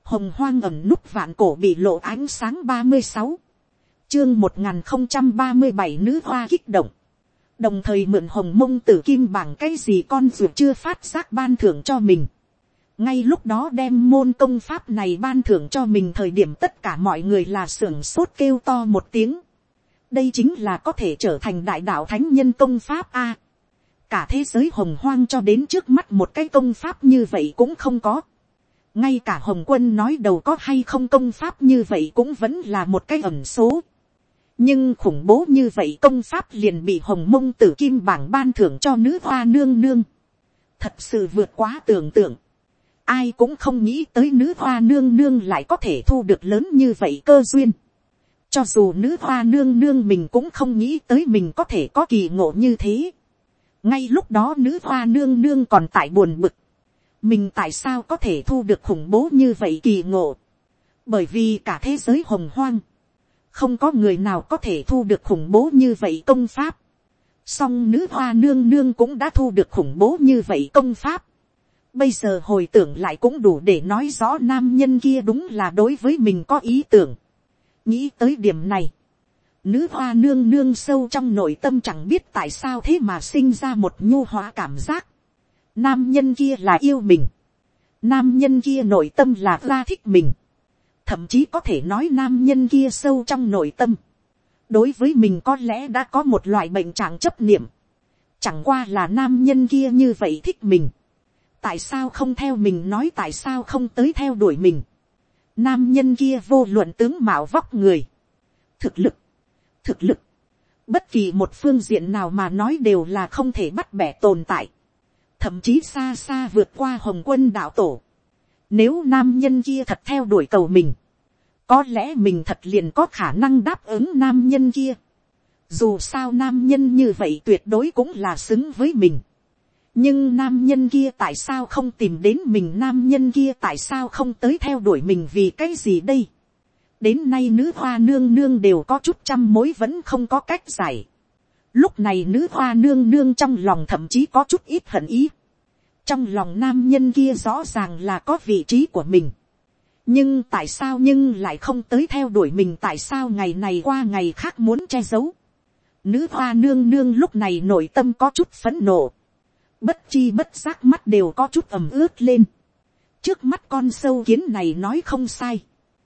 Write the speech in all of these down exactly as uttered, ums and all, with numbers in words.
Hồng hoang ẩn núp vạn cổ bị lộ ánh sáng ba mươi sáu. Chương một nghìn không trăm ba mươi bảy nữ hoa kích động. Đồng thời mượn hồng mông tử kim bảng cái gì con ruột chưa phát giác ban thưởng cho mình. Ngay lúc đó đem môn công pháp này ban thưởng cho mình thời điểm tất cả mọi người là sưởng sốt kêu to một tiếng. Đây chính là có thể trở thành đại đạo thánh nhân công pháp a. Cả thế giới hồng hoang cho đến trước mắt một cái công pháp như vậy cũng không có. Ngay cả Hồng Quân nói đầu có hay không công pháp như vậy cũng vẫn là một cái ẩn số. Nhưng khủng bố như vậy công pháp liền bị Hồng Mông Tử Kim bảng ban thưởng cho nữ hoa nương nương. Thật sự vượt quá tưởng tượng. Ai cũng không nghĩ tới nữ hoa nương nương lại có thể thu được lớn như vậy cơ duyên. Cho dù nữ hoa nương nương mình cũng không nghĩ tới mình có thể có kỳ ngộ như thế. Ngay lúc đó nữ hoa nương nương còn tại buồn bực. Mình tại sao có thể thu được khủng bố như vậy kỳ ngộ. Bởi vì cả thế giới hồng hoang. Không có người nào có thể thu được khủng bố như vậy công pháp. Song nữ hoa nương nương cũng đã thu được khủng bố như vậy công pháp. Bây giờ hồi tưởng lại cũng đủ để nói rõ nam nhân kia đúng là đối với mình có ý tưởng. Nghĩ tới điểm này. Nữ hoa nương nương sâu trong nội tâm chẳng biết tại sao thế mà sinh ra một nhu hóa cảm giác. Nam nhân kia là yêu mình. Nam nhân kia nội tâm là ra thích mình. Thậm chí có thể nói nam nhân kia sâu trong nội tâm. Đối với mình có lẽ đã có một loại bệnh trạng chấp niệm. Chẳng qua là nam nhân kia như vậy thích mình. Tại sao không theo mình nói, tại sao không tới theo đuổi mình. Nam nhân kia vô luận tướng mạo vóc người. Thực lực. Thực lực. Bất kỳ một phương diện nào mà nói đều là không thể bắt bẻ tồn tại. Thậm chí xa xa vượt qua Hồng Quân đạo tổ. Nếu nam nhân kia thật theo đuổi cầu mình. Có lẽ mình thật liền có khả năng đáp ứng nam nhân kia. Dù sao nam nhân như vậy tuyệt đối cũng là xứng với mình. Nhưng nam nhân kia tại sao không tìm đến mình, nam nhân kia tại sao không tới theo đuổi mình, vì cái gì đây? Đến nay nữ hoa nương nương đều có chút trăm mối vẫn không có cách giải. Lúc này nữ hoa nương nương trong lòng thậm chí có chút ít hận ý. Trong lòng nam nhân kia rõ ràng là có vị trí của mình. Nhưng tại sao nhưng lại không tới theo đuổi mình, tại sao ngày này qua ngày khác muốn che giấu. Nữ hoa nương nương lúc này nội tâm có chút phẫn nộ. Bất chi bất giác mắt đều có chút ẩm ướt lên. Trước mắt con sâu kiến này nói không sai.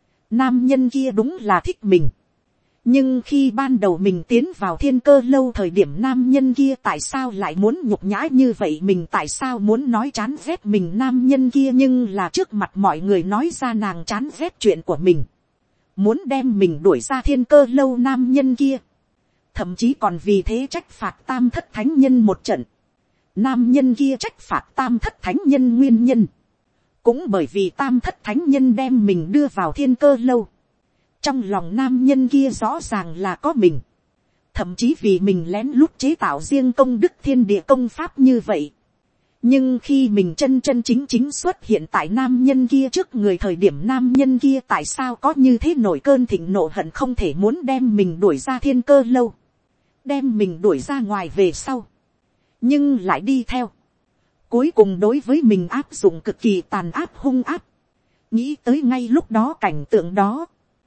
Nam nhân kia đúng là thích mình. Nhưng khi ban đầu mình tiến vào thiên cơ lâu thời điểm, nam nhân kia tại sao lại muốn nhục nhã như vậy mình, tại sao muốn nói chán ghét mình. Nam nhân kia nhưng là trước mặt mọi người nói ra nàng chán ghét chuyện của mình. Muốn đem mình đuổi ra thiên cơ lâu nam nhân kia. Thậm chí còn vì thế trách phạt tam thất thánh nhân một trận. Nam nhân kia trách phạt tam thất thánh nhân nguyên nhân. Cũng bởi vì tam thất thánh nhân đem mình đưa vào thiên cơ lâu. Trong lòng nam nhân kia rõ ràng là có mình. Thậm chí vì mình lén lút chế tạo riêng công đức thiên địa công pháp như vậy. Nhưng khi mình chân chân chính chính xuất hiện tại nam nhân kia trước người thời điểm, nam nhân kia tại sao có như thế nổi cơn thịnh nộ hận không thể muốn đem mình đuổi ra thiên cơ lâu. Đem mình đuổi ra ngoài về sau. Nhưng lại đi theo. Cuối cùng đối với mình áp dụng cực kỳ tàn áp hung áp. Nghĩ tới ngay lúc đó cảnh tượng đó.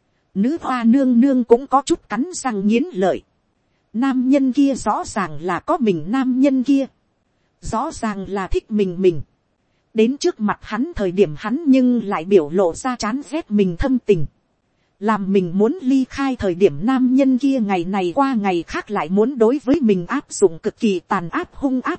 Nữ hoa nương nương cũng có chút cắn răng nghiến lợi. Nam nhân kia rõ ràng là có mình, nam nhân kia. Rõ ràng là thích mình mình. Đến trước mặt hắn thời điểm hắn nhưng lại biểu lộ ra chán ghét mình thâm tình. Làm mình muốn ly khai thời điểm nam nhân kia ngày này qua ngày khác lại muốn đối với mình áp dụng cực kỳ tàn áp hung áp.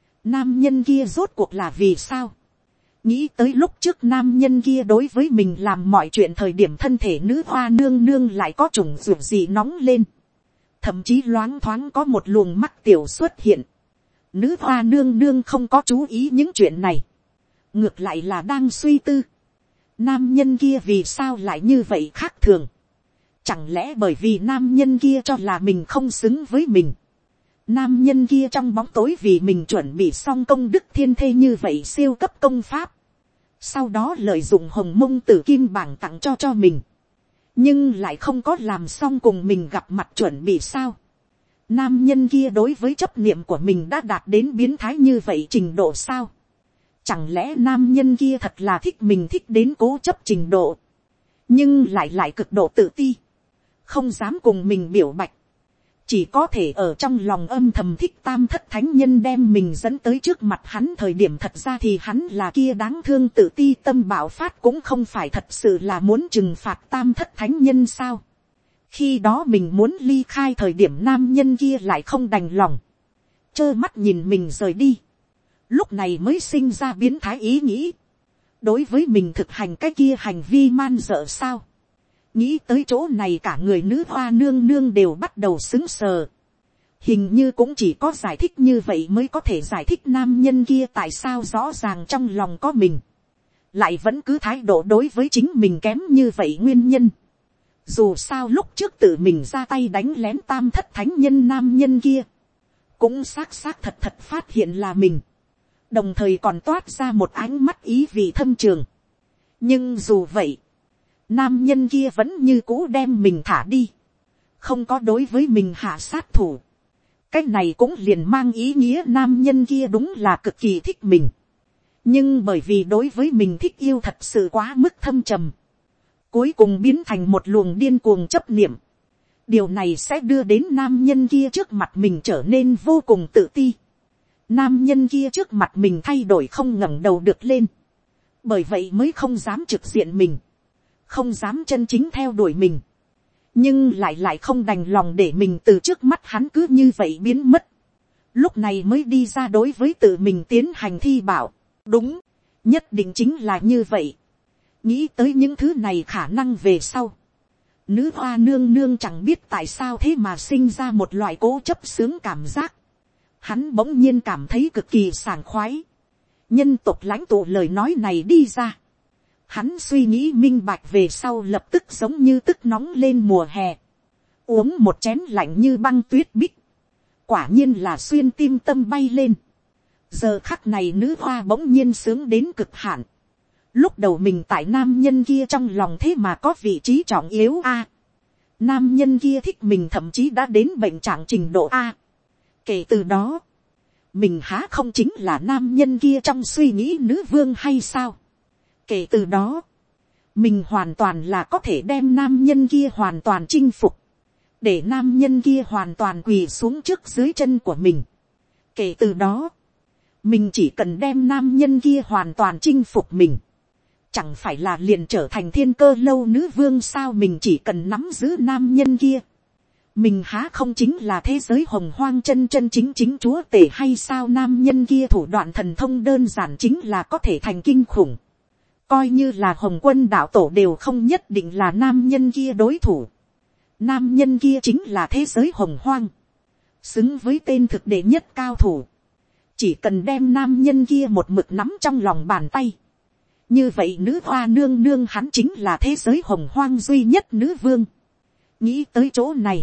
Nam nhân kia rốt cuộc là vì sao? Nghĩ tới lúc trước nam nhân kia đối với mình làm mọi chuyện thời điểm, thân thể nữ hoa nương nương lại có trùng ruột gì nóng lên. Thậm chí loáng thoáng có một luồng mắt tiểu xuất hiện. Nữ hoa nương nương không có chú ý những chuyện này. Ngược lại là đang suy tư. Nam nhân kia vì sao lại như vậy khác thường? Chẳng lẽ bởi vì nam nhân kia cho là mình không xứng với mình? Nam nhân kia trong bóng tối vì mình chuẩn bị xong công đức thiên thê như vậy siêu cấp công pháp. Sau đó lợi dụng hồng mông tử kim bảng tặng cho cho mình. Nhưng lại không có làm xong cùng mình gặp mặt chuẩn bị sao? Nam nhân kia đối với chấp niệm của mình đã đạt đến biến thái như vậy trình độ sao? Chẳng lẽ nam nhân kia thật là thích mình thích đến cố chấp trình độ, nhưng lại lại cực độ tự ti, không dám cùng mình biểu bạch, chỉ có thể ở trong lòng âm thầm thích tam thất thánh nhân đem mình dẫn tới trước mặt hắn thời điểm, thật ra thì hắn là kia đáng thương tự ti tâm bạo phát, cũng không phải thật sự là muốn trừng phạt tam thất thánh nhân sao. Khi đó mình muốn ly khai thời điểm nam nhân kia lại không đành lòng, trơ mắt nhìn mình rời đi, lúc này mới sinh ra biến thái ý nghĩ, đối với mình thực hành cái kia hành vi man dợ sao. Nghĩ tới chỗ này cả người nữ hoa nương nương đều bắt đầu xứng sờ. Hình như cũng chỉ có giải thích như vậy mới có thể giải thích nam nhân kia tại sao rõ ràng trong lòng có mình, lại vẫn cứ thái độ đối với chính mình kém như vậy nguyên nhân. Dù sao lúc trước tự mình ra tay đánh lén tam thất thánh nhân nam nhân kia, cũng xác xác thật thật phát hiện là mình, đồng thời còn toát ra một ánh mắt ý vị thâm trường. Nhưng dù vậy, nam nhân kia vẫn như cũ đem mình thả đi, không có đối với mình hạ sát thủ. Cái này cũng liền mang ý nghĩa nam nhân kia đúng là cực kỳ thích mình, nhưng bởi vì đối với mình thích yêu thật sự quá mức thâm trầm, cuối cùng biến thành một luồng điên cuồng chấp niệm. Điều này sẽ đưa đến nam nhân kia trước mặt mình trở nên vô cùng tự ti, nam nhân kia trước mặt mình thay đổi không ngẩng đầu được lên, bởi vậy mới không dám trực diện mình, không dám chân chính theo đuổi mình, nhưng lại lại không đành lòng để mình từ trước mắt hắn cứ như vậy biến mất, lúc này mới đi ra đối với tự mình tiến hành thi bảo. Đúng, nhất định chính là như vậy. Nghĩ tới những thứ này khả năng về sau, nữ hoa nương nương chẳng biết tại sao thế mà sinh ra một loại cố chấp sướng cảm giác, hắn bỗng nhiên cảm thấy cực kỳ sảng khoái. Nhân tộc lãnh tụ lời nói này đi ra, hắn suy nghĩ minh bạch về sau lập tức giống như tức nóng lên mùa hè, uống một chén lạnh như băng tuyết bích, quả nhiên là xuyên tim tâm bay lên. Giờ khắc này nữ hoa bỗng nhiên sướng đến cực hạn, lúc đầu mình tại nam nhân kia trong lòng thế mà có vị trí trọng yếu a, nam nhân kia thích mình thậm chí đã đến bệnh trạng trình độ a. Kể từ đó, mình há không chính là nam nhân kia trong suy nghĩ nữ vương hay sao. Kể từ đó, mình hoàn toàn là có thể đem nam nhân kia hoàn toàn chinh phục, để nam nhân kia hoàn toàn quỳ xuống trước dưới chân của mình. Kể từ đó, mình chỉ cần đem nam nhân kia hoàn toàn chinh phục mình, chẳng phải là liền trở thành thiên cơ lâu nữ vương sao. Mình chỉ cần nắm giữ nam nhân kia, mình há không chính là thế giới hồng hoang chân chân chính chính chúa tể hay sao. Nam nhân kia thủ đoạn thần thông đơn giản chính là có thể thành kinh khủng, coi như là hồng quân đạo tổ đều không nhất định là nam nhân kia đối thủ. Nam nhân kia chính là thế giới hồng hoang, xứng với tên thực đệ nhất cao thủ. Chỉ cần đem nam nhân kia một mực nắm trong lòng bàn tay, như vậy nữ hoa nương nương hắn chính là thế giới hồng hoang duy nhất nữ vương. Nghĩ tới chỗ này,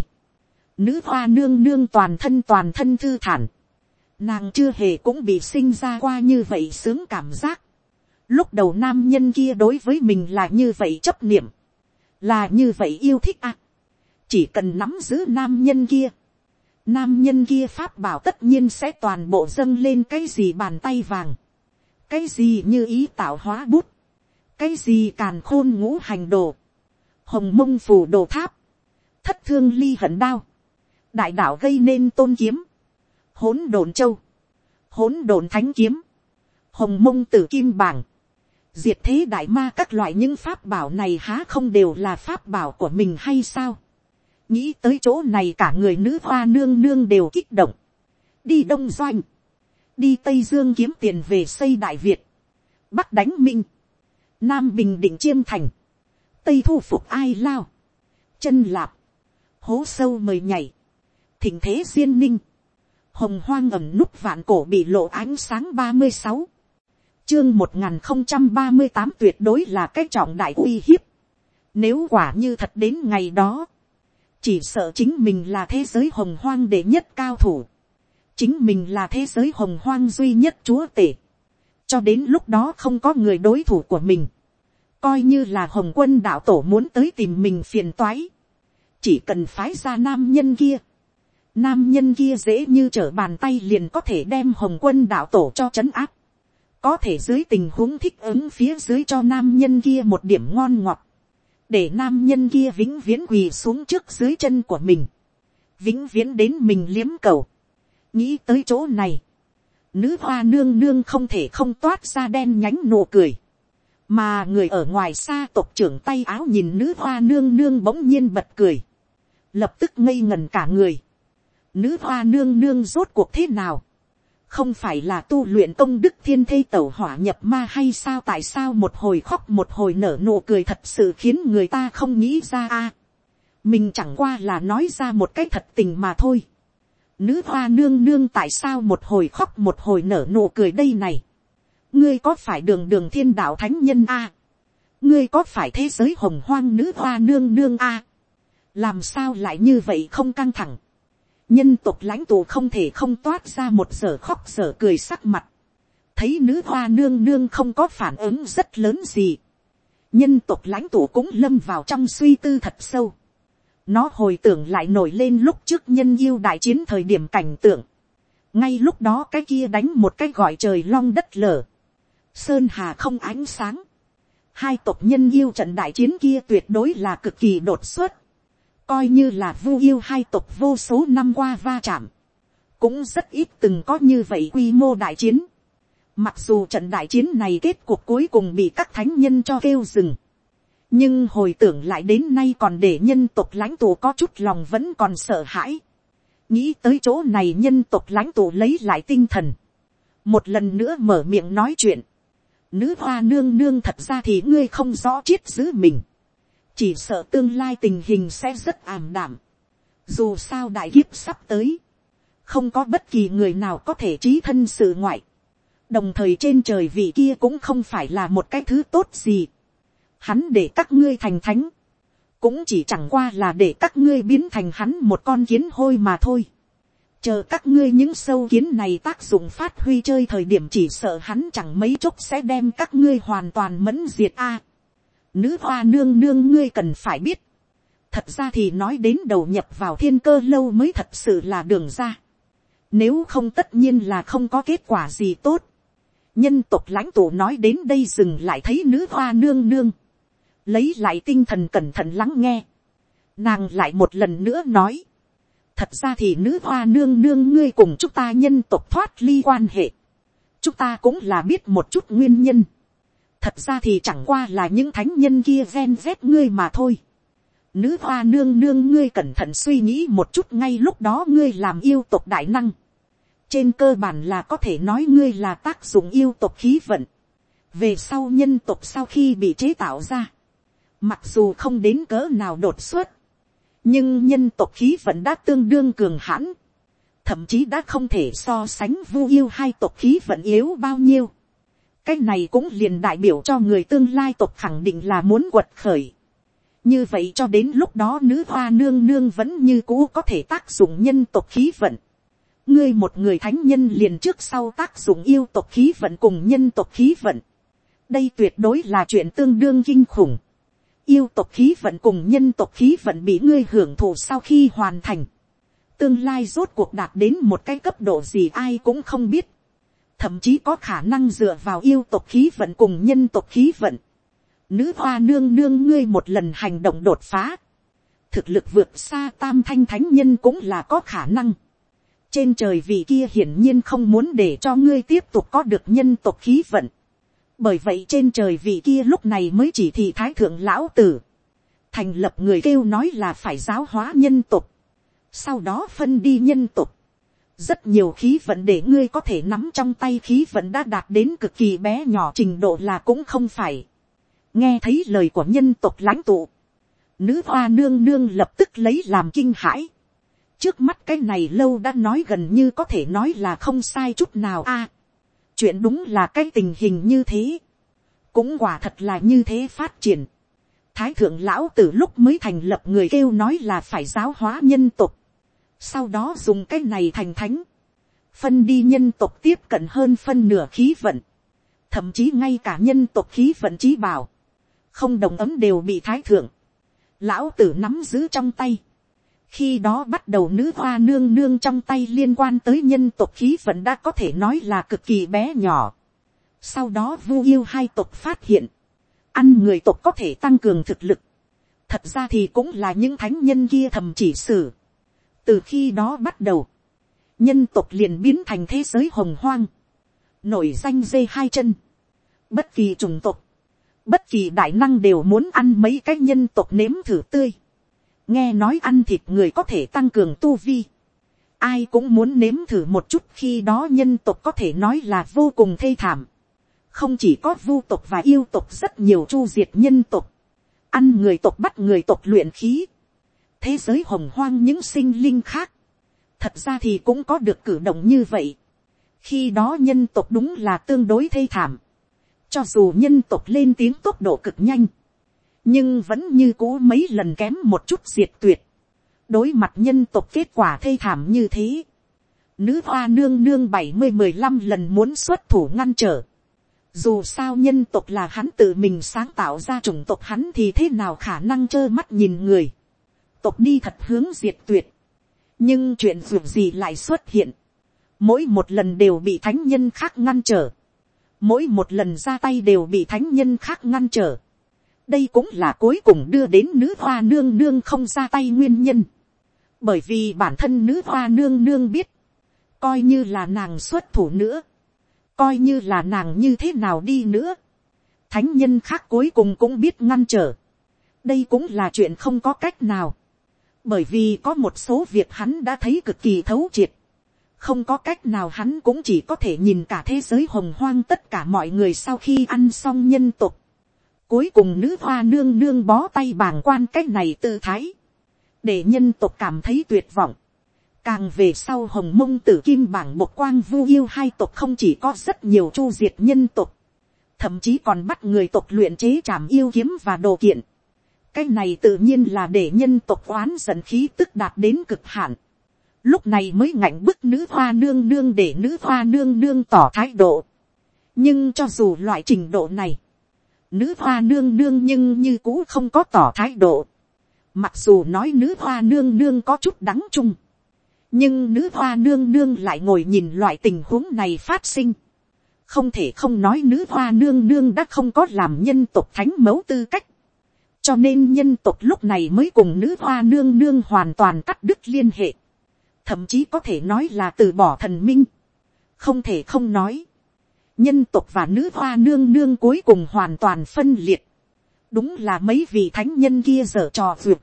nữ hoa nương nương toàn thân toàn thân thư thản, nàng chưa hề cũng bị sinh ra qua như vậy sướng cảm giác. Lúc đầu nam nhân kia đối với mình là như vậy chấp niệm, là như vậy yêu thích à. Chỉ cần nắm giữ nam nhân kia, nam nhân kia pháp bảo tất nhiên sẽ toàn bộ dâng lên cái gì bàn tay vàng, cái gì như ý tạo hóa bút, cái gì càn khôn ngũ hành đồ, hồng mông phù đồ tháp, thất thương ly hận đao, đại đạo gây nên tôn kiếm, hỗn độn châu, hỗn độn thánh kiếm, hồng mông tử kim bảng, diệt thế đại ma, các loại những pháp bảo này há không đều là pháp bảo của mình hay sao. Nghĩ tới chỗ này cả người nữ hoa nương nương đều kích động. Đi Đông Doanh, đi Tây Dương kiếm tiền về xây Đại Việt, Bắc đánh Minh, Nam bình định Chiêm Thành, Tây thu phục Ai Lao, chân lạp, hố sâu mời nhảy, thỉnh thế duyên ninh, hồng hoang ẩm núp vạn cổ bị lộ ánh sáng. Ba mươi sáu chương một nghìn không trăm ba mươi tám tuyệt đối là cái trọng đại uy hiếp. Nếu quả như thật đến ngày đó, chỉ sợ chính mình là thế giới hồng hoang đệ nhất cao thủ, chính mình là thế giới hồng hoang duy nhất chúa tể. Cho đến lúc đó không có người đối thủ của mình, coi như là hồng quân đạo tổ muốn tới tìm mình phiền toái, chỉ cần phái ra nam nhân kia, nam nhân kia dễ như trở bàn tay liền có thể đem hồng quân đạo tổ cho trấn áp. có thể dưới tình huống thích ứng phía dưới cho nam nhân kia một điểm ngon ngọt, để nam nhân kia vĩnh viễn quỳ xuống trước dưới chân của mình, vĩnh viễn đến mình liếm cầu. Nghĩ tới chỗ này, nữ hoa nương nương không thể không toát ra đen nhánh nụ cười, mà người ở ngoài xa tộc trưởng tay áo nhìn nữ hoa nương nương bỗng nhiên bật cười, lập tức ngây ngần cả người. Nữ hoa nương nương rốt cuộc thế nào, không phải là tu luyện công đức thiên thê tẩu hỏa nhập ma hay sao? Tại sao một hồi khóc một hồi nở nụ cười thật sự khiến người ta không nghĩ ra a. Mình chẳng qua là nói ra một cái thật tình mà thôi. Nữ hoa nương nương tại sao một hồi khóc một hồi nở nụ cười đây này? Ngươi có phải đường đường thiên đạo thánh nhân a? Ngươi có phải thế giới hồng hoang nữ hoa nương nương a? Làm sao lại như vậy không căng thẳng? Nhân tộc lãnh tụ không thể không toát ra một giờ khóc giờ cười sắc mặt. Thấy nữ hoa nương nương không có phản ứng rất lớn gì, nhân tộc lãnh tụ cũng lâm vào trong suy tư thật sâu. Nó hồi tưởng lại nổi lên lúc trước nhân yêu đại chiến thời điểm cảnh tượng. Ngay lúc đó cái kia đánh một cái gọi trời long đất lở, sơn hà không ánh sáng. Hai tộc nhân yêu trận đại chiến kia tuyệt đối là cực kỳ đột xuất. Coi như là vu yêu hai tộc vô số năm qua va chạm, cũng rất ít từng có như vậy quy mô đại chiến. Mặc dù trận đại chiến này kết cuộc cuối cùng bị các thánh nhân cho kêu dừng, nhưng hồi tưởng lại đến nay còn để nhân tộc lãnh tụ có chút lòng vẫn còn sợ hãi. Nghĩ tới chỗ này, nhân tộc lãnh tụ lấy lại tinh thần, một lần nữa mở miệng nói chuyện. Nữ hoa nương nương, thật ra thì ngươi không rõ triết giữ mình, chỉ sợ tương lai tình hình sẽ rất ảm đạm. Dù sao đại kiếp sắp tới, không có bất kỳ người nào có thể trí thân sự ngoại. Đồng thời trên trời vị kia cũng không phải là một cái thứ tốt gì. Hắn để các ngươi thành thánh, cũng chỉ chẳng qua là để các ngươi biến thành hắn một con kiến hôi mà thôi. Chờ các ngươi những sâu kiến này tác dụng phát huy chơi thời điểm, chỉ sợ hắn chẳng mấy chốc sẽ đem các ngươi hoàn toàn mẫn diệt a. Nữ hoa nương nương, ngươi cần phải biết, thật ra thì nói đến đầu nhập vào thiên cơ lâu mới thật sự là đường ra. Nếu không tất nhiên là không có kết quả gì tốt. Nhân tộc lãnh tụ nói đến đây dừng lại, thấy nữ hoa nương nương lấy lại tinh thần cẩn thận lắng nghe. Nàng lại một lần nữa nói, thật ra thì nữ hoa nương nương, ngươi cùng chúng ta nhân tộc thoát ly quan hệ, chúng ta cũng là biết một chút nguyên nhân. Thật ra thì chẳng qua là những thánh nhân kia ven vét ngươi mà thôi. Nữ hoa nương nương, ngươi cẩn thận suy nghĩ một chút, ngay lúc đó ngươi làm yêu tộc đại năng, trên cơ bản là có thể nói ngươi là tác dụng yêu tộc khí vận. Về sau nhân tộc sau khi bị chế tạo ra, mặc dù không đến cỡ nào đột xuất, nhưng nhân tộc khí vận đã tương đương cường hãn, thậm chí đã không thể so sánh vu yêu hai tộc khí vận yếu bao nhiêu. Cái này cũng liền đại biểu cho người tương lai tộc khẳng định là muốn quật khởi. Như vậy cho đến lúc đó nữ hoa nương nương vẫn như cũ có thể tác dụng nhân tộc khí vận. Ngươi một người thánh nhân liền trước sau tác dụng yêu tộc khí vận cùng nhân tộc khí vận. Đây tuyệt đối là chuyện tương đương kinh khủng. Yêu tộc khí vận cùng nhân tộc khí vận bị ngươi hưởng thụ sau khi hoàn thành, tương lai rốt cuộc đạt đến một cái cấp độ gì ai cũng không biết. Thậm chí có khả năng dựa vào yêu tộc khí vận cùng nhân tộc khí vận. Nữ hoa nương nương, ngươi một lần hành động đột phá, thực lực vượt xa tam thanh thánh nhân cũng là có khả năng. Trên trời vị kia hiển nhiên không muốn để cho ngươi tiếp tục có được nhân tộc khí vận. Bởi vậy trên trời vị kia lúc này mới chỉ thị thái thượng lão tử, thành lập người kêu nói là phải giáo hóa nhân tộc, sau đó phân đi nhân tộc. Rất nhiều khí vận để ngươi có thể nắm trong tay khí vận đã đạt đến cực kỳ bé nhỏ trình độ là cũng không phải. Nghe thấy lời của nhân tộc lãnh tụ, nữ hoa nương nương lập tức lấy làm kinh hãi. Trước mắt cái này lâu đã nói gần như có thể nói là không sai chút nào a. Chuyện đúng là cái tình hình như thế, cũng quả thật là như thế phát triển. Thái thượng lão tử lúc mới thành lập người kêu nói là phải giáo hóa nhân tộc, sau đó dùng cái này thành thánh, phân đi nhân tộc tiếp cận hơn phân nửa khí vận, thậm chí ngay cả nhân tộc khí vận chí bảo, không đồng ấm đều bị thái thượng lão tử nắm giữ trong tay. Khi đó bắt đầu nữ hoa nương nương trong tay liên quan tới nhân tộc khí vận đã có thể nói là cực kỳ bé nhỏ. Sau đó vu yêu hai tộc phát hiện, ăn người tộc có thể tăng cường thực lực. Thật ra thì cũng là những thánh nhân kia thầm chỉ sử. Từ khi đó bắt đầu, nhân tộc liền biến thành thế giới hồng hoang, nổi danh dê hai chân. Bất kỳ chủng tộc, bất kỳ đại năng đều muốn ăn mấy cái nhân tộc nếm thử tươi. Nghe nói ăn thịt người có thể tăng cường tu vi, ai cũng muốn nếm thử một chút. Khi đó nhân tộc có thể nói là vô cùng thê thảm. Không chỉ có vu tộc và yêu tộc, rất nhiều chu diệt nhân tộc, ăn người tộc, bắt người tộc luyện khí. Thế giới hồng hoang những sinh linh khác, thật ra thì cũng có được cử động như vậy. Khi đó nhân tộc đúng là tương đối thê thảm. Cho dù nhân tộc lên tiếng tốc độ cực nhanh, nhưng vẫn như cũ mấy lần kém một chút diệt tuyệt. Đối mặt nhân tộc kết quả thê thảm như thế, nữ hoa nương nương bảy mươi mười lăm lần muốn xuất thủ ngăn trở. Dù sao nhân tộc là hắn tự mình sáng tạo ra chủng tộc, hắn thì thế nào khả năng trơ mắt nhìn người tộc đi thật hướng diệt tuyệt. Nhưng chuyện dù gì lại xuất hiện, mỗi một lần đều bị thánh nhân khác ngăn trở, mỗi một lần ra tay đều bị thánh nhân khác ngăn trở. Đây cũng là cuối cùng đưa đến nữ hoa nương nương không ra tay nguyên nhân. Bởi vì bản thân nữ hoa nương nương biết, coi như là nàng xuất thủ nữa, coi như là nàng như thế nào đi nữa, thánh nhân khác cuối cùng cũng biết ngăn trở. Đây cũng là chuyện không có cách nào. Bởi vì có một số việc hắn đã thấy cực kỳ thấu triệt. Không có cách nào, hắn cũng chỉ có thể nhìn cả thế giới hồng hoang tất cả mọi người sau khi ăn xong nhân tộc. Cuối cùng nữ hoa nương nương bó tay bàng quan cái này tư thái, để nhân tộc cảm thấy tuyệt vọng. Càng về sau hồng mông tử kim bảng một quang vu yêu hai tộc không chỉ có rất nhiều chu diệt nhân tộc, thậm chí còn bắt người tộc luyện chế trảm yêu kiếm và đồ kiện. Cái này tự nhiên là để nhân tộc oán giận khí tức đạt đến cực hạn. Lúc này mới ngạnh bức nữ hoa nương nương để nữ hoa nương nương tỏ thái độ. Nhưng cho dù loại trình độ này, nữ hoa nương nương nhưng như cũ không có tỏ thái độ. Mặc dù nói nữ hoa nương nương có chút đắng chung, nhưng nữ hoa nương nương lại ngồi nhìn loại tình huống này phát sinh. Không thể không nói nữ hoa nương nương đã không có làm nhân tộc thánh mẫu tư cách. Cho nên nhân tộc lúc này mới cùng nữ hoa nương nương hoàn toàn cắt đứt liên hệ. Thậm chí có thể nói là từ bỏ thần minh. Không thể không nói, nhân tộc và nữ hoa nương nương cuối cùng hoàn toàn phân liệt. Đúng là mấy vị thánh nhân kia giở trò vượt.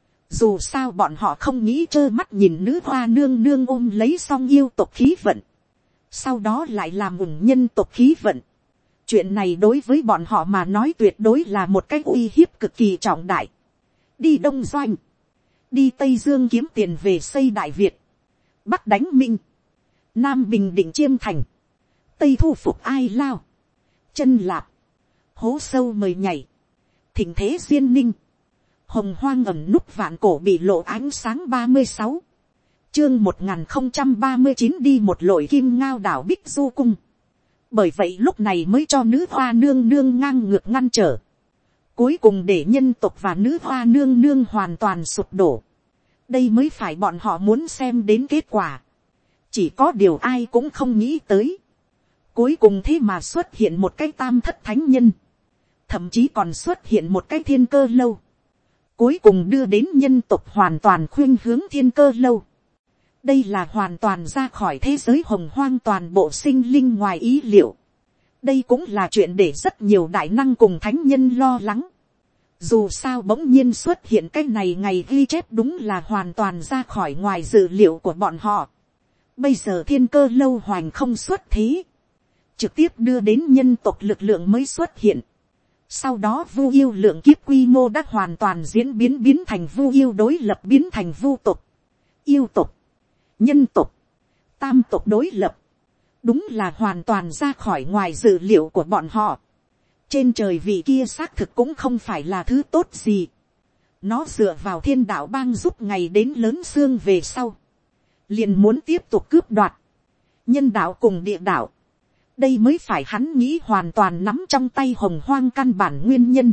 Dù sao bọn họ không nghĩ trơ mắt nhìn nữ hoa nương nương ôm lấy xong yêu tộc khí vận, sau đó lại làm ủng nhân tộc khí vận. Chuyện này đối với bọn họ mà nói tuyệt đối là một cái uy hiếp cực kỳ trọng đại. Đi Đông Doanh, đi Tây Dương kiếm tiền về xây Đại Việt, Bắc đánh Minh, Nam bình định Chiêm Thành, Tây thu phục Ai Lao, chân Lạp, hố sâu mời nhảy, thỉnh thế duyên ninh, hồng hoang ẩm núp vạn cổ bị lộ ánh sáng. Ba mươi sáu chương một nghìn không trăm ba mươi chín đi một lội kim ngao đảo Bích Du Cung. Bởi vậy lúc này mới cho nữ hoa nương nương ngang ngược ngăn trở. Cuối cùng để nhân tộc và nữ hoa nương nương hoàn toàn sụp đổ. Đây mới phải bọn họ muốn xem đến kết quả. Chỉ có điều ai cũng không nghĩ tới. Cuối cùng thế mà xuất hiện một cái tam thất thánh nhân. Thậm chí còn xuất hiện một cái thiên cơ lâu. Cuối cùng đưa đến nhân tộc hoàn toàn khuynh hướng thiên cơ lâu. Đây là hoàn toàn ra khỏi thế giới hồng hoang toàn bộ sinh linh ngoài ý liệu. Đây cũng là chuyện để rất nhiều đại năng cùng thánh nhân lo lắng. Dù sao bỗng nhiên xuất hiện cái này ngày ghi chép đúng là hoàn toàn ra khỏi ngoài dự liệu của bọn họ. Bây giờ thiên cơ lâu hoành không xuất thế, trực tiếp đưa đến nhân tộc lực lượng mới xuất hiện. Sau đó vu yêu lượng kiếp quy mô đã hoàn toàn diễn biến biến thành vu yêu đối lập, biến thành vu tộc, yêu tộc, nhân tộc, tam tộc đối lập. Đúng là hoàn toàn ra khỏi ngoài dự liệu của bọn họ. Trên trời vị kia xác thực cũng không phải là thứ tốt gì. Nó dựa vào thiên đạo bang giúp ngày đến lớn xương về sau, liền muốn tiếp tục cướp đoạt nhân đạo cùng địa đạo. Đây mới phải hắn nghĩ hoàn toàn nắm trong tay hồng hoang căn bản nguyên nhân.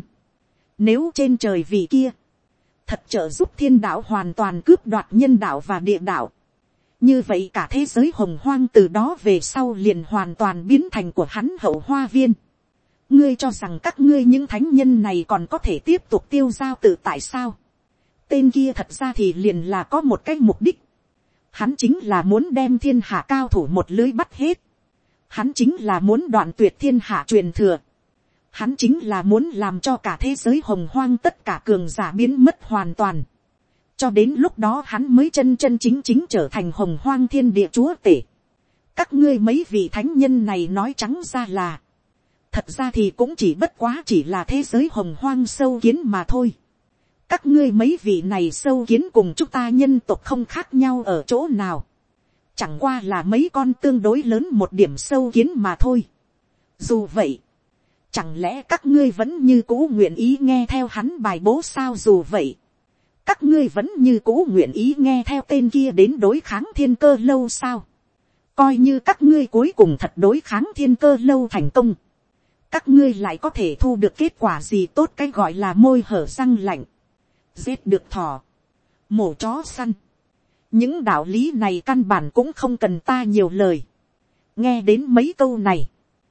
Nếu trên trời vị kia thật trợ giúp thiên đạo hoàn toàn cướp đoạt nhân đạo và địa đạo, Như vậy cả thế giới hồng hoang từ đó về sau liền hoàn toàn biến thành của hắn hậu hoa viên. Ngươi cho rằng các ngươi những thánh nhân này còn có thể tiếp tục tiêu giao tự tại sao? Tên kia thật ra thì liền là có một cái mục đích. Hắn chính là muốn đem thiên hạ cao thủ một lưới bắt hết. Hắn chính là muốn đoạn tuyệt thiên hạ truyền thừa. Hắn chính là muốn làm cho cả thế giới hồng hoang tất cả cường giả biến mất hoàn toàn. Cho đến lúc đó hắn mới chân chân chính chính trở thành hồng hoang thiên địa chúa tể. Các ngươi mấy vị thánh nhân này nói trắng ra là. Thật ra thì cũng chỉ bất quá chỉ là thế giới hồng hoang sâu kiến mà thôi. Các ngươi mấy vị này sâu kiến cùng chúng ta nhân tộc không khác nhau ở chỗ nào. Chẳng qua là mấy con tương đối lớn một điểm sâu kiến mà thôi. Dù vậy, chẳng lẽ các ngươi vẫn như cũ nguyện ý nghe theo hắn bài bố sao? Dù vậy, các ngươi vẫn như cũ nguyện ý nghe theo tên kia đến đối kháng thiên cơ lâu sao? Coi như các ngươi cuối cùng thật đối kháng thiên cơ lâu thành công, các ngươi lại có thể thu được kết quả gì tốt? Cái gọi là môi hở răng lạnh, giết được thỏ, mổ chó săn. Những đạo lý này căn bản cũng không cần ta nhiều lời. Nghe đến mấy câu này,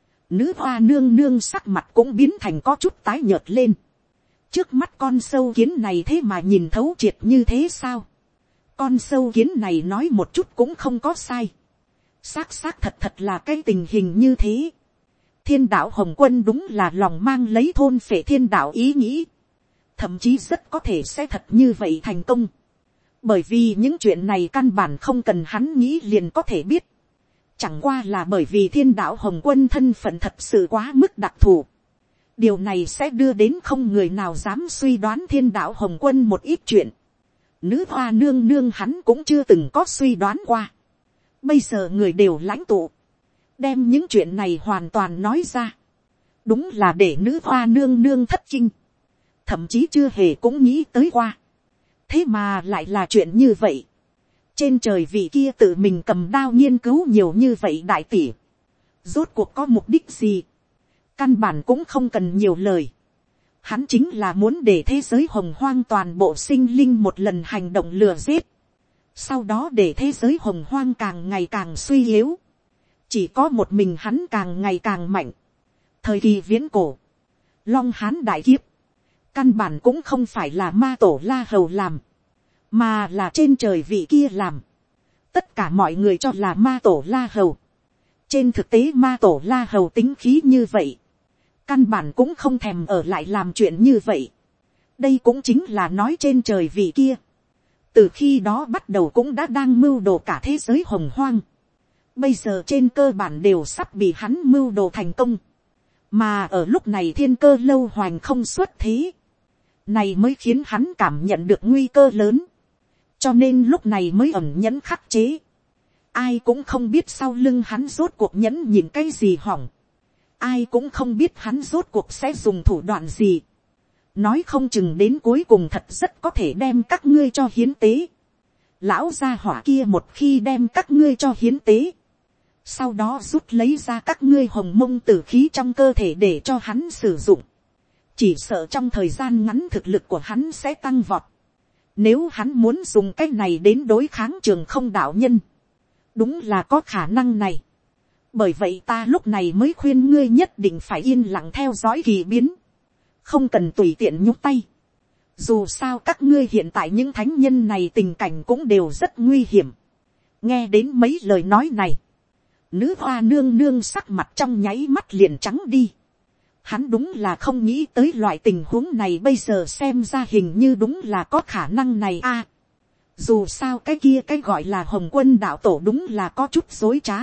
nữ hoa nương nương sắc mặt cũng biến thành có chút tái nhợt lên. Trước mắt con sâu kiến này thế mà nhìn thấu triệt như thế sao? Con sâu kiến này nói một chút cũng không có sai. Xác xác thật thật là cái tình hình như thế. Thiên đạo Hồng Quân đúng là lòng mang lấy thôn phệ thiên đạo ý nghĩ. Thậm chí rất có thể sẽ thật như vậy thành công. Bởi vì những chuyện này căn bản không cần hắn nghĩ liền có thể biết. Chẳng qua là bởi vì thiên đạo Hồng Quân thân phận thật sự quá mức đặc thù. Điều này sẽ đưa đến không người nào dám suy đoán thiên đạo Hồng Quân một ít chuyện. Nữ hoa nương nương hắn cũng chưa từng có suy đoán qua. Bây giờ người đều lãnh tụ. Đem những chuyện này hoàn toàn nói ra. Đúng là để nữ hoa nương nương thất kinh. Thậm chí chưa hề cũng nghĩ tới qua. Thế mà lại là chuyện như vậy. Trên trời vị kia tự mình cầm đao nghiên cứu nhiều như vậy đại tỷ. Rốt cuộc có mục đích gì? Căn bản cũng không cần nhiều lời. Hắn chính là muốn để thế giới hồng hoang toàn bộ sinh linh một lần hành động lừa giết. Sau đó để thế giới hồng hoang càng ngày càng suy yếu. Chỉ có một mình hắn càng ngày càng mạnh. Thời kỳ viễn cổ, Long Hán đại kiếp, căn bản cũng không phải là ma tổ La Hầu làm, mà là trên trời vị kia làm. Tất cả mọi người cho là ma tổ La Hầu. Trên thực tế ma tổ La Hầu tính khí như vậy, căn bản cũng không thèm ở lại làm chuyện như vậy. Đây cũng chính là nói trên trời vị kia. Từ khi đó bắt đầu cũng đã đang mưu đồ cả thế giới hồng hoang. Bây giờ trên cơ bản đều sắp bị hắn mưu đồ thành công. Mà ở lúc này thiên cơ lâu hoành không xuất thế. Này mới khiến hắn cảm nhận được nguy cơ lớn. Cho nên lúc này mới ẩn nhẫn khắc chế. Ai cũng không biết sau lưng hắn rốt cuộc nhẫn nhìn cái gì hỏng. Ai cũng không biết hắn rốt cuộc sẽ dùng thủ đoạn gì. Nói không chừng đến cuối cùng thật rất có thể đem các ngươi cho hiến tế. Lão gia hỏa kia một khi đem các ngươi cho hiến tế, sau đó rút lấy ra các ngươi hồng mông tử khí trong cơ thể để cho hắn sử dụng. Chỉ sợ trong thời gian ngắn thực lực của hắn sẽ tăng vọt. Nếu hắn muốn dùng cái này đến đối kháng Trường Không đạo nhân, đúng là có khả năng này. Bởi vậy ta lúc này mới khuyên ngươi nhất định phải yên lặng theo dõi kỳ biến. Không cần tùy tiện nhúc tay. Dù sao các ngươi hiện tại những thánh nhân này tình cảnh cũng đều rất nguy hiểm. Nghe đến mấy lời nói này, nữ hoa nương nương sắc mặt trong nháy mắt liền trắng đi. Hắn đúng là không nghĩ tới loại tình huống này, bây giờ xem ra hình như đúng là có khả năng này a. À, dù sao cái kia cái gọi là Hồng Quân đạo tổ đúng là có chút dối trá.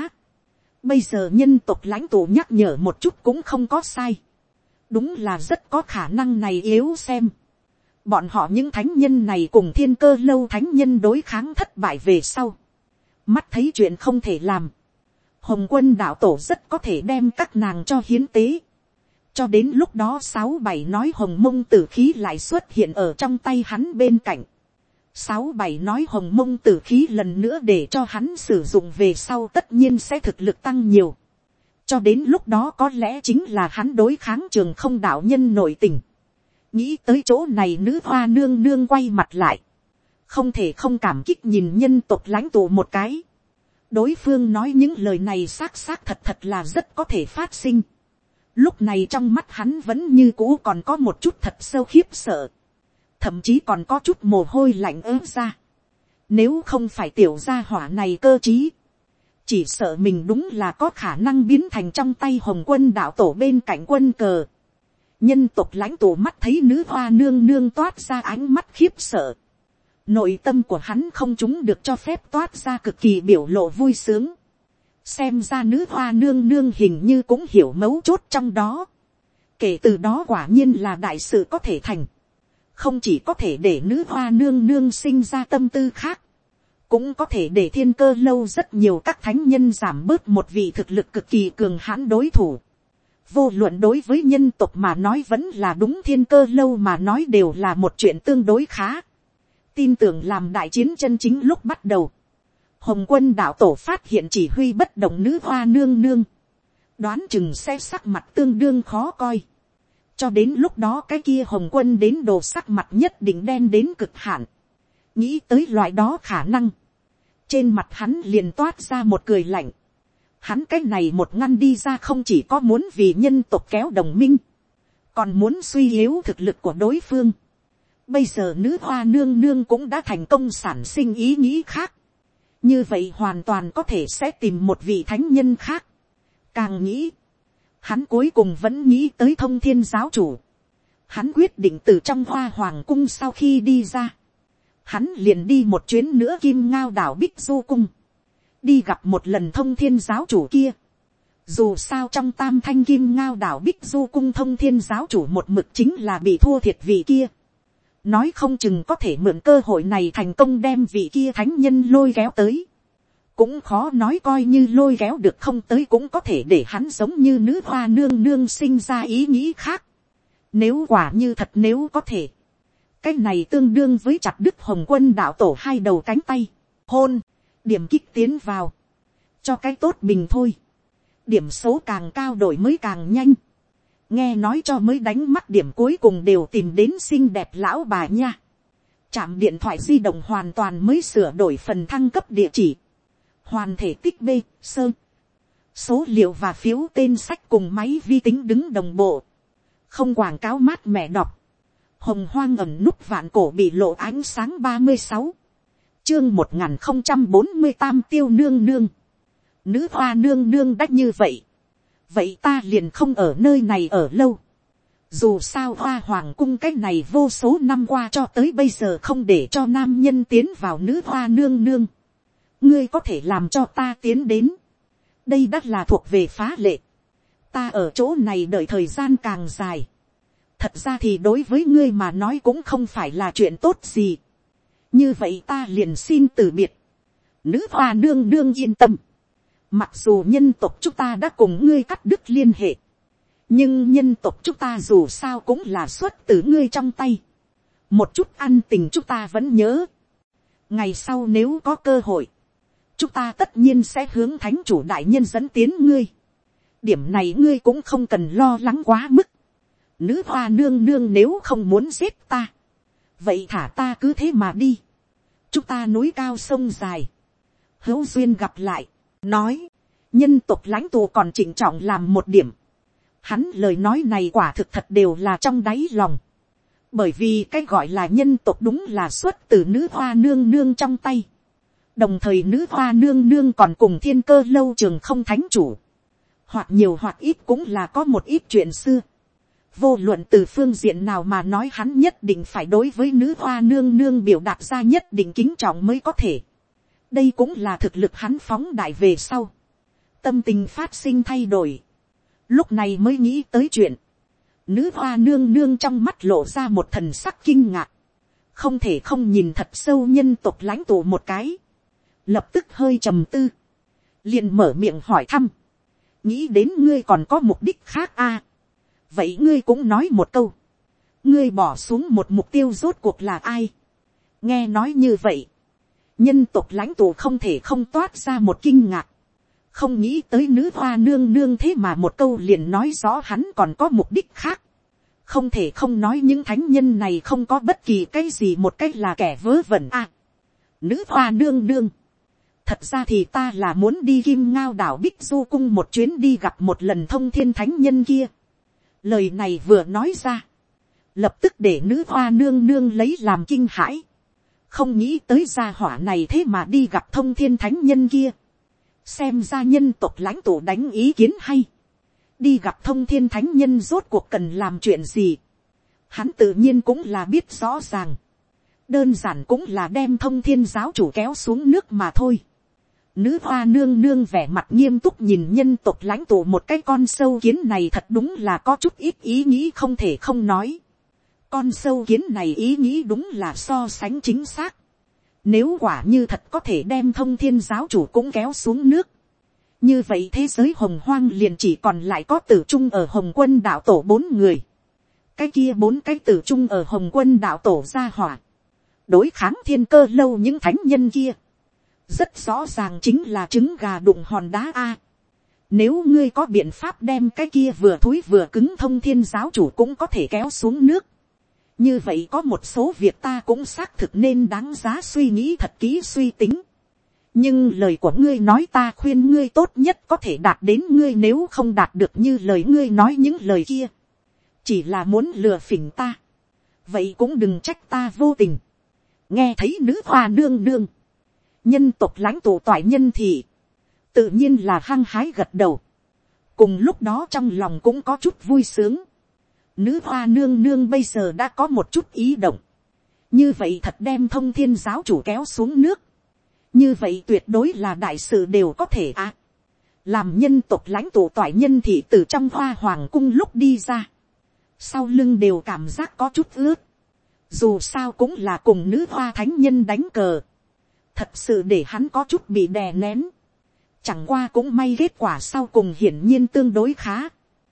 Bây giờ nhân tộc lãnh tụ nhắc nhở một chút cũng không có sai. Đúng là rất có khả năng này yếu xem. Bọn họ những thánh nhân này cùng thiên cơ lâu thánh nhân đối kháng thất bại về sau. Mắt thấy chuyện không thể làm. Hồng Quân đạo tổ rất có thể đem các nàng cho hiến tế. Cho đến lúc đó sáu bảy nói hồng mông tử khí lại xuất hiện ở trong tay hắn bên cạnh. Sáu bảy nói hồng mông tử khí lần nữa để cho hắn sử dụng về sau tất nhiên sẽ thực lực tăng nhiều. Cho đến lúc đó có lẽ chính là hắn đối kháng Trường Không đạo nhân nội tình. Nghĩ tới chỗ này nữ hoa nương nương quay mặt lại. Không thể không cảm kích nhìn nhân tộc lãnh tụ một cái. Đối phương nói những lời này xác xác thật thật là rất có thể phát sinh. Lúc này trong mắt hắn vẫn như cũ còn có một chút thật sâu khiếp sợ. Thậm chí còn có chút mồ hôi lạnh ớt ra. Nếu không phải tiểu gia hỏa này cơ trí, chỉ sợ mình đúng là có khả năng biến thành trong tay Hồng Quân đạo tổ bên cạnh quân cờ. Nhân tộc lãnh tụ mắt thấy nữ hoa nương nương toát ra ánh mắt khiếp sợ. Nội tâm của hắn không chúng được cho phép toát ra cực kỳ biểu lộ vui sướng. Xem ra nữ hoa nương nương hình như cũng hiểu mấu chốt trong đó. Kể từ đó quả nhiên là đại sự có thể thành. Không chỉ có thể để nữ hoa nương nương sinh ra tâm tư khác, cũng có thể để thiên cơ lâu rất nhiều các thánh nhân giảm bớt một vị thực lực cực kỳ cường hãn đối thủ. Vô luận đối với nhân tộc mà nói vẫn là đúng, thiên cơ lâu mà nói đều là một chuyện tương đối khá. Tin tưởng làm đại chiến chân chính lúc bắt đầu, Hồng Quân đạo tổ phát hiện chỉ huy bất động nữ hoa nương nương, đoán chừng sẽ sắc mặt tương đương khó coi. Cho đến lúc đó cái kia Hồng Quân đến đồ sắc mặt nhất định đen đến cực hạn. Nghĩ tới loại đó khả năng, trên mặt hắn liền toát ra một cười lạnh. Hắn cái này một ngăn đi ra không chỉ có muốn vì nhân tộc kéo đồng minh, còn muốn suy yếu thực lực của đối phương. Bây giờ nữ hoa nương nương cũng đã thành công sản sinh ý nghĩ khác. Như vậy hoàn toàn có thể sẽ tìm một vị thánh nhân khác. Càng nghĩ, hắn cuối cùng vẫn nghĩ tới Thông Thiên giáo chủ. Hắn quyết định từ trong Hoa Hoàng cung sau khi đi ra, hắn liền đi một chuyến nữa Kim Ngao đảo Bích Du cung, đi gặp một lần Thông Thiên giáo chủ kia. Dù sao trong Tam Thanh Kim Ngao đảo Bích Du cung Thông Thiên giáo chủ một mực chính là bị thua thiệt vị kia. Nói không chừng có thể mượn cơ hội này thành công đem vị kia thánh nhân lôi kéo tới. Cũng khó nói, coi như lôi kéo được không tới cũng có thể để hắn giống như nữ hoa nương nương sinh ra ý nghĩ khác. Nếu quả như thật nếu có thể, cái này tương đương với chặt đứt Hồng Quân đạo tổ hai đầu cánh tay. Hôn, điểm kích tiến vào, cho cái tốt bình thôi. Điểm số càng cao đổi mới càng nhanh. Nghe nói cho mới đánh mắt điểm cuối cùng đều tìm đến xinh đẹp lão bà nha. Trạm điện thoại di động hoàn toàn mới sửa đổi phần thăng cấp địa chỉ. Hoàn thể tích B, sơ. Số liệu và phiếu tên sách cùng máy vi tính đứng đồng bộ. Không quảng cáo mát mẻ đọc. Hồng hoang ẩn núp vạn cổ bị lộ ánh sáng ba mươi sáu. Chương một nghìn không trăm bốn mươi tam tiêu nương nương. Nữ hoa nương nương đắt như vậy. Vậy ta liền không ở nơi này ở lâu. Dù sao Hoa Hoàng cung cái này vô số năm qua cho tới bây giờ không để cho nam nhân tiến vào nữ hoa nương nương. Ngươi có thể làm cho ta tiến đến. Đây đắt là thuộc về phá lệ. Ta ở chỗ này đợi thời gian càng dài. Thật ra thì đối với ngươi mà nói cũng không phải là chuyện tốt gì. Như vậy ta liền xin từ biệt. Nữ hoa nương nương yên tâm. Mặc dù nhân tộc chúng ta đã cùng ngươi cắt đứt liên hệ, nhưng nhân tộc chúng ta dù sao cũng là xuất từ ngươi trong tay. Một chút ăn tình chúng ta vẫn nhớ. Ngày sau nếu có cơ hội, chúng ta tất nhiên sẽ hướng thánh chủ đại nhân dẫn tiến ngươi. Điểm này ngươi cũng không cần lo lắng quá mức. Nữ hoa nương nương nếu không muốn giết ta, vậy thả ta cứ thế mà đi. Chúng ta núi cao sông dài, hữu duyên gặp lại. Nói, nhân tộc lãnh tụ còn trịnh trọng làm một điểm. Hắn lời nói này quả thực thật đều là trong đáy lòng. Bởi vì cái gọi là nhân tộc đúng là xuất từ nữ hoa nương nương trong tay. Đồng thời nữ hoa nương nương còn cùng thiên cơ lâu trường không thánh chủ. Hoặc nhiều hoặc ít cũng là có một ít chuyện xưa. Vô luận từ phương diện nào mà nói, hắn nhất định phải đối với nữ hoa nương nương biểu đạt ra nhất định kính trọng mới có thể. Đây cũng là thực lực hắn phóng đại về sau. Tâm tình phát sinh thay đổi. Lúc này mới nghĩ tới chuyện. Nữ hoa nương nương trong mắt lộ ra một thần sắc kinh ngạc. Không thể không nhìn thật sâu nhân tộc lãnh tụ một cái. Lập tức hơi trầm tư. Liền mở miệng hỏi thăm. Nghĩ đến ngươi còn có mục đích khác à? Vậy ngươi cũng nói một câu. Ngươi bỏ xuống một mục tiêu rốt cuộc là ai? Nghe nói như vậy, nhân tộc lãnh tụ không thể không toát ra một kinh ngạc. Không nghĩ tới nữ hoa nương nương thế mà một câu liền nói rõ hắn còn có mục đích khác. Không thể không nói những thánh nhân này không có bất kỳ cái gì một cách là kẻ vớ vẩn à. Nữ hoa nương nương, thật ra thì ta là muốn đi Kim Ngao đảo Bích Du cung một chuyến, đi gặp một lần Thông Thiên thánh nhân kia. Lời này vừa nói ra, lập tức để nữ hoa nương nương lấy làm kinh hãi. Không nghĩ tới gia hỏa này thế mà đi gặp Thông Thiên thánh nhân kia. Xem ra nhân tộc lãnh tụ đánh ý kiến hay. Đi gặp Thông Thiên thánh nhân rốt cuộc cần làm chuyện gì. Hắn tự nhiên cũng là biết rõ ràng. Đơn giản cũng là đem Thông Thiên giáo chủ kéo xuống nước mà thôi. Nữ hoa nương nương vẻ mặt nghiêm túc nhìn nhân tộc lãnh tụ một cái con sâu kiến này, thật đúng là có chút ít ý nghĩ không thể không nói. Con sâu kiến này ý nghĩ đúng là so sánh chính xác. Nếu quả như thật có thể đem Thông Thiên giáo chủ cũng kéo xuống nước, như vậy thế giới hồng hoang liền chỉ còn lại có tử trung ở Hồng Quân đạo tổ bốn người. Cái kia bốn cái tử trung ở Hồng Quân đạo tổ ra hỏa, đối kháng Thiên Cơ lâu những thánh nhân kia, rất rõ ràng chính là trứng gà đụng hòn đá a. Nếu ngươi có biện pháp đem cái kia vừa thúi vừa cứng Thông Thiên giáo chủ cũng có thể kéo xuống nước, như vậy có một số việc ta cũng xác thực nên đáng giá suy nghĩ thật kỹ suy tính. Nhưng lời của ngươi nói, ta khuyên ngươi tốt nhất có thể đạt đến, ngươi nếu không đạt được như lời ngươi nói những lời kia, chỉ là muốn lừa phỉnh ta, vậy cũng đừng trách ta vô tình. Nghe thấy nữ hoa nương nương, nhân tộc lãnh tụ toại nhân thì tự nhiên là hăng hái gật đầu. Cùng lúc đó trong lòng cũng có chút vui sướng. Nữ hoa nương nương bây giờ đã có một chút ý động. Như vậy thật đem Thông Thiên giáo chủ kéo xuống nước, như vậy tuyệt đối là đại sự đều có thể à. Làm nhân tộc lãnh tụ toại nhân thì từ trong Hoa Hoàng cung lúc đi ra, sau lưng đều cảm giác có chút ướt. Dù sao cũng là cùng nữ hoa thánh nhân đánh cờ, thật sự để hắn có chút bị đè nén. Chẳng qua cũng may kết quả sau cùng hiển nhiên tương đối khá.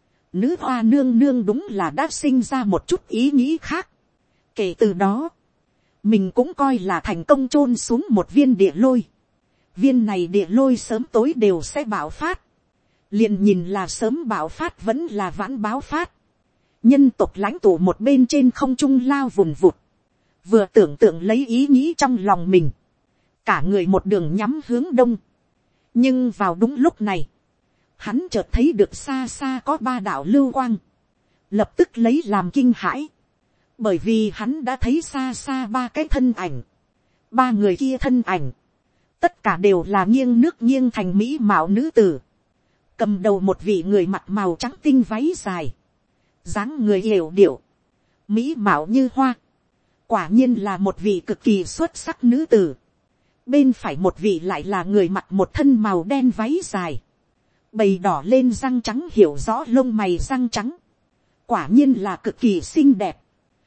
Nữ hoa nương nương đúng là đã sinh ra một chút ý nghĩ khác. Kể từ đó, mình cũng coi là thành công chôn xuống một viên địa lôi. Viên này địa lôi sớm tối đều sẽ bạo phát. Liền nhìn là sớm bạo phát vẫn là vãn báo phát. Nhân tộc lãnh tụ một bên trên không trung lao vùn vụt, vừa tưởng tượng lấy ý nghĩ trong lòng mình, cả người một đường nhắm hướng đông. Nhưng vào đúng lúc này, hắn chợt thấy được xa xa có ba đạo lưu quang, lập tức lấy làm kinh hãi, bởi vì hắn đã thấy xa xa ba cái thân ảnh. Ba người kia thân ảnh, tất cả đều là nghiêng nước nghiêng thành mỹ mạo nữ tử. Cầm đầu một vị người mặc màu trắng tinh váy dài, dáng người hiểu điệu, mỹ mạo như hoa, quả nhiên là một vị cực kỳ xuất sắc nữ tử. Bên phải một vị lại là người mặc một thân màu đen váy dài, bầy đỏ lên răng trắng, hiểu rõ lông mày răng trắng, quả nhiên là cực kỳ xinh đẹp.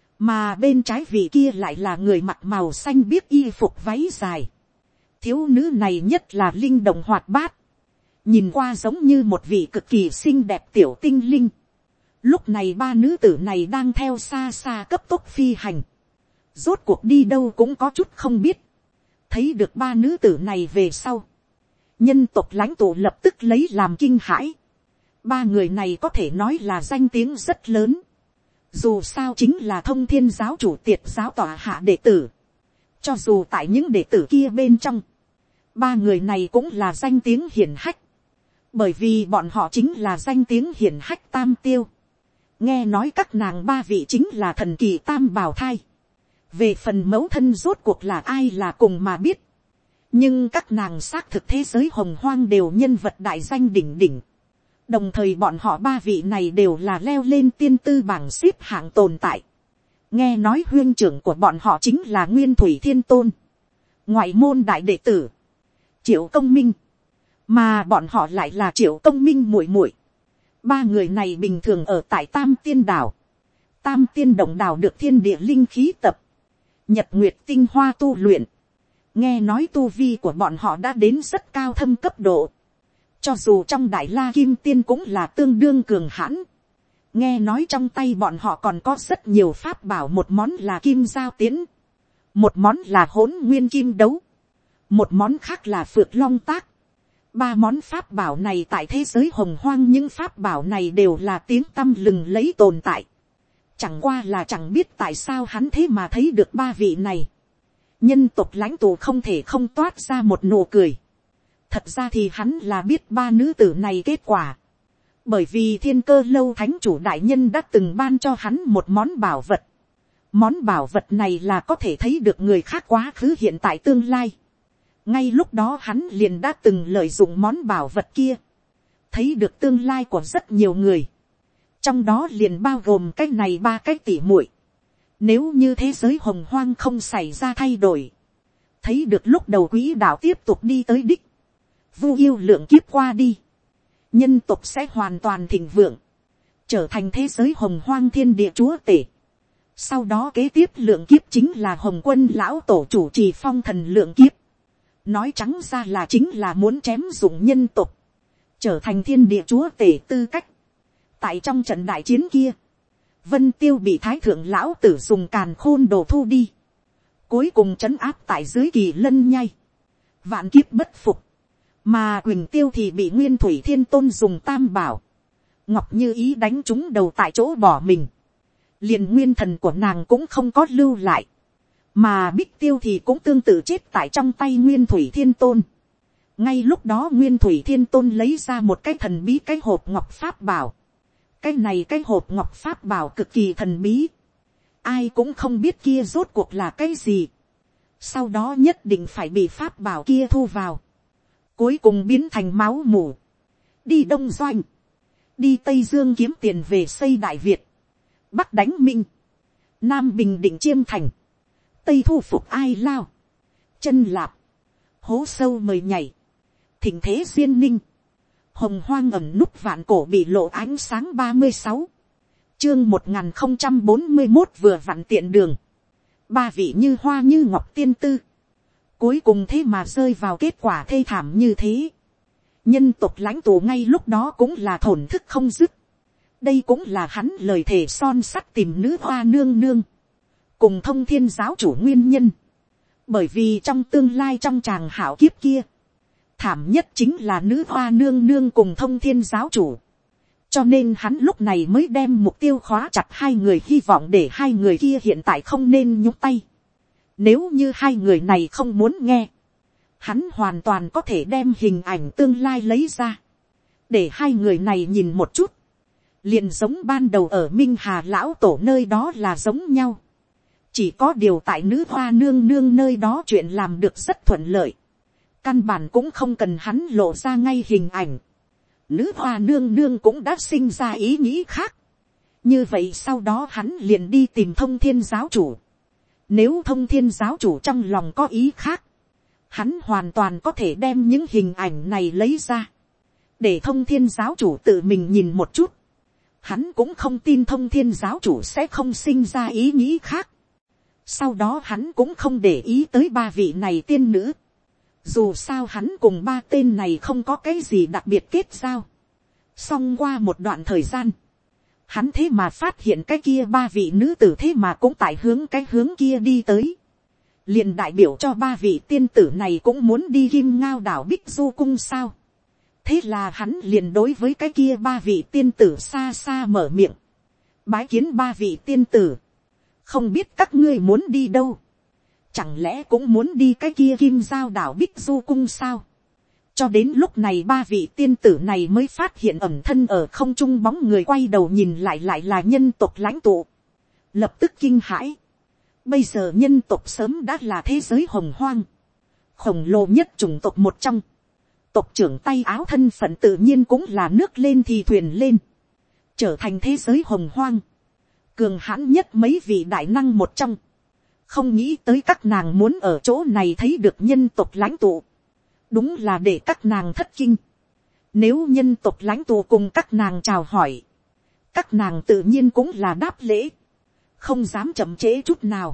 Mà bên trái vị kia lại là người mặc màu xanh biếc y phục váy dài. Thiếu nữ này nhất là linh động hoạt bát, nhìn qua giống như một vị cực kỳ xinh đẹp tiểu tinh linh. Lúc này ba nữ tử này đang theo xa xa cấp tốc phi hành, rốt cuộc đi đâu cũng có chút không biết. Thấy được ba nữ tử này về sau, nhân tộc lãnh tụ lập tức lấy làm kinh hãi. Ba người này có thể nói là danh tiếng rất lớn, dù sao chính là Thông Thiên giáo chủ tiệt giáo tọa hạ đệ tử. Cho dù tại những đệ tử kia bên trong, ba người này cũng là danh tiếng hiển hách, bởi vì bọn họ chính là danh tiếng hiển hách tam tiêu. Nghe nói các nàng ba vị chính là thần kỳ tam bào thai. Về phần mẫu thân rốt cuộc là ai là cùng mà biết. Nhưng các nàng xác thực thế giới hồng hoang đều nhân vật đại danh đỉnh đỉnh. Đồng thời bọn họ ba vị này đều là leo lên tiên tư bảng xếp hạng tồn tại. Nghe nói huyên trưởng của bọn họ chính là Nguyên Thủy Thiên Tôn, ngoại môn đại đệ tử Triệu Công Minh, mà bọn họ lại là Triệu Công Minh muội muội. Ba người này bình thường ở tại Tam Tiên Đảo. Tam Tiên Động Đảo được thiên địa linh khí tập, nhật nguyệt tinh hoa tu luyện. Nghe nói tu vi của bọn họ đã đến rất cao thâm cấp độ. Cho dù trong Đại La Kim Tiên cũng là tương đương cường hãn. Nghe nói trong tay bọn họ còn có rất nhiều pháp bảo, một món là Kim Giao Tiến, một món là Hỗn Nguyên Kim Đấu, một món khác là Phượng Long Tác. Ba món pháp bảo này tại thế giới hồng hoang, những pháp bảo này đều là tiếng tăm lừng lấy tồn tại. Chẳng qua là chẳng biết tại sao hắn thế mà thấy được ba vị này. Nhân tộc lãnh tụ không thể không toát ra một nụ cười. Thật ra thì hắn là biết ba nữ tử này kết quả. Bởi vì Thiên Cơ Lâu thánh chủ đại nhân đã từng ban cho hắn một món bảo vật. Món bảo vật này là có thể thấy được người khác quá khứ hiện tại tương lai. Ngay lúc đó hắn liền đã từng lợi dụng món bảo vật kia. Thấy được tương lai của rất nhiều người. Trong đó liền bao gồm cái này ba cái tỉ muội. Nếu như thế giới hồng hoang không xảy ra thay đổi. Thấy được lúc đầu quỹ đạo tiếp tục đi tới đích. Vu yêu lượng kiếp qua đi. Nhân tộc sẽ hoàn toàn thịnh vượng. Trở thành thế giới hồng hoang thiên địa chúa tể. Sau đó kế tiếp lượng kiếp chính là hồng quân lão tổ chủ trì phong thần lượng kiếp. Nói trắng ra là chính là muốn chém dụng nhân tộc. Trở thành thiên địa chúa tể tư cách. Tại trong trận đại chiến kia. Vân Tiêu bị thái thượng lão tử dùng càn khôn đồ thu đi. Cuối cùng trấn áp tại dưới Kỳ Lân nhai. Vạn kiếp bất phục. Mà Quỳnh Tiêu thì bị Nguyên Thủy Thiên Tôn dùng tam bảo. Ngọc Như Ý đánh trúng đầu tại chỗ bỏ mình. Liền nguyên thần của nàng cũng không có lưu lại. Mà Bích Tiêu thì cũng tương tự chết tại trong tay Nguyên Thủy Thiên Tôn. Ngay lúc đó Nguyên Thủy Thiên Tôn lấy ra một cái thần bí cái hộp ngọc pháp bảo. Cái này cái hộp ngọc pháp bảo cực kỳ thần bí. Ai cũng không biết kia rốt cuộc là cái gì. Sau đó nhất định phải bị pháp bảo kia thu vào. Cuối cùng biến thành máu mủ. Đi Đông Doanh. Đi Tây Dương kiếm tiền về xây Đại Việt. Bắc đánh Minh. Nam bình định Chiêm Thành. Tây thu phục Ai Lao. Chân Lạp. Hố sâu mời nhảy. Thỉnh thế duyên ninh. Hồng hoang ẩm núp vạn cổ bị lộ ánh sáng ba mươi sáu. Chương một nghìn không trăm bốn mươi một vừa vặn tiện đường. Ba vị như hoa như ngọc tiên tư. Cuối cùng thế mà rơi vào kết quả thê thảm như thế. Nhân tộc lãnh tụ ngay lúc đó cũng là thổn thức không dứt. Đây cũng là hắn lời thề son sắt tìm nữ hoa nương nương. Cùng Thông Thiên giáo chủ nguyên nhân. Bởi vì trong tương lai trong tràng hảo kiếp kia. Thảm nhất chính là nữ hoa nương nương cùng Thông Thiên giáo chủ. Cho nên hắn lúc này mới đem mục tiêu khóa chặt hai người, hy vọng để hai người kia hiện tại không nên nhúc tay. Nếu như hai người này không muốn nghe. Hắn hoàn toàn có thể đem hình ảnh tương lai lấy ra. Để hai người này nhìn một chút. Liền giống ban đầu ở Minh Hà lão tổ nơi đó là giống nhau. Chỉ có điều tại nữ hoa nương nương nơi đó chuyện làm được rất thuận lợi. Căn bản cũng không cần hắn lộ ra ngay hình ảnh. Nữ hoa nương nương cũng đã sinh ra ý nghĩ khác. Như vậy sau đó hắn liền đi tìm Thông Thiên giáo chủ. Nếu Thông Thiên giáo chủ trong lòng có ý khác. Hắn hoàn toàn có thể đem những hình ảnh này lấy ra. Để Thông Thiên giáo chủ tự mình nhìn một chút. Hắn cũng không tin Thông Thiên giáo chủ sẽ không sinh ra ý nghĩ khác. Sau đó hắn cũng không để ý tới ba vị này tiên nữ. Dù sao hắn cùng ba tên này không có cái gì đặc biệt kết giao. Xong qua một đoạn thời gian. Hắn thế mà phát hiện cái kia ba vị nữ tử thế mà cũng tại hướng cái hướng kia đi tới. Liền đại biểu cho ba vị tiên tử này cũng muốn đi Kim Ngao đảo Bích Du cung sao. Thế là hắn liền đối với cái kia ba vị tiên tử xa xa mở miệng. Bái kiến ba vị tiên tử. Không biết các ngươi muốn đi đâu. Chẳng lẽ cũng muốn đi cái kia Kim Giao đảo Bích Du cung sao. Cho đến lúc này ba vị tiên tử này mới phát hiện ẩn thân ở không trung bóng người, quay đầu nhìn lại lại là nhân tộc lãnh tụ. Lập tức kinh hãi. Bây giờ nhân tộc sớm đã là thế giới hồng hoang. Khổng lồ nhất chủng tộc một trong. Tộc trưởng tay áo thân phận tự nhiên cũng là nước lên thì thuyền lên. Trở thành thế giới hồng hoang. Cường hãn nhất mấy vị đại năng một trong. Không nghĩ tới các nàng muốn ở chỗ này thấy được nhân tộc lãnh tụ. Đúng là để các nàng thất kinh. Nếu nhân tộc lãnh tụ cùng các nàng chào hỏi. Các nàng tự nhiên cũng là đáp lễ. Không dám chậm trễ chút nào.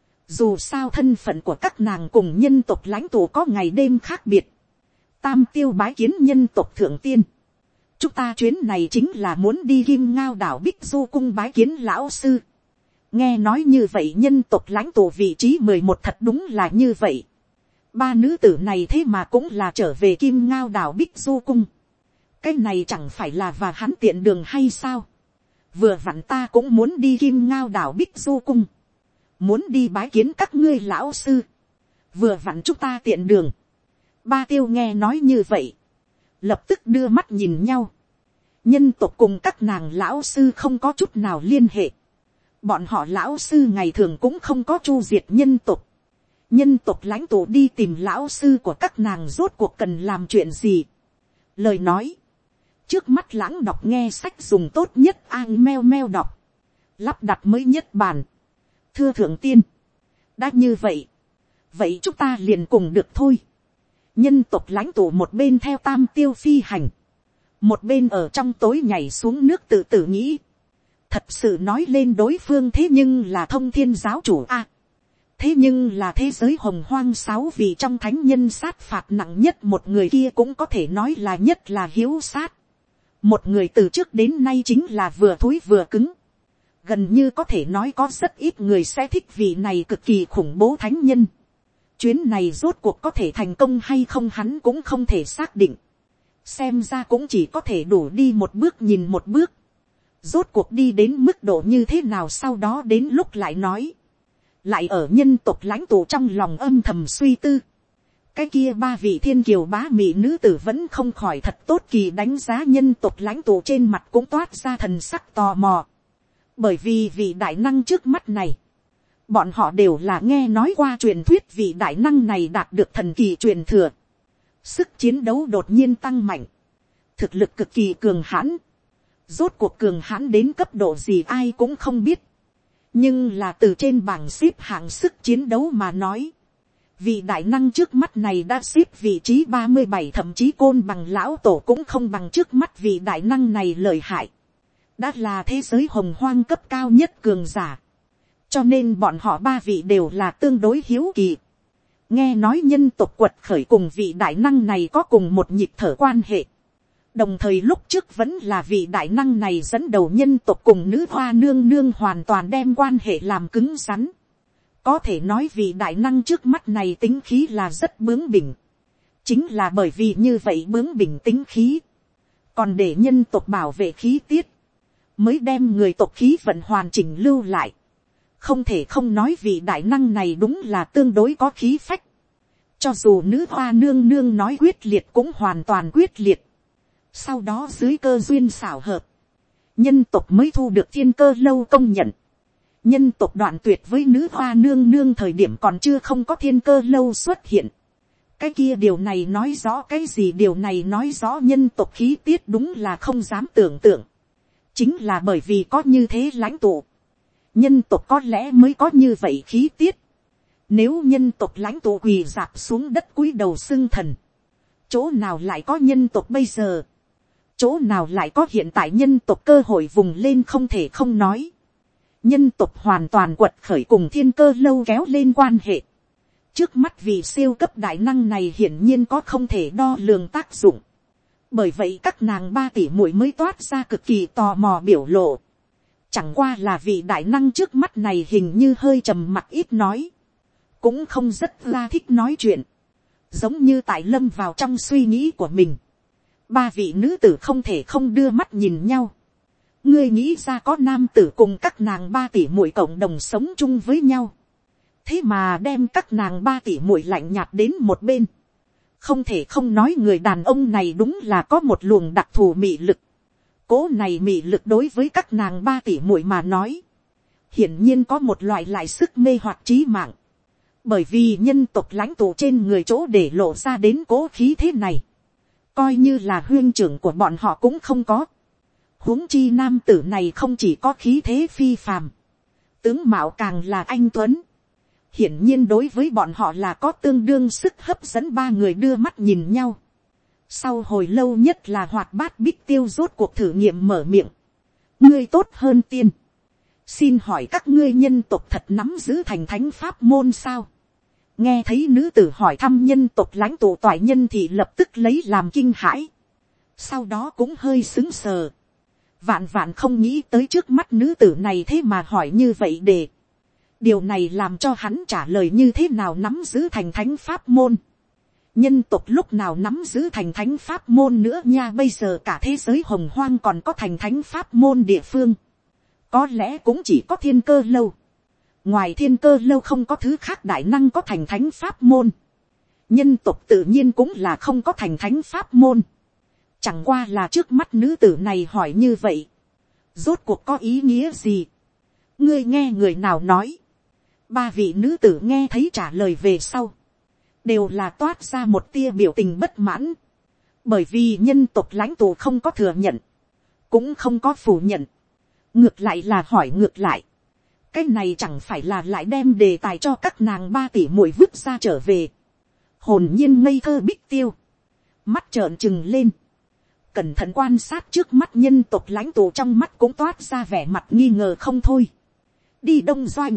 Dù sao thân phận của các nàng cùng nhân tộc lãnh tụ có ngày đêm khác biệt. Tam tiêu bái kiến nhân tộc thượng tiên. Chúng ta chuyến này chính là muốn đi Kim Ngao đảo Bích Du cung bái kiến lão sư. Nghe nói như vậy nhân tộc lãnh tụ vị trí mười một thật đúng là như vậy. Ba nữ tử này thế mà cũng là trở về Kim Ngao đảo Bích Du cung. Cái này chẳng phải là và hắn tiện đường hay sao? Vừa vặn ta cũng muốn đi Kim Ngao đảo Bích Du cung. Muốn đi bái kiến các ngươi lão sư. Vừa vặn chúng ta tiện đường. Ba tiêu nghe nói như vậy, lập tức đưa mắt nhìn nhau. Nhân tộc cùng các nàng lão sư không có chút nào liên hệ. Bọn họ lão sư ngày thường cũng không có chu diệt nhân tộc. Nhân tộc lãnh tụ đi tìm lão sư của các nàng rốt cuộc cần làm chuyện gì. Lời nói, trước mắt lãng đọc nghe sách dùng tốt nhất an meo meo đọc. Lắp đặt mới nhất bản. Thưa thượng tiên, đã như vậy, vậy chúng ta liền cùng được thôi. Nhân tộc lãnh tụ một bên theo tam tiêu phi hành, một bên ở trong tối nhảy xuống nước tự tử nghĩ. Thật sự nói lên đối phương thế nhưng là thông thiên giáo chủ a. Thế nhưng là thế giới hồng hoang sáu vị trong thánh nhân sát phạt nặng nhất một người kia cũng có thể nói là nhất là hiếu sát. Một người từ trước đến nay chính là vừa thối vừa cứng. Gần như có thể nói có rất ít người sẽ thích vị này cực kỳ khủng bố thánh nhân. Chuyến này rốt cuộc có thể thành công hay không hắn cũng không thể xác định. Xem ra cũng chỉ có thể đủ đi một bước nhìn một bước. Rốt cuộc đi đến mức độ như thế nào sau đó đến lúc lại nói. Lại ở nhân tộc lãnh tụ trong lòng âm thầm suy tư. Cái kia ba vị thiên kiều bá mị nữ tử vẫn không khỏi thật tốt kỳ đánh giá nhân tộc lãnh tụ trên mặt cũng toát ra thần sắc tò mò. Bởi vì vị đại năng trước mắt này, bọn họ đều là nghe nói qua truyền thuyết vị đại năng này đạt được thần kỳ truyền thừa. Sức chiến đấu đột nhiên tăng mạnh. Thực lực cực kỳ cường hãn. Rốt cuộc cường hãn đến cấp độ gì ai cũng không biết. Nhưng là từ trên bảng xếp hạng sức chiến đấu mà nói. Vị đại năng trước mắt này đã xếp vị trí ba mươi bảy, thậm chí côn bằng lão tổ cũng không bằng trước mắt vị đại năng này lợi hại. Đã là thế giới hồng hoang cấp cao nhất cường giả. Cho nên bọn họ ba vị đều là tương đối hiếu kỳ. Nghe nói nhân tộc quật khởi cùng vị đại năng này có cùng một nhịp thở quan hệ. Đồng thời lúc trước vẫn là vị đại năng này dẫn đầu nhân tộc cùng nữ hoa nương nương hoàn toàn đem quan hệ làm cứng rắn. Có thể nói vị đại năng trước mắt này tính khí là rất bướng bỉnh. Chính là bởi vì như vậy bướng bỉnh tính khí. Còn để nhân tộc bảo vệ khí tiết. Mới đem người tộc khí vận hoàn chỉnh lưu lại. Không thể không nói vị đại năng này đúng là tương đối có khí phách. Cho dù nữ hoa nương nương nói quyết liệt cũng hoàn toàn quyết liệt. Sau đó dưới cơ duyên xảo hợp. Nhân tộc mới thu được thiên cơ lâu công nhận. Nhân tộc đoạn tuyệt với nữ hoa nương nương thời điểm còn chưa không có thiên cơ lâu xuất hiện. Cái kia điều này nói rõ cái gì, điều này nói rõ nhân tộc khí tiết đúng là không dám tưởng tượng. Chính là bởi vì có như thế lãnh tụ. Nhân tộc có lẽ mới có như vậy khí tiết. Nếu nhân tộc lãnh tụ quỳ dạp xuống đất cúi đầu xưng thần. Chỗ nào lại có nhân tộc bây giờ? Chỗ nào lại có hiện tại nhân tộc cơ hội vùng lên không thể không nói. Nhân tộc hoàn toàn quật khởi cùng thiên cơ lâu kéo lên quan hệ. Trước mắt vị siêu cấp đại năng này hiển nhiên có không thể đo lường tác dụng. Bởi vậy các nàng ba tỷ muội mới toát ra cực kỳ tò mò biểu lộ. Chẳng qua là vị đại năng trước mắt này hình như hơi trầm mặc ít nói. Cũng không rất là thích nói chuyện. Giống như tại lâm vào trong suy nghĩ của mình. Ba vị nữ tử không thể không đưa mắt nhìn nhau. Ngươi nghĩ ra có nam tử cùng các nàng ba tỷ muội cộng đồng sống chung với nhau. Thế mà đem các nàng ba tỷ muội lạnh nhạt đến một bên. Không thể không nói người đàn ông này đúng là có một luồng đặc thù mị lực. Cố này mị lực đối với các nàng ba tỷ muội mà nói. Hiển nhiên có một loại lại sức mê hoặc trí mạng. Bởi vì nhân tộc lãnh tụ trên người chỗ để lộ ra đến cố khí thế này. Coi như là huyên trưởng của bọn họ cũng không có. Huống chi nam tử này không chỉ có khí thế phi phàm. Tướng mạo càng là anh tuấn. Hiển nhiên đối với bọn họ là có tương đương sức hấp dẫn. Ba người đưa mắt nhìn nhau. Sau hồi lâu nhất là hoạt bát Bích Tiêu rốt cuộc thử nghiệm mở miệng. Ngươi tốt hơn tiên. Xin hỏi các ngươi nhân tộc thật nắm giữ thành thánh pháp môn sao? Nghe thấy nữ tử hỏi thăm nhân tộc lãnh tụ toại nhân thì lập tức lấy làm kinh hãi. Sau đó cũng hơi xứng sờ. Vạn vạn không nghĩ tới trước mắt nữ tử này thế mà hỏi như vậy để. Điều này làm cho hắn trả lời như thế nào nắm giữ thành thánh pháp môn. Nhân tộc lúc nào nắm giữ thành thánh pháp môn nữa nha, bây giờ cả thế giới hồng hoang còn có thành thánh pháp môn địa phương. Có lẽ cũng chỉ có thiên cơ lâu. Ngoài thiên cơ lâu không có thứ khác đại năng có thành thánh pháp môn. Nhân tộc tự nhiên cũng là không có thành thánh pháp môn. Chẳng qua là trước mắt nữ tử này hỏi như vậy. Rốt cuộc có ý nghĩa gì? Ngươi nghe người nào nói? Ba vị nữ tử nghe thấy trả lời về sau. Đều là toát ra một tia biểu tình bất mãn. Bởi vì nhân tộc lãnh tụ không có thừa nhận. Cũng không có phủ nhận. Ngược lại là hỏi ngược lại. Cái này chẳng phải là lại đem đề tài cho các nàng ba tỷ muội vứt ra trở về. Hồn nhiên ngây thơ Bích Tiêu. Mắt trợn trừng lên. Cẩn thận quan sát trước mắt nhân tộc lãnh tụ, trong mắt cũng toát ra vẻ mặt nghi ngờ không thôi. Đi Đông Doanh.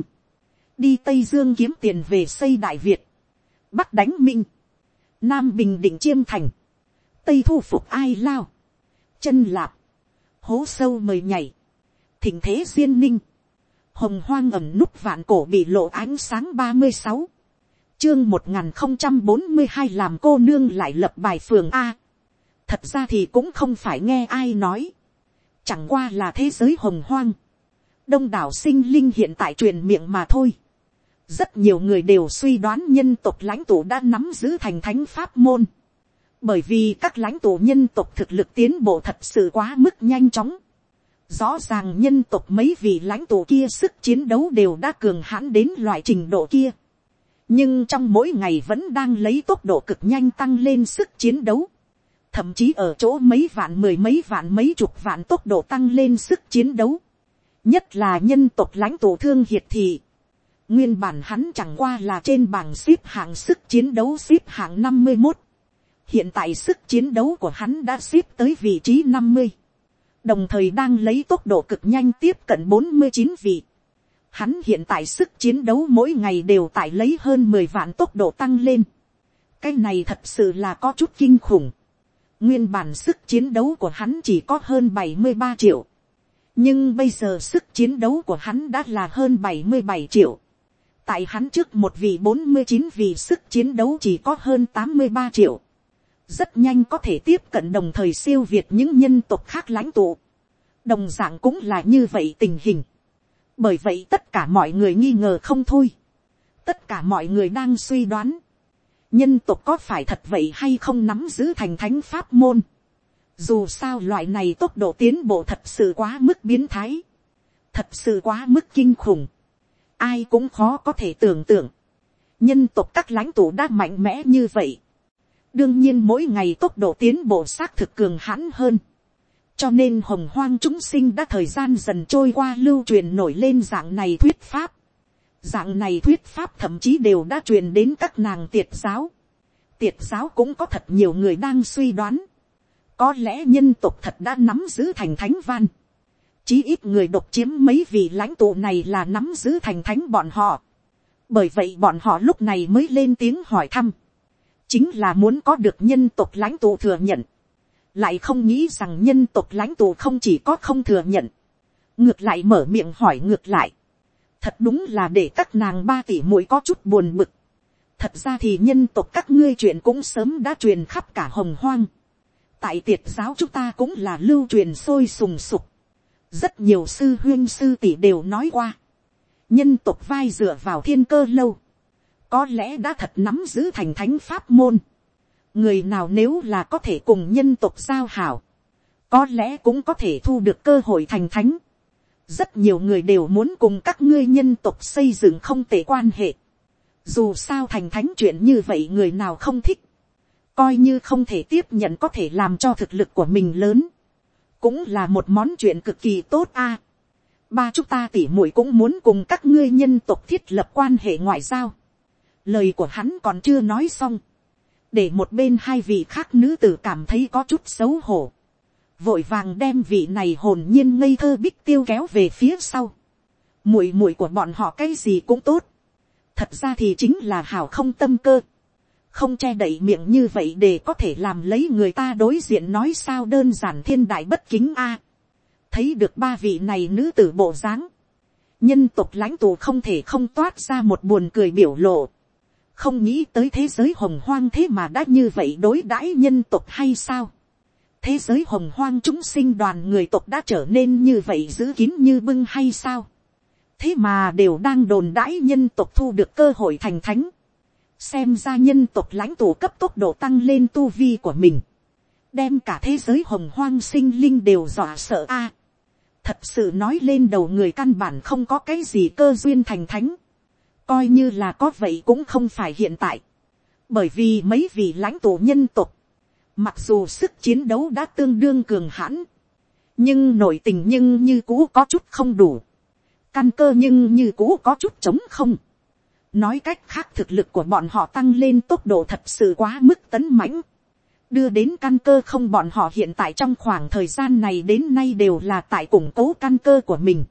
Đi Tây Dương kiếm tiền về xây Đại Việt. Bắc đánh Minh. Nam bình định Chiêm Thành. Tây thu phục Ai Lao. Chân Lạp. Hố sâu mời nhảy. Thỉnh thế duyên ninh. Hồng hoang ẩm núp vạn cổ bị lộ ánh sáng ba mươi sáu. Chương một nghìn không trăm bốn mươi hai làm cô nương lại lập bài phường A. Thật ra thì cũng không phải nghe ai nói. Chẳng qua là thế giới hồng hoang. Đông đảo sinh linh hiện tại truyền miệng mà thôi. Rất nhiều người đều suy đoán nhân tộc lãnh tụ đã nắm giữ thành thánh pháp môn. Bởi vì các lãnh tụ nhân tộc thực lực tiến bộ thật sự quá mức nhanh chóng. Rõ ràng nhân tộc mấy vị lãnh tụ kia sức chiến đấu đều đã cường hãn đến loại trình độ kia. Nhưng trong mỗi ngày vẫn đang lấy tốc độ cực nhanh tăng lên sức chiến đấu. Thậm chí ở chỗ mấy vạn mười mấy vạn mấy chục vạn tốc độ tăng lên sức chiến đấu. Nhất là nhân tộc lãnh tụ Thương Hiệt Thị. Nguyên bản hắn chẳng qua là trên bảng xếp hạng sức chiến đấu xếp hạng năm mươi mốt. Hiện tại sức chiến đấu của hắn đã xếp tới vị trí năm mươi. Đồng thời đang lấy tốc độ cực nhanh tiếp cận bốn mươi chín vị. Hắn hiện tại sức chiến đấu mỗi ngày đều tại lấy hơn mười vạn tốc độ tăng lên. Cái này thật sự là có chút kinh khủng. Nguyên bản sức chiến đấu của hắn chỉ có hơn bảy mươi ba triệu. Nhưng bây giờ sức chiến đấu của hắn đã là hơn bảy mươi bảy triệu. Tại hắn trước một vị bốn mươi chín vị sức chiến đấu chỉ có hơn tám mươi ba triệu. Rất nhanh có thể tiếp cận đồng thời siêu việt những nhân tộc khác lãnh tụ. Đồng dạng cũng là như vậy tình hình. Bởi vậy tất cả mọi người nghi ngờ không thôi. Tất cả mọi người đang suy đoán. Nhân tộc có phải thật vậy hay không nắm giữ thành thánh pháp môn. Dù sao loại này tốc độ tiến bộ thật sự quá mức biến thái. Thật sự quá mức kinh khủng. Ai cũng khó có thể tưởng tượng. Nhân tộc các lãnh tụ đã mạnh mẽ như vậy. Đương nhiên mỗi ngày tốc độ tiến bộ xác thực cường hãn hơn. Cho nên hồng hoang chúng sinh đã thời gian dần trôi qua lưu truyền nổi lên dạng này thuyết pháp. Dạng này thuyết pháp thậm chí đều đã truyền đến các nàng tiệt giáo. Tiệt giáo cũng có thật nhiều người đang suy đoán. Có lẽ nhân tộc thật đã nắm giữ thành thánh văn. Chí ít người độc chiếm mấy vị lãnh tụ này là nắm giữ thành thánh bọn họ. Bởi vậy bọn họ lúc này mới lên tiếng hỏi thăm. Chính là muốn có được nhân tộc lãnh tụ thừa nhận. Lại không nghĩ rằng nhân tộc lãnh tụ không chỉ có không thừa nhận. Ngược lại mở miệng hỏi ngược lại. Thật đúng là để các nàng ba tỷ muội có chút buồn bực. Thật ra thì nhân tộc các ngươi chuyện cũng sớm đã truyền khắp cả hồng hoang. Tại tiệt giáo chúng ta cũng là lưu truyền sôi sùng sục. Rất nhiều sư huyên sư tỷ đều nói qua. Nhân tộc vai dựa vào thiên cơ lâu. Có lẽ đã thật nắm giữ thành thánh pháp môn. Người nào nếu là có thể cùng nhân tộc giao hảo. Có lẽ cũng có thể thu được cơ hội thành thánh. Rất nhiều người đều muốn cùng các ngươi nhân tộc xây dựng không tệ quan hệ. Dù sao thành thánh chuyện như vậy người nào không thích. Coi như không thể tiếp nhận có thể làm cho thực lực của mình lớn. Cũng là một món chuyện cực kỳ tốt a. Ba chúng ta tỉ muội cũng muốn cùng các ngươi nhân tộc thiết lập quan hệ ngoại giao. Lời của hắn còn chưa nói xong. Để một bên hai vị khác nữ tử cảm thấy có chút xấu hổ. Vội vàng đem vị này hồn nhiên ngây thơ Bích Tiêu kéo về phía sau. Muội muội của bọn họ cái gì cũng tốt. Thật ra thì chính là hảo không tâm cơ. Không che đậy miệng như vậy để có thể làm lấy người ta đối diện nói sao đơn giản thiên đại bất kính a. Thấy được ba vị này nữ tử bộ dáng. Nhân tộc lãnh tụ không thể không toát ra một buồn cười biểu lộ. Không nghĩ tới thế giới hồng hoang thế mà đã như vậy đối đãi nhân tộc hay sao. Thế giới hồng hoang chúng sinh đoàn người tộc đã trở nên như vậy giữ kín như bưng hay sao. Thế mà đều đang đồn đãi nhân tộc thu được cơ hội thành thánh. xem ra nhân tộc lãnh tụ cấp tốc độ tăng lên tu vi của mình, đem cả thế giới hồng hoang sinh linh đều dọa sợ a. Thật sự nói lên đầu người căn bản không có cái gì cơ duyên thành thánh, coi như là có vậy cũng không phải hiện tại, bởi vì mấy vị lãnh tụ nhân tộc, mặc dù sức chiến đấu đã tương đương cường hãn, nhưng nội tình nhưng như cũ có chút không đủ, căn cơ nhưng như cũ có chút trống không. Nói cách khác, thực lực của bọn họ tăng lên tốc độ thật sự quá mức tấn mãnh, đưa đến căn cơ không. Bọn họ hiện tại trong khoảng thời gian này đến nay đều là tại củng cố căn cơ của mình.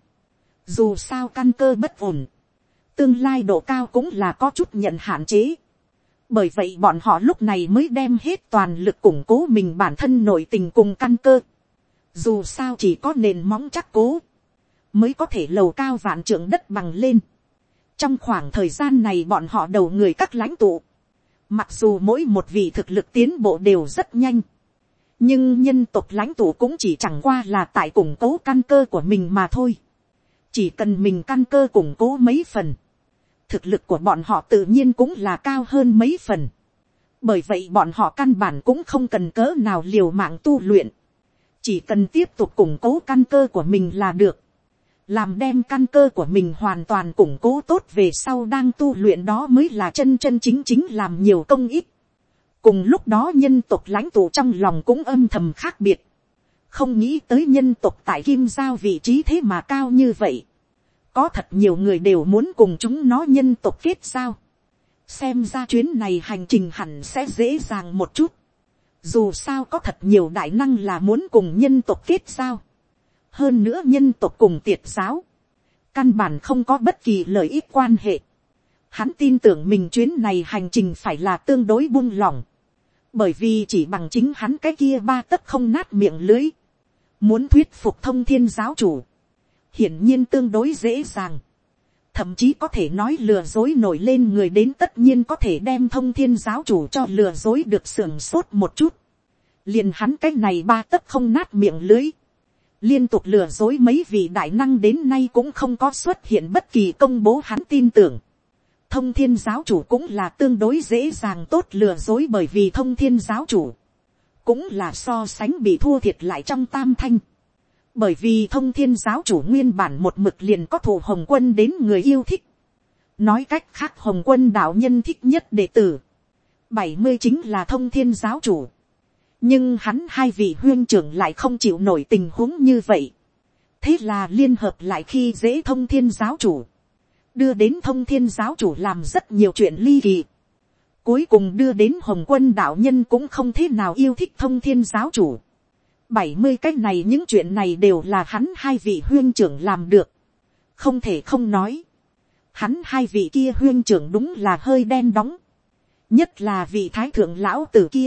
Dù sao căn cơ bất ổn, tương lai độ cao cũng là có chút nhận hạn chế. Bởi vậy bọn họ lúc này mới đem hết toàn lực củng cố mình bản thân nội tình cùng căn cơ. Dù sao chỉ có nền móng chắc cố, mới có thể lầu cao vạn trượng đất bằng lên. Trong khoảng thời gian này bọn họ đầu người các lãnh tụ, mặc dù mỗi một vị thực lực tiến bộ đều rất nhanh, nhưng nhân tộc lãnh tụ cũng chỉ chẳng qua là tại củng cố căn cơ của mình mà thôi. Chỉ cần mình căn cơ củng cố mấy phần, thực lực của bọn họ tự nhiên cũng là cao hơn mấy phần. Bởi vậy bọn họ căn bản cũng không cần cỡ nào liều mạng tu luyện, chỉ cần tiếp tục củng cố căn cơ của mình là được. Làm đem căn cơ của mình hoàn toàn củng cố tốt về sau đang tu luyện, đó mới là chân chân chính chính làm nhiều công ích. Cùng lúc đó nhân tộc lãnh tụ trong lòng cũng âm thầm khác biệt. Không nghĩ tới nhân tộc tại Kim Giao vị trí thế mà cao như vậy. Có thật nhiều người đều muốn cùng chúng nó nhân tộc kết giao. Xem ra chuyến này hành trình hẳn sẽ dễ dàng một chút. Dù sao có thật nhiều đại năng là muốn cùng nhân tộc kết giao. Hơn nữa nhân tộc cùng tiệt giáo, căn bản không có bất kỳ lợi ích quan hệ. Hắn tin tưởng mình chuyến này hành trình phải là tương đối buông lỏng. Bởi vì chỉ bằng chính hắn cái kia ba tấc không nát miệng lưới, muốn thuyết phục Thông Thiên giáo chủ, hiển nhiên tương đối dễ dàng. Thậm chí có thể nói lừa dối nổi lên người đến tất nhiên có thể đem Thông Thiên giáo chủ cho lừa dối được sưởng sốt một chút. Liền hắn cái này ba tấc không nát miệng lưới, liên tục lừa dối mấy vị đại năng đến nay cũng không có xuất hiện bất kỳ công bố. Hắn tin tưởng Thông Thiên giáo chủ cũng là tương đối dễ dàng tốt lừa dối, bởi vì Thông Thiên giáo chủ cũng là so sánh bị thua thiệt lại trong tam thanh. Bởi vì Thông Thiên giáo chủ nguyên bản một mực liền có thù Hồng Quân đến người yêu thích. Nói cách khác, Hồng Quân đạo nhân thích nhất đệ tử bảy mươi chính là Thông Thiên giáo chủ. Nhưng hắn hai vị huyên trưởng lại không chịu nổi tình huống như vậy. Thế là liên hợp lại khi dễ Thông Thiên giáo chủ, đưa đến Thông Thiên giáo chủ làm rất nhiều chuyện ly kỳ. Cuối cùng đưa đến Hồng Quân đạo nhân cũng không thế nào yêu thích Thông Thiên giáo chủ. bảy mươi cái này những chuyện này đều là hắn hai vị huyên trưởng làm được. Không thể không nói, hắn hai vị kia huyên trưởng đúng là hơi đen đóng. Nhất là vị thái thượng lão tử kia,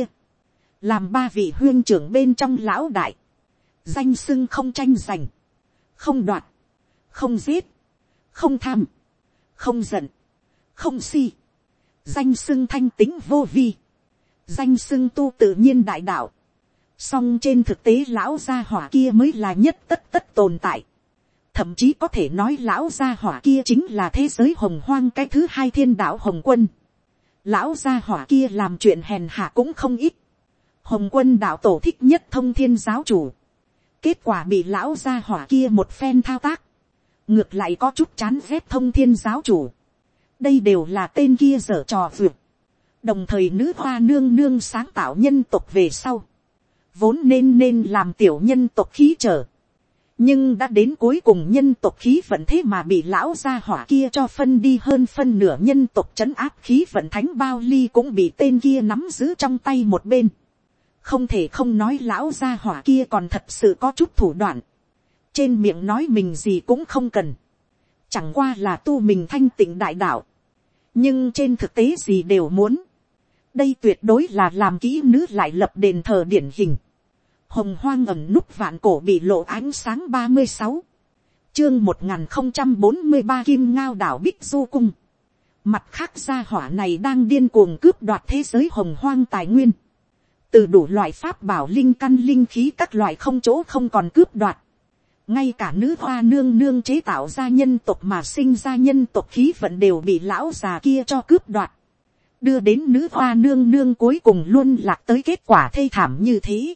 làm ba vị huyên trưởng bên trong lão đại, danh xưng không tranh giành, không đoạt, không giết, không tham, không giận, không si, danh xưng thanh tính vô vi, danh xưng tu tự nhiên đại đạo. Song trên thực tế lão gia hỏa kia mới là nhất tất tất tồn tại. Thậm chí có thể nói lão gia hỏa kia chính là thế giới hồng hoang cái thứ hai thiên đạo Hồng Quân. Lão gia hỏa kia làm chuyện hèn hạ cũng không ít. Hồng Quân đạo tổ thích nhất Thông Thiên giáo chủ. Kết quả bị lão gia hỏa kia một phen thao tác, ngược lại có chút chán ghét Thông Thiên giáo chủ. Đây đều là tên kia dở trò vượt. Đồng thời nữ hoa nương nương sáng tạo nhân tộc về sau, vốn nên nên làm tiểu nhân tộc khí trở. Nhưng đã đến cuối cùng nhân tộc khí vận thế mà bị lão gia hỏa kia cho phân đi hơn phân nửa, nhân tộc trấn áp khí vận thánh bao ly cũng bị tên kia nắm giữ trong tay một bên. Không thể không nói lão gia hỏa kia còn thật sự có chút thủ đoạn. Trên miệng nói mình gì cũng không cần, chẳng qua là tu mình thanh tịnh đại đạo, nhưng trên thực tế gì đều muốn. Đây tuyệt đối là làm kỹ nữ lại lập đền thờ điển hình. Hồng hoang ẩn núp vạn cổ bị lộ ánh sáng ba mươi sáu. Chương một nghìn không trăm bốn mươi ba Kim Ngao đảo Bích Du Cung. Mặt khác gia hỏa này đang điên cuồng cướp đoạt thế giới hồng hoang tài nguyên. Từ đủ loại pháp bảo linh căn linh khí các loại không chỗ không còn cướp đoạt. Ngay cả nữ hoa nương nương chế tạo ra nhân tộc mà sinh ra nhân tộc khí vận đều bị lão già kia cho cướp đoạt. đưa đến nữ hoa nương nương cuối cùng luôn lạc tới kết quả thê thảm như thế.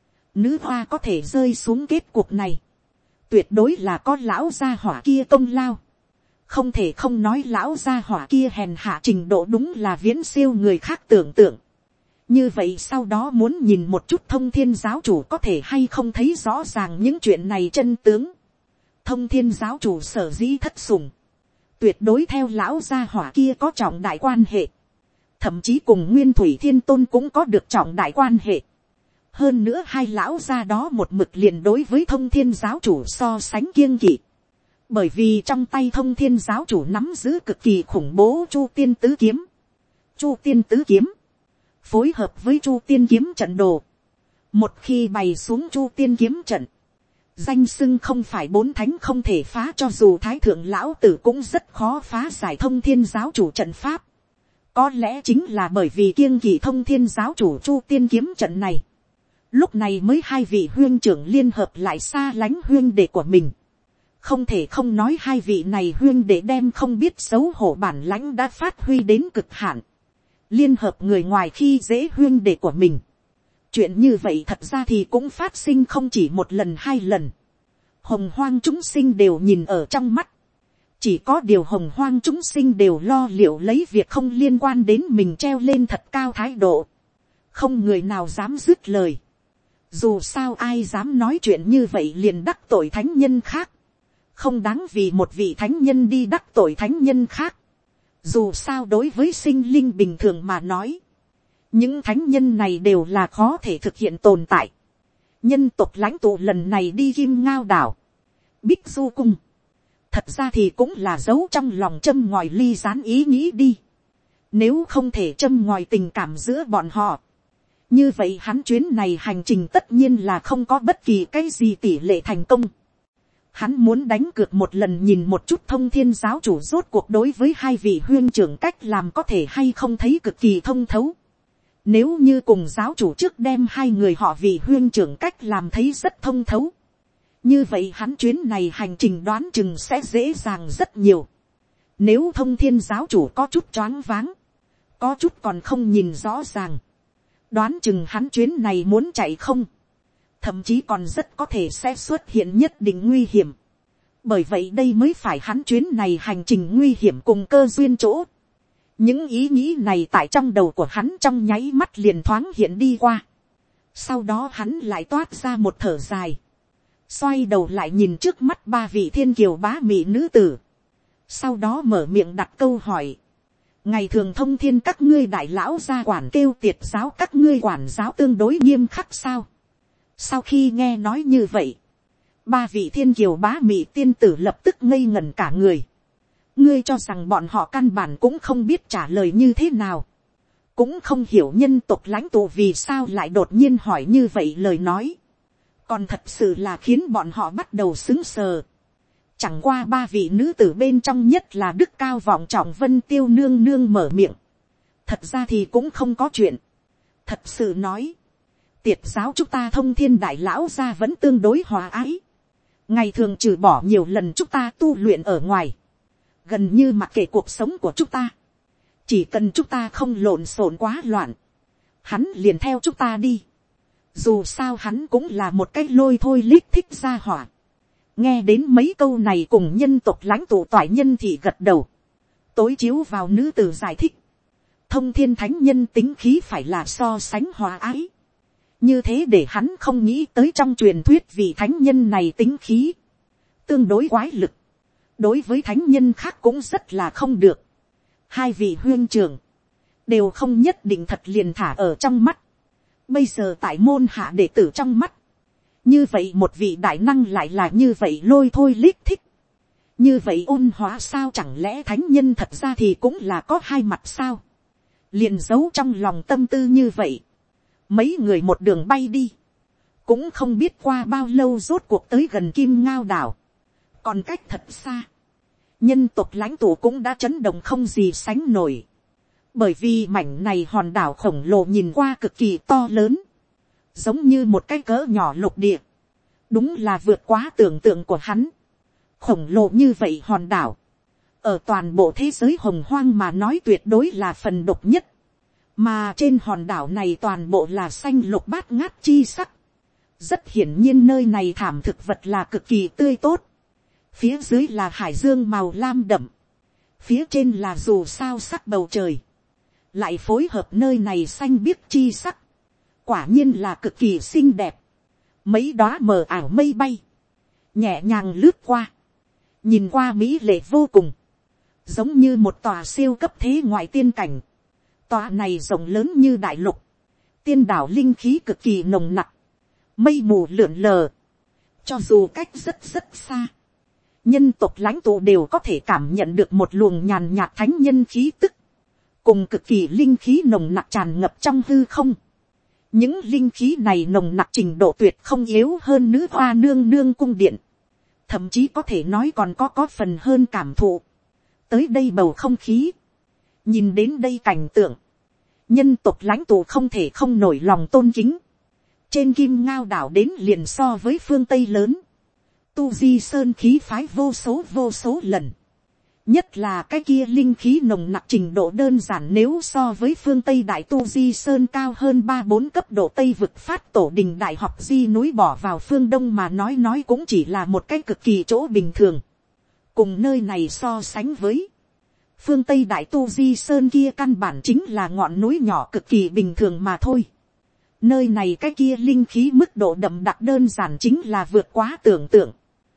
Nữ hoa có thể rơi xuống kết cuộc này, tuyệt đối là có lão gia hỏa kia công lao. Không thể không nói lão gia hỏa kia hèn hạ trình độ đúng là viễn siêu người khác tưởng tượng. Như vậy sau đó muốn nhìn một chút thông thiên giáo chủ có thể hay không thấy rõ ràng những chuyện này chân tướng. Thông thiên giáo chủ sở dĩ thất sủng, tuyệt đối theo lão gia hỏa kia có trọng đại quan hệ. Thậm chí cùng Nguyên Thủy Thiên Tôn cũng có được trọng đại quan hệ. Hơn nữa hai lão gia đó một mực liền đối với thông thiên giáo chủ so sánh kiêng kỵ. Bởi vì trong tay thông thiên giáo chủ nắm giữ cực kỳ khủng bố Chu Tiên Tứ Kiếm. Chu Tiên Tứ Kiếm phối hợp với Chu Tiên Kiếm trận đồ. Một khi bày xuống Chu Tiên Kiếm trận, danh xưng không phải bốn thánh không thể phá, cho dù thái thượng lão tử cũng rất khó phá giải thông thiên giáo chủ trận pháp. Có lẽ chính là bởi vì kiêng kỵ thông thiên giáo chủ Chu Tiên Kiếm trận này, lúc này mới hai vị huyên trưởng liên hợp lại xa lánh huyên đệ của mình. Không thể không nói hai vị này huyên đệ đem không biết xấu hổ bản lãnh đã phát huy đến cực hạn. Liên hợp người ngoài khi dễ huyên đệ của mình. Chuyện như vậy thật ra thì cũng phát sinh không chỉ một lần hai lần. Hồng hoang chúng sinh đều nhìn ở trong mắt. Chỉ có điều hồng hoang chúng sinh đều lo liệu lấy việc không liên quan đến mình treo lên thật cao thái độ. Không người nào dám dứt lời. Dù sao ai dám nói chuyện như vậy liền đắc tội thánh nhân khác. Không đáng vì một vị thánh nhân đi đắc tội thánh nhân khác. Dù sao đối với sinh linh bình thường mà nói, những thánh nhân này đều là khó thể thực hiện tồn tại. Nhân tộc lãnh tụ lần này đi Kim Ngao đảo, Bích Du cung, thật ra thì cũng là giấu trong lòng châm ngòi ly gián ý nghĩ đi. Nếu không thể châm ngòi tình cảm giữa bọn họ, như vậy hắn chuyến này hành trình tất nhiên là không có bất kỳ cái gì tỷ lệ thành công. Hắn muốn đánh cược một lần nhìn một chút thông thiên giáo chủ rốt cuộc đối với hai vị huyên trưởng cách làm có thể hay không thấy cực kỳ thông thấu. Nếu như cùng giáo chủ trước đem hai người họ vị huyên trưởng cách làm thấy rất thông thấu, như vậy hắn chuyến này hành trình đoán chừng sẽ dễ dàng rất nhiều. Nếu thông thiên giáo chủ có chút choáng váng, có chút còn không nhìn rõ ràng, đoán chừng hắn chuyến này muốn chạy không, thậm chí còn rất có thể sẽ xuất hiện nhất định nguy hiểm. Bởi vậy đây mới phải hắn chuyến này hành trình nguy hiểm cùng cơ duyên chỗ. Những ý nghĩ này tại trong đầu của hắn trong nháy mắt liền thoáng hiện đi qua. Sau đó hắn lại toát ra một thở dài. Xoay đầu lại nhìn trước mắt ba vị thiên kiều bá mỹ nữ tử. Sau đó mở miệng đặt câu hỏi. Ngày thường thông thiên các ngươi đại lão gia quản kêu tiệt giáo, các ngươi quản giáo tương đối nghiêm khắc sao? Sau khi nghe nói như vậy, ba vị thiên kiều bá mỹ tiên tử lập tức ngây ngẩn cả người. Ngươi cho rằng bọn họ căn bản cũng không biết trả lời như thế nào. Cũng không hiểu nhân tộc lãnh tụ vì sao lại đột nhiên hỏi như vậy lời nói. Còn thật sự là khiến bọn họ bắt đầu xứng sờ. Chẳng qua ba vị nữ tử bên trong nhất là đức cao vọng trọng Vân Tiêu nương nương mở miệng. Thật ra thì cũng không có chuyện. Thật sự nói, tiệt giáo chúng ta thông thiên đại lão gia vẫn tương đối hòa ái. Ngày thường trừ bỏ nhiều lần chúng ta tu luyện ở ngoài, gần như mặc kệ cuộc sống của chúng ta, chỉ cần chúng ta không lộn xộn quá loạn, hắn liền theo chúng ta đi. Dù sao hắn cũng là một cái lôi thôi lít thích ra hỏa. Nghe đến mấy câu này cùng nhân tộc lãnh tụ toại nhân thì gật đầu. Tối chiếu vào nữ tử giải thích. Thông thiên thánh nhân tính khí phải là so sánh hòa ái. Như thế để hắn không nghĩ tới trong truyền thuyết vị thánh nhân này tính khí tương đối quái lực. Đối với thánh nhân khác cũng rất là không được. Hai vị huyên trưởng đều không nhất định thật liền thả ở trong mắt. Bây giờ tại môn hạ đệ tử trong mắt, như vậy một vị đại năng lại là như vậy lôi thôi lít thích. Như vậy ôn hóa sao, chẳng lẽ thánh nhân thật ra thì cũng là có hai mặt sao? Liền giấu trong lòng tâm tư như vậy. Mấy người một đường bay đi. Cũng không biết qua bao lâu rốt cuộc tới gần Kim Ngao đảo. Còn cách thật xa. Nhân tộc lãnh tụ cũng đã chấn động không gì sánh nổi. Bởi vì mảnh này hòn đảo khổng lồ nhìn qua cực kỳ to lớn. Giống như một cái cỡ nhỏ lục địa. Đúng là vượt quá tưởng tượng của hắn. Khổng lồ như vậy hòn đảo, ở toàn bộ thế giới hồng hoang mà nói tuyệt đối là phần độc nhất. mà trên hòn đảo này toàn bộ là xanh lục bát ngát chi sắc. Rất hiển nhiên nơi này thảm thực vật là cực kỳ tươi tốt. Phía dưới là hải dương màu lam đậm, phía trên là dù sao sắc bầu trời, lại phối hợp nơi này xanh biếc chi sắc, quả nhiên là cực kỳ xinh đẹp. Mấy đóa mờ ảo mây bay nhẹ nhàng lướt qua, nhìn qua mỹ lệ vô cùng, giống như một tòa siêu cấp thế ngoại tiên cảnh. Tòa này rộng lớn như đại lục, tiên đảo linh khí cực kỳ nồng nặc, mây mù lượn lờ, cho dù cách rất rất xa, nhân tộc lãnh tụ đều có thể cảm nhận được một luồng nhàn nhạt thánh nhân khí tức, cùng cực kỳ linh khí nồng nặc tràn ngập trong hư không. Những linh khí này nồng nặc trình độ tuyệt không yếu hơn nữ hoa nương nương cung điện, thậm chí có thể nói còn có có phần hơn cảm thụ. Tới đây bầu không khí, nhìn đến đây cảnh tượng, nhân tộc lãnh tụ không thể không nổi lòng tôn kính. Trên Kim Ngao đảo đến liền so với phương Tây lớn, tu di sơn khí phái vô số vô số lần. Nhất là cái kia linh khí nồng nặc trình độ đơn giản nếu so với phương Tây đại tu di sơn cao hơn ba bốn cấp độ Tây vực phát tổ đình đại học di núi bỏ vào phương Đông mà nói nói cũng chỉ là một cái cực kỳ chỗ bình thường. Cùng nơi này so sánh với phương Tây đại tu di sơn kia căn bản chính là ngọn núi nhỏ cực kỳ bình thường mà thôi. Nơi này cái kia linh khí mức độ đậm đặc đơn giản chính là vượt quá tưởng tượng.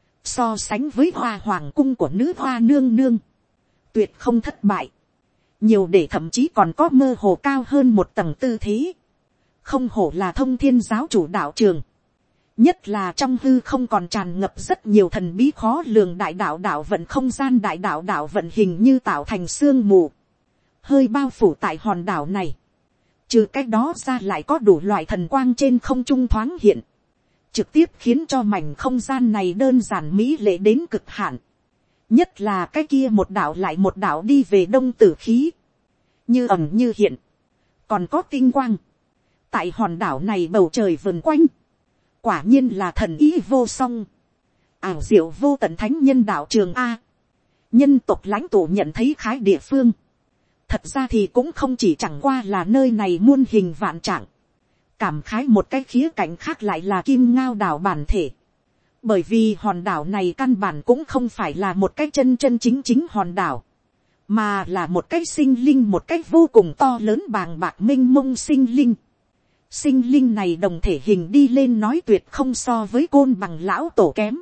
So sánh với hoa hoàng cung của nữ hoa nương nương, tuyệt không thất bại. Nhiều để thậm chí còn có mơ hồ cao hơn một tầng tư thế. Không hổ là thông thiên giáo chủ đạo trường. Nhất là trong hư không còn tràn ngập rất nhiều thần bí khó lường đại đạo đạo vận không gian đại đạo đạo vận hình như tạo thành sương mù. Hơi bao phủ tại hòn đảo này. Trừ cách đó ra lại có đủ loại thần quang trên không trung thoáng hiện. Trực tiếp khiến cho mảnh không gian này đơn giản mỹ lệ đến cực hạn. Nhất là cái kia một đảo lại một đảo đi về đông tử khí. Như ẩn như hiện. Còn có tinh quang. Tại hòn đảo này bầu trời vần quanh. Quả nhiên là thần ý vô song. Ảo diệu vô tận thánh nhân đạo trường A. Nhân tộc lãnh tụ nhận thấy khái địa phương. Thật ra thì cũng không chỉ chẳng qua là nơi này muôn hình vạn trạng. Cảm khái một cái khía cạnh khác lại là Kim Ngao đảo bản thể. Bởi vì hòn đảo này căn bản cũng không phải là một cái chân chân chính chính hòn đảo. Mà là một cái sinh linh, một cái vô cùng to lớn bàng bạc mênh mông sinh linh. Sinh linh này đồng thể hình đi lên nói tuyệt không so với côn bằng lão tổ kém.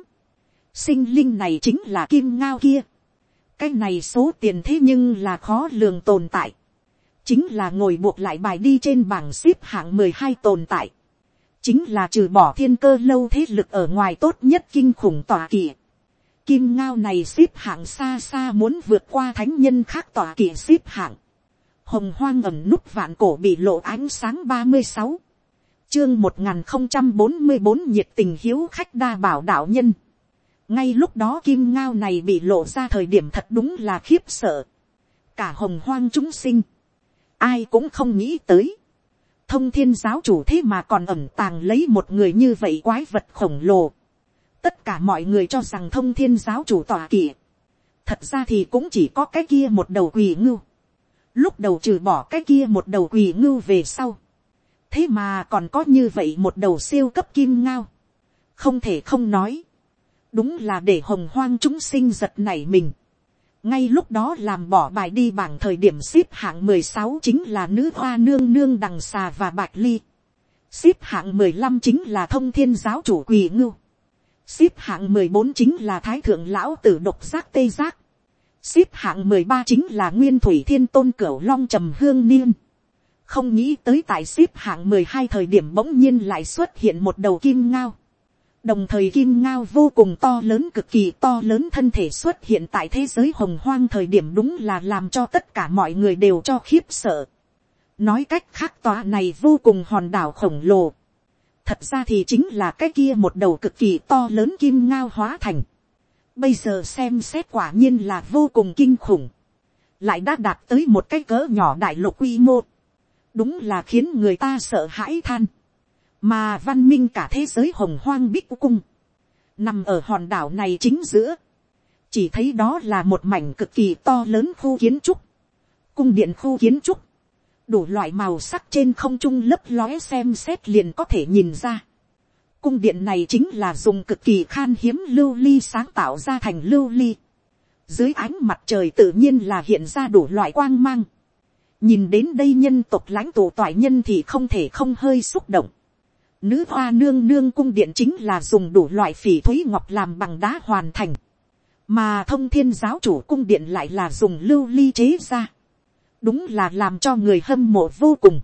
Sinh linh này chính là Kim Ngao kia. Cái này số tiền thế nhưng là khó lường tồn tại. Chính là ngồi buộc lại bài đi trên bảng xếp hạng mười hai tồn tại. Chính là trừ bỏ thiên cơ lâu thế lực ở ngoài tốt nhất kinh khủng tọa kỵ. Kim Ngao này xếp hạng xa xa muốn vượt qua thánh nhân khác tọa kỵ xếp hạng. Hồng hoang ẩn núp vạn cổ bị lộ ánh sáng ba mươi sáu. Chương một nghìn không trăm bốn mươi bốn nhiệt tình hiếu khách đa bảo đạo nhân. Ngay lúc đó Kim Ngao này bị lộ ra thời điểm thật đúng là khiếp sợ. Cả hồng hoang chúng sinh. Ai cũng không nghĩ tới. Thông thiên giáo chủ thế mà còn ẩn tàng lấy một người như vậy quái vật khổng lồ. Tất cả mọi người cho rằng thông thiên giáo chủ tọa kỵ. Thật ra thì cũng chỉ có cái kia một đầu quỳ ngưu. Lúc đầu trừ bỏ cái kia một đầu quỳ ngưu về sau. Thế mà còn có như vậy một đầu siêu cấp Kim Ngao. Không thể không nói. Đúng là để hồng hoang chúng sinh giật nảy mình. Ngay lúc đó làm bỏ bài đi bảng thời điểm xếp hạng mười sáu chính là nữ hoa nương nương đằng xà và bạch ly. Xếp hạng mười lăm chính là thông thiên giáo chủ quỳ ngưu. Xếp hạng mười bốn chính là thái thượng lão tử độc giác tê giác. Xếp hạng mười ba chính là nguyên thủy thiên tôn cửu long trầm hương niên. Không nghĩ tới tại xếp hạng mười hai thời điểm bỗng nhiên lại xuất hiện một đầu Kim Ngao. Đồng thời Kim Ngao vô cùng to lớn, cực kỳ to lớn thân thể xuất hiện tại thế giới hồng hoang thời điểm đúng là làm cho tất cả mọi người đều cho khiếp sợ. Nói cách khác tòa này vô cùng hòn đảo khổng lồ. Thật ra thì chính là cái kia một đầu cực kỳ to lớn Kim Ngao hóa thành. Bây giờ xem xét quả nhiên là vô cùng kinh khủng. Lại đã đạt tới một cái cỡ nhỏ đại lục quy mô. Đúng là khiến người ta sợ hãi than. Mà văn minh cả thế giới hồng hoang bích cung. Nằm ở hòn đảo này chính giữa. Chỉ thấy đó là một mảnh cực kỳ to lớn khu kiến trúc. Cung điện khu kiến trúc. đủ loại màu sắc trên không trung lấp lóe xem xét liền có thể nhìn ra. Cung điện này chính là dùng cực kỳ khan hiếm lưu ly sáng tạo ra thành lưu ly. Dưới ánh mặt trời tự nhiên là hiện ra đủ loại quang mang. Nhìn đến đây nhân tộc lãnh tụ toại nhân thì không thể không hơi xúc động. Nữ hoa nương nương cung điện chính là dùng đủ loại phỉ thúy ngọc làm bằng đá hoàn thành. Mà thông thiên giáo chủ cung điện lại là dùng lưu ly chế ra. Đúng là làm cho người hâm mộ vô cùng.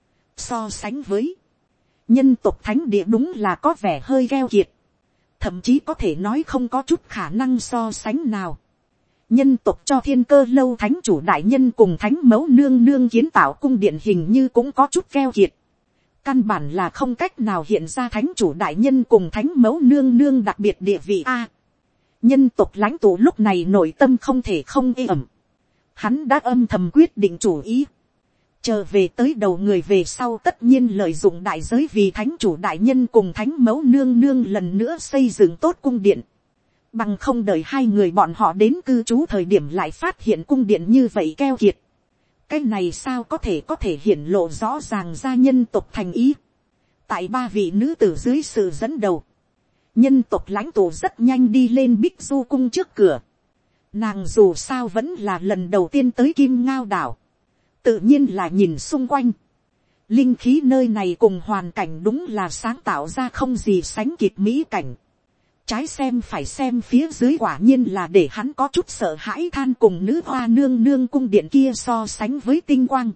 So sánh với nhân tộc thánh địa đúng là có vẻ hơi gheo kiệt. Thậm chí có thể nói không có chút khả năng so sánh nào. Nhân tộc cho thiên cơ lâu thánh chủ đại nhân cùng thánh mẫu nương nương kiến tạo cung điện hình như cũng có chút gheo kiệt. Căn bản là không cách nào hiện ra thánh chủ đại nhân cùng thánh mẫu nương nương đặc biệt địa vị a. Nhân tộc lãnh tụ lúc này nội tâm không thể không ê ẩm. Hắn đã âm thầm quyết định chủ ý. Chờ về tới đầu người về sau tất nhiên lợi dụng đại giới vì thánh chủ đại nhân cùng thánh mẫu nương nương lần nữa xây dựng tốt cung điện. Bằng không đợi hai người bọn họ đến cư trú thời điểm lại phát hiện cung điện như vậy keo kiệt. Cái này sao có thể có thể hiển lộ rõ ràng ra nhân tộc thành ý. Tại ba vị nữ tử dưới sự dẫn đầu. Nhân tộc lãnh tụ rất nhanh đi lên Bích Du cung trước cửa. Nàng dù sao vẫn là lần đầu tiên tới Kim Ngao đảo. Tự nhiên là nhìn xung quanh. Linh khí nơi này cùng hoàn cảnh đúng là sáng tạo ra không gì sánh kịp mỹ cảnh. Trái xem phải xem phía dưới quả nhiên là để hắn có chút sợ hãi than cùng nữ hoa nương nương cung điện kia so sánh với tinh quang.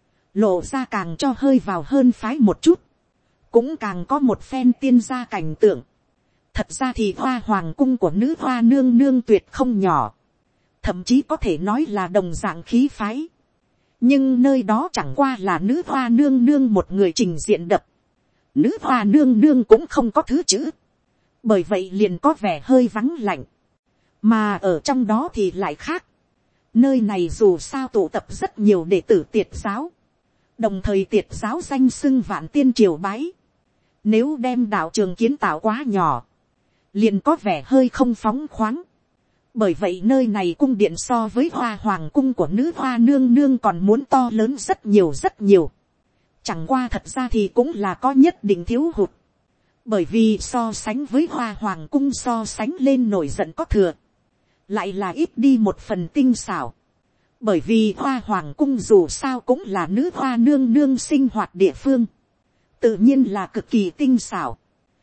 Lộ ra càng cho hơi vào hơn phái một chút. Cũng càng có một phen tiên gia cảnh tượng. Thật ra thì hoa hoàng cung của nữ hoa nương nương tuyệt không nhỏ. Thậm chí có thể nói là đồng dạng khí phái. Nhưng nơi đó chẳng qua là nữ hoa nương nương một người trình diện đập. Nữ hoa nương nương cũng không có thứ chữ. Bởi vậy liền có vẻ hơi vắng lạnh. Mà ở trong đó thì lại khác. Nơi này dù sao tụ tập rất nhiều đệ tử tiệt giáo. Đồng thời tiệt giáo danh xưng vạn tiên triều bái. Nếu đem đạo trường kiến tạo quá nhỏ. Liền có vẻ hơi không phóng khoáng. Bởi vậy nơi này cung điện so với hoa hoàng cung của nữ hoa nương nương còn muốn to lớn rất nhiều rất nhiều. Chẳng qua thật ra thì cũng là có nhất định thiếu hụt. Bởi vì so sánh với hoa hoàng cung so sánh lên nổi giận có thừa. Lại là ít đi một phần tinh xảo. Bởi vì hoa hoàng cung dù sao cũng là nữ hoa nương nương sinh hoạt địa phương. Tự nhiên là cực kỳ tinh xảo.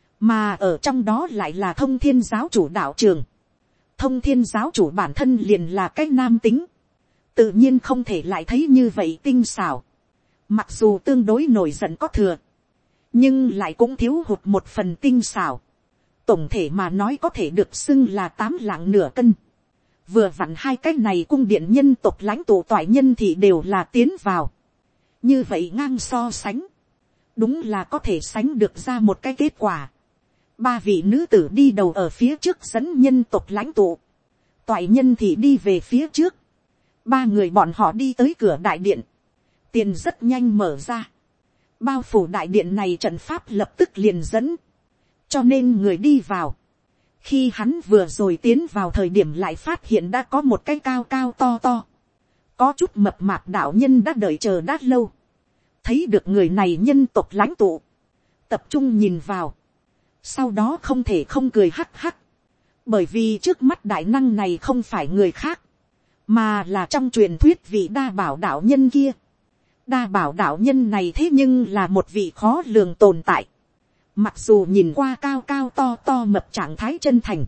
Mà ở trong đó lại là thông thiên giáo chủ đạo trường. Thông thiên giáo chủ bản thân liền là cái nam tính. Tự nhiên không thể lại thấy như vậy tinh xảo. Mặc dù tương đối nổi giận có thừa. Nhưng lại cũng thiếu hụt một phần tinh xảo. Tổng thể mà nói có thể được xưng là tám lạng nửa cân. Vừa vặn hai cái này cung điện nhân tộc lãnh tụ toại nhân thì đều là tiến vào. Như vậy ngang so sánh. Đúng là có thể sánh được ra một cái kết quả. Ba vị nữ tử đi đầu ở phía trước dẫn nhân tộc lãnh tụ. Toại nhân thì đi về phía trước. Ba người bọn họ đi tới cửa đại điện. Tiền rất nhanh mở ra. Bao phủ đại điện này trận pháp lập tức liền dẫn. Cho nên người đi vào. Khi hắn vừa rồi tiến vào thời điểm lại phát hiện đã có một cái cao cao to to. Có chút mập mạp đạo nhân đã đợi chờ đã lâu. Thấy được người này nhân tộc lãnh tụ. Tập trung nhìn vào. Sau đó không thể không cười hắc hắc. Bởi vì trước mắt đại năng này không phải người khác. Mà là trong truyền thuyết vị đa bảo đạo nhân kia. Đa bảo đạo nhân này thế nhưng là một vị khó lường tồn tại. Mặc dù nhìn qua cao cao to to mập trạng thái chân thành.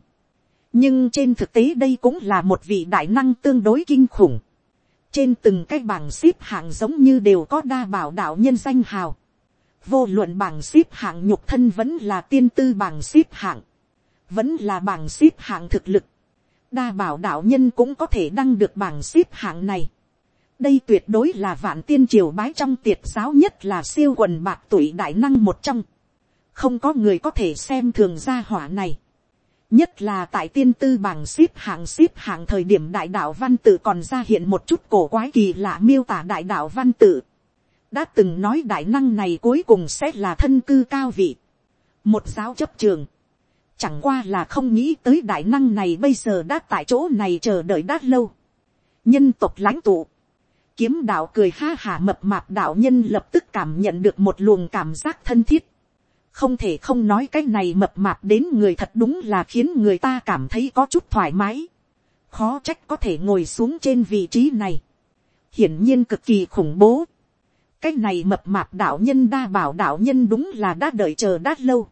Nhưng trên thực tế đây cũng là một vị đại năng tương đối kinh khủng. Trên từng cái bảng xếp hạng giống như đều có đa bảo đạo nhân danh hào. Vô luận bảng xếp hạng nhục thân vẫn là tiên tư bảng xếp hạng. Vẫn là bảng xếp hạng thực lực. Đa bảo đạo nhân cũng có thể đăng được bảng xếp hạng này. Đây tuyệt đối là vạn tiên triều bái trong tiệt giáo nhất là siêu quần bạc tuổi đại năng một trong. Không có người có thể xem thường gia hỏa này. Nhất là tại tiên tư bảng xếp hạng xếp hạng thời điểm đại đạo văn tự còn ra hiện một chút cổ quái kỳ lạ miêu tả đại đạo văn tự. Đã từng nói đại năng này cuối cùng sẽ là thân cư cao vị. Một giáo chấp trường. Chẳng qua là không nghĩ tới đại năng này bây giờ đã tại chỗ này chờ đợi đã lâu. Nhân tộc lãnh tụ. Kiếm đạo cười ha hả mập mạp đạo nhân lập tức cảm nhận được một luồng cảm giác thân thiết. Không thể không nói cái này mập mạp đến người thật đúng là khiến người ta cảm thấy có chút thoải mái. Khó trách có thể ngồi xuống trên vị trí này. Hiển nhiên cực kỳ khủng bố. Cái này mập mạp đạo nhân đa bảo đạo nhân đúng là đã đợi chờ đã lâu.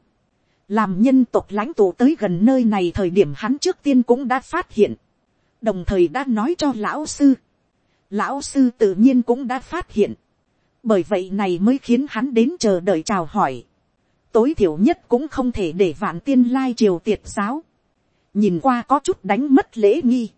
Làm nhân tộc lãnh tụ tới gần nơi này thời điểm hắn trước tiên cũng đã phát hiện. Đồng thời đã nói cho lão sư. Lão sư tự nhiên cũng đã phát hiện. Bởi vậy này mới khiến hắn đến chờ đợi chào hỏi. Tối thiểu nhất cũng không thể để Vạn Tiên lai triều tiệt giáo. Nhìn qua có chút đánh mất lễ nghi.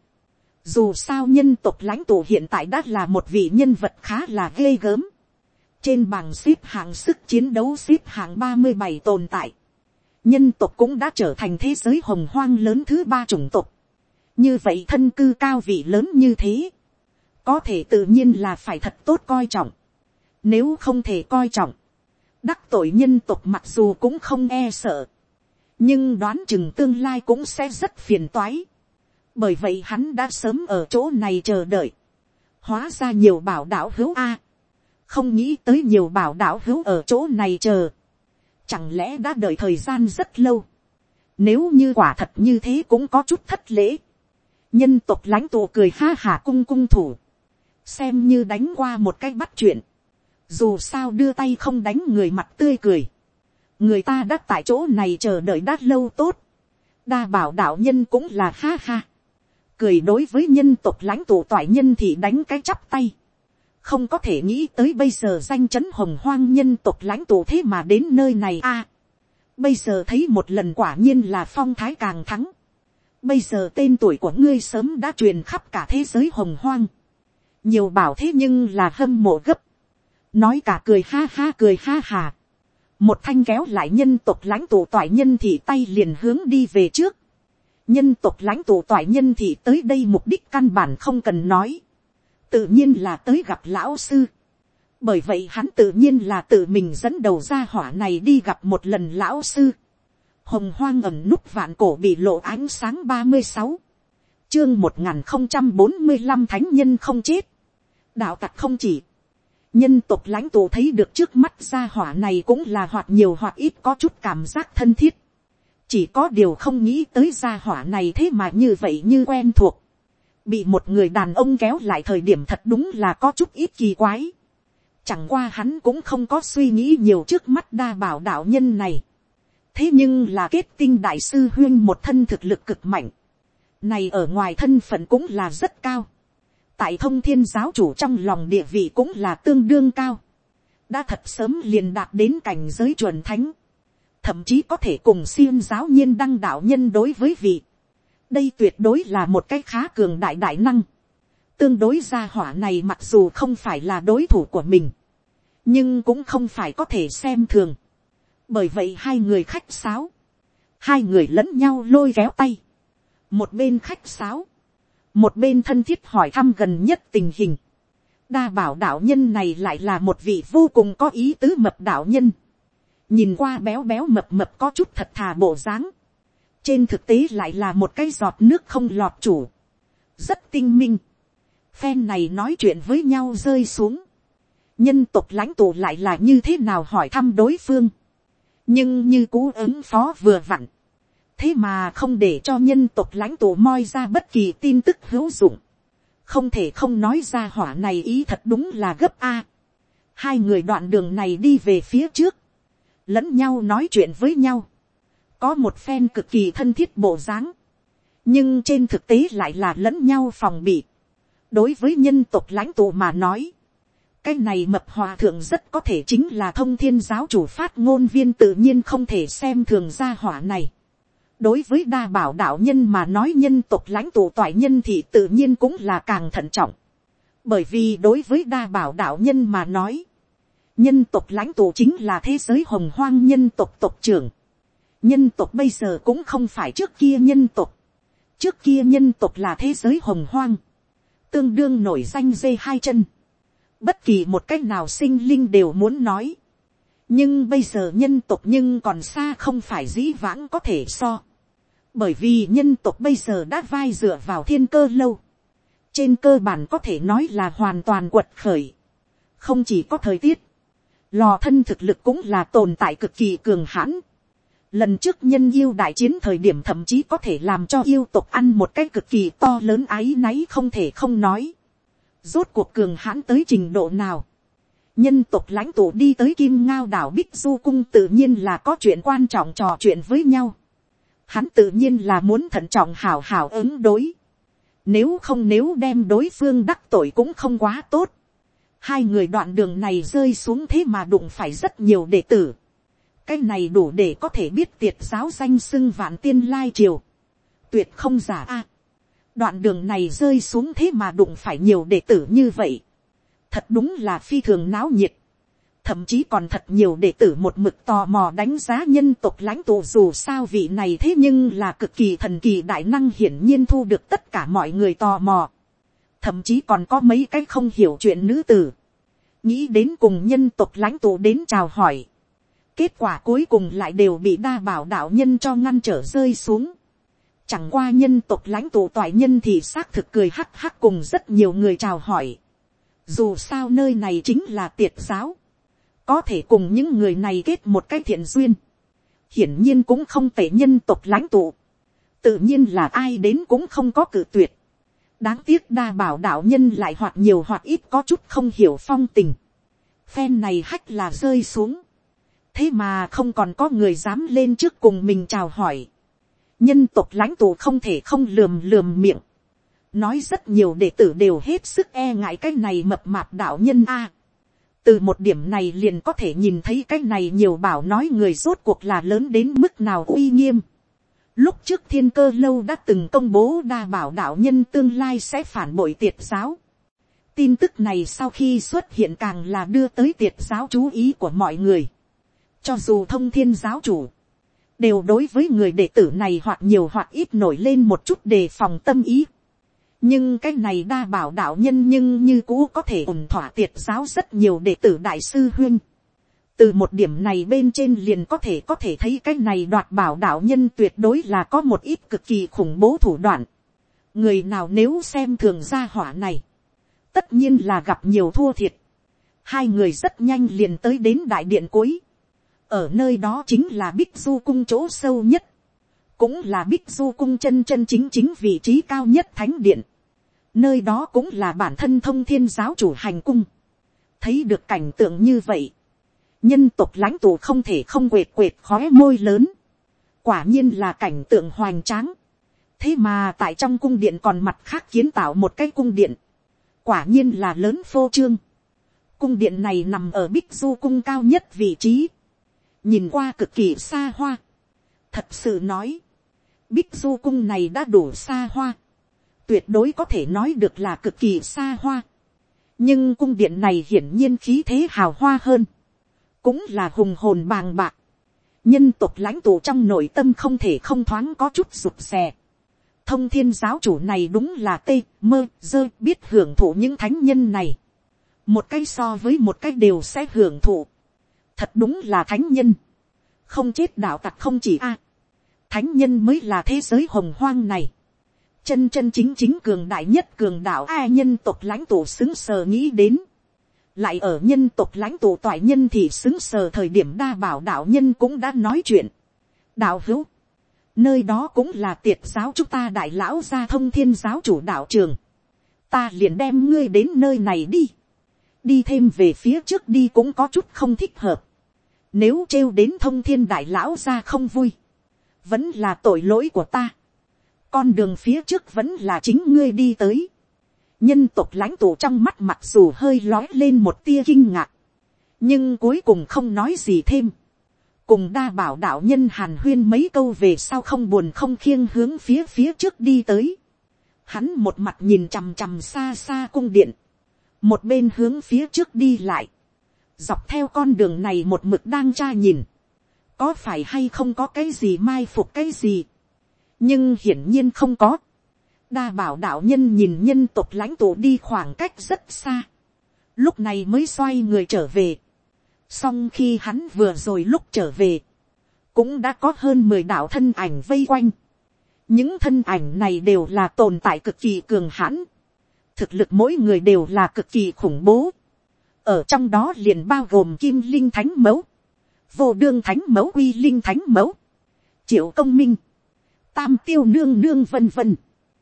Dù sao nhân tộc lãnh tụ hiện tại đã là một vị nhân vật khá là ghê gớm. Trên bảng xếp hạng sức chiến đấu xếp hạng ba mươi bảy tồn tại. Nhân tộc cũng đã trở thành thế giới hồng hoang lớn thứ ba chủng tộc. Như vậy thân cư cao vị lớn như thế. Có thể tự nhiên là phải thật tốt coi trọng. Nếu không thể coi trọng. Đắc tội nhân tộc mặc dù cũng không e sợ. Nhưng đoán chừng tương lai cũng sẽ rất phiền toái. Bởi vậy hắn đã sớm ở chỗ này chờ đợi. Hóa ra nhiều bảo đạo hữu A. Không nghĩ tới nhiều bảo đạo hữu ở chỗ này chờ. Chẳng lẽ đã đợi thời gian rất lâu. Nếu như quả thật như thế cũng có chút thất lễ. Nhân tộc lãnh tụ cười ha hả cung cung thủ. Xem như đánh qua một cái bắt chuyện. Dù sao đưa tay không đánh người mặt tươi cười. Người ta đã tại chỗ này chờ đợi đã lâu tốt. Đa bảo đạo nhân cũng là ha ha. Cười đối với nhân tộc lãnh tụ toại nhân thì đánh cái chắp tay. Không có thể nghĩ tới bây giờ danh chấn hồng hoang nhân tộc lãnh tụ thế mà đến nơi này a. Bây giờ thấy một lần quả nhiên là phong thái càng thắng. Bây giờ tên tuổi của ngươi sớm đã truyền khắp cả thế giới hồng hoang. Nhiều bảo thế nhưng là hâm mộ gấp. Nói cả cười ha ha cười ha hà. Một thanh kéo lại nhân tộc lãnh tụ toại nhân thì tay liền hướng đi về trước. Nhân tộc lãnh tụ toại nhân thì tới đây mục đích căn bản không cần nói. Tự nhiên là tới gặp lão sư. Bởi vậy hắn tự nhiên là tự mình dẫn đầu ra hỏa này đi gặp một lần lão sư. Hồng hoang ẩn núp vạn cổ bị lộ ánh sáng ba mươi sáu. Chương một nghìn không trăm bốn mươi lăm thánh nhân không chết. Đạo tặc không chỉ. Nhân tộc lãnh tụ thấy được trước mắt ra hỏa này cũng là hoặc nhiều hoặc ít có chút cảm giác thân thiết. Chỉ có điều không nghĩ tới ra hỏa này thế mà như vậy như quen thuộc. Bị một người đàn ông kéo lại thời điểm thật đúng là có chút ít kỳ quái. Chẳng qua hắn cũng không có suy nghĩ nhiều trước mắt đa bảo đạo nhân này. Thế nhưng là kết tinh đại sư huyên một thân thực lực cực mạnh. Này ở ngoài thân phận cũng là rất cao. Tại thông thiên giáo chủ trong lòng địa vị cũng là tương đương cao. Đã thật sớm liền đạt đến cảnh giới chuẩn thánh. Thậm chí có thể cùng xiêm giáo nhiên đăng đạo nhân đối với vị. Đây tuyệt đối là một cái khá cường đại đại năng. Tương đối gia hỏa này mặc dù không phải là đối thủ của mình. Nhưng cũng không phải có thể xem thường. Bởi vậy hai người khách sáo. Hai người lẫn nhau lôi kéo tay. Một bên khách sáo. Một bên thân thiết hỏi thăm gần nhất tình hình. Đa bảo đạo nhân này lại là một vị vô cùng có ý tứ mập đạo nhân. Nhìn qua béo béo mập mập có chút thật thà bộ dáng. Trên thực tế lại là một cái giọt nước không lọt chủ. Rất tinh minh. Phen này nói chuyện với nhau rơi xuống. Nhân tộc lãnh tụ lại là như thế nào hỏi thăm đối phương. Nhưng như cú ứng phó vừa vặn. Thế mà không để cho nhân tộc lãnh tụ moi ra bất kỳ tin tức hữu dụng. Không thể không nói ra hỏa này ý thật đúng là gấp a. Hai người đoạn đường này đi về phía trước. Lẫn nhau nói chuyện với nhau. Có một phen cực kỳ thân thiết bộ dáng. Nhưng trên thực tế lại là lẫn nhau phòng bị. Đối với nhân tộc lãnh tụ mà nói. Cái này mập hòa thượng rất có thể chính là thông thiên giáo chủ phát ngôn viên, tự nhiên không thể xem thường gia hỏa này. Đối với đa bảo đạo nhân mà nói nhân tộc lãnh tụ toại nhân thì tự nhiên cũng là càng thận trọng. Bởi vì đối với đa bảo đạo nhân mà nói. Nhân tộc lãnh tụ chính là thế giới hồng hoang nhân tộc tộc trưởng. Nhân tộc bây giờ cũng không phải trước kia nhân tộc. Trước kia nhân tộc là thế giới hồng hoang. Tương đương nổi danh dê hai chân. Bất kỳ một cách nào sinh linh đều muốn nói. Nhưng bây giờ nhân tộc nhưng còn xa không phải dĩ vãng có thể so. Bởi vì nhân tộc bây giờ đã vai dựa vào thiên cơ lâu. trên cơ bản có thể nói là hoàn toàn quật khởi. Không chỉ có thời tiết, lò thân thực lực cũng là tồn tại cực kỳ cường hãn. Lần trước nhân yêu đại chiến thời điểm thậm chí có thể làm cho yêu tộc ăn một cái cực kỳ to lớn áy náy không thể không nói. Rốt cuộc cường hãn tới trình độ nào. Nhân tộc lãnh tụ đi tới Kim Ngao đảo Bích Du Cung tự nhiên là có chuyện quan trọng trò chuyện với nhau. Hắn tự nhiên là muốn thận trọng hảo hảo ứng đối. Nếu không nếu đem đối phương đắc tội cũng không quá tốt. Hai người đoạn đường này rơi xuống thế mà đụng phải rất nhiều đệ tử. Cái này đủ để có thể biết tiệt giáo danh xưng vạn tiên lai triều. Tuyệt không giả a. Đoạn đường này rơi xuống thế mà đụng phải nhiều đệ tử như vậy. Thật đúng là phi thường náo nhiệt. Thậm chí còn thật nhiều đệ tử một mực tò mò đánh giá nhân tộc lãnh tụ, dù sao vị này thế nhưng là cực kỳ thần kỳ đại năng, hiển nhiên thu được tất cả mọi người tò mò. Thậm chí còn có mấy cái không hiểu chuyện nữ tử. Nghĩ đến cùng nhân tộc lãnh tụ đến chào hỏi. Kết quả cuối cùng lại đều bị đa bảo đạo nhân cho ngăn trở rơi xuống. Chẳng qua nhân tộc lãnh tụ toại nhân thì xác thực cười hắc hắc cùng rất nhiều người chào hỏi. Dù sao nơi này chính là tiệt giáo. Có thể cùng những người này kết một cái thiện duyên. Hiển nhiên cũng không tệ nhân tộc lãnh tụ. Tự nhiên là ai đến cũng không có cự tuyệt. Đáng tiếc đa bảo đạo nhân lại hoặc nhiều hoặc ít có chút không hiểu phong tình. Phen này hách là rơi xuống. Thế mà không còn có người dám lên trước cùng mình chào hỏi. Nhân tộc lãnh tụ không thể không lườm lườm miệng. Nói rất nhiều đệ tử đều hết sức e ngại cái này mập mạp đạo nhân a. Từ một điểm này liền có thể nhìn thấy cái này nhiều bảo nói người rốt cuộc là lớn đến mức nào uy nghiêm. Lúc trước Thiên Cơ Lâu đã từng công bố đa bảo đạo nhân tương lai sẽ phản bội tiệt giáo. Tin tức này sau khi xuất hiện càng là đưa tới tiệt giáo chú ý của mọi người. Cho dù Thông Thiên giáo chủ, đều đối với người đệ tử này hoặc nhiều hoặc ít nổi lên một chút đề phòng tâm ý. Nhưng cái này đa bảo đạo nhân nhưng như cũ có thể ổn thỏa tiệt giáo rất nhiều đệ tử đại sư huynh. Từ một điểm này bên trên liền có thể có thể thấy cái này đoạt bảo đạo nhân tuyệt đối là có một ít cực kỳ khủng bố thủ đoạn. Người nào nếu xem thường gia hỏa này, tất nhiên là gặp nhiều thua thiệt. Hai người rất nhanh liền tới đến đại điện cuối. Ở nơi đó chính là Bích Du Cung chỗ sâu nhất. Cũng là Bích Du Cung chân chân chính chính vị trí cao nhất thánh điện. Nơi đó cũng là bản thân Thông Thiên giáo chủ hành cung. Thấy được cảnh tượng như vậy, nhân tộc lãnh tụ không thể không quệt quệt khóe môi lớn. Quả nhiên là cảnh tượng hoành tráng. Thế mà tại trong cung điện còn mặt khác kiến tạo một cái cung điện. Quả nhiên là lớn phô trương. Cung điện này nằm ở Bích Du Cung cao nhất vị trí. Nhìn qua cực kỳ xa hoa. Thật sự nói, Bích Du Cung này đã đủ xa hoa. Tuyệt đối có thể nói được là cực kỳ xa hoa. Nhưng cung điện này hiển nhiên khí thế hào hoa hơn. Cũng là hùng hồn bàng bạc. Nhân tộc lãnh tụ trong nội tâm không thể không thoáng có chút rụt rè. Thông Thiên giáo chủ này đúng là tê, mơ, dơ biết hưởng thụ những thánh nhân này. Một cái so với một cái đều sẽ hưởng thụ. Thật đúng là thánh nhân. Không chết đạo tặc không chỉ a. Thánh nhân mới là thế giới hồng hoang này. Chân chân chính chính cường đại nhất cường đạo ai nhân tộc lãnh tụ xứng sờ nghĩ đến. Lại ở nhân tộc lãnh tụ toại nhân thì xứng sờ thời điểm đa bảo đạo nhân cũng đã nói chuyện. Đạo hữu. Nơi đó cũng là tiệt giáo chúng ta đại lão gia Thông Thiên giáo chủ đạo trường. Ta liền đem ngươi đến nơi này đi. Đi thêm về phía trước đi cũng có chút không thích hợp. Nếu trêu đến Thông Thiên đại lão gia không vui, vẫn là tội lỗi của ta. Con đường phía trước vẫn là chính ngươi đi tới. Nhân tộc lãnh tụ trong mắt mặc dù hơi lói lên một tia kinh ngạc, nhưng cuối cùng không nói gì thêm. Cùng đa bảo đạo nhân hàn huyên mấy câu về sau không buồn không khiêng hướng phía phía trước đi tới. Hắn một mặt nhìn chằm chằm xa xa cung điện, một bên hướng phía trước đi lại. Dọc theo con đường này một mực đang tra nhìn, có phải hay không có cái gì mai phục cái gì. Nhưng hiển nhiên không có. Đa bảo đạo nhân nhìn nhân tộc lãnh tụ đi khoảng cách rất xa, lúc này mới xoay người trở về. Song khi hắn vừa rồi lúc trở về, cũng đã có hơn mười đạo thân ảnh vây quanh. Những thân ảnh này đều là tồn tại cực kỳ cường hãn. thực lực mỗi người đều là cực kỳ khủng bố. Ở trong đó liền bao gồm Kim Linh Thánh Mẫu, Vô Đương Thánh Mẫu, Quy Linh Thánh Mẫu, Triệu Công Minh, Tam Tiêu Nương Nương vân vân.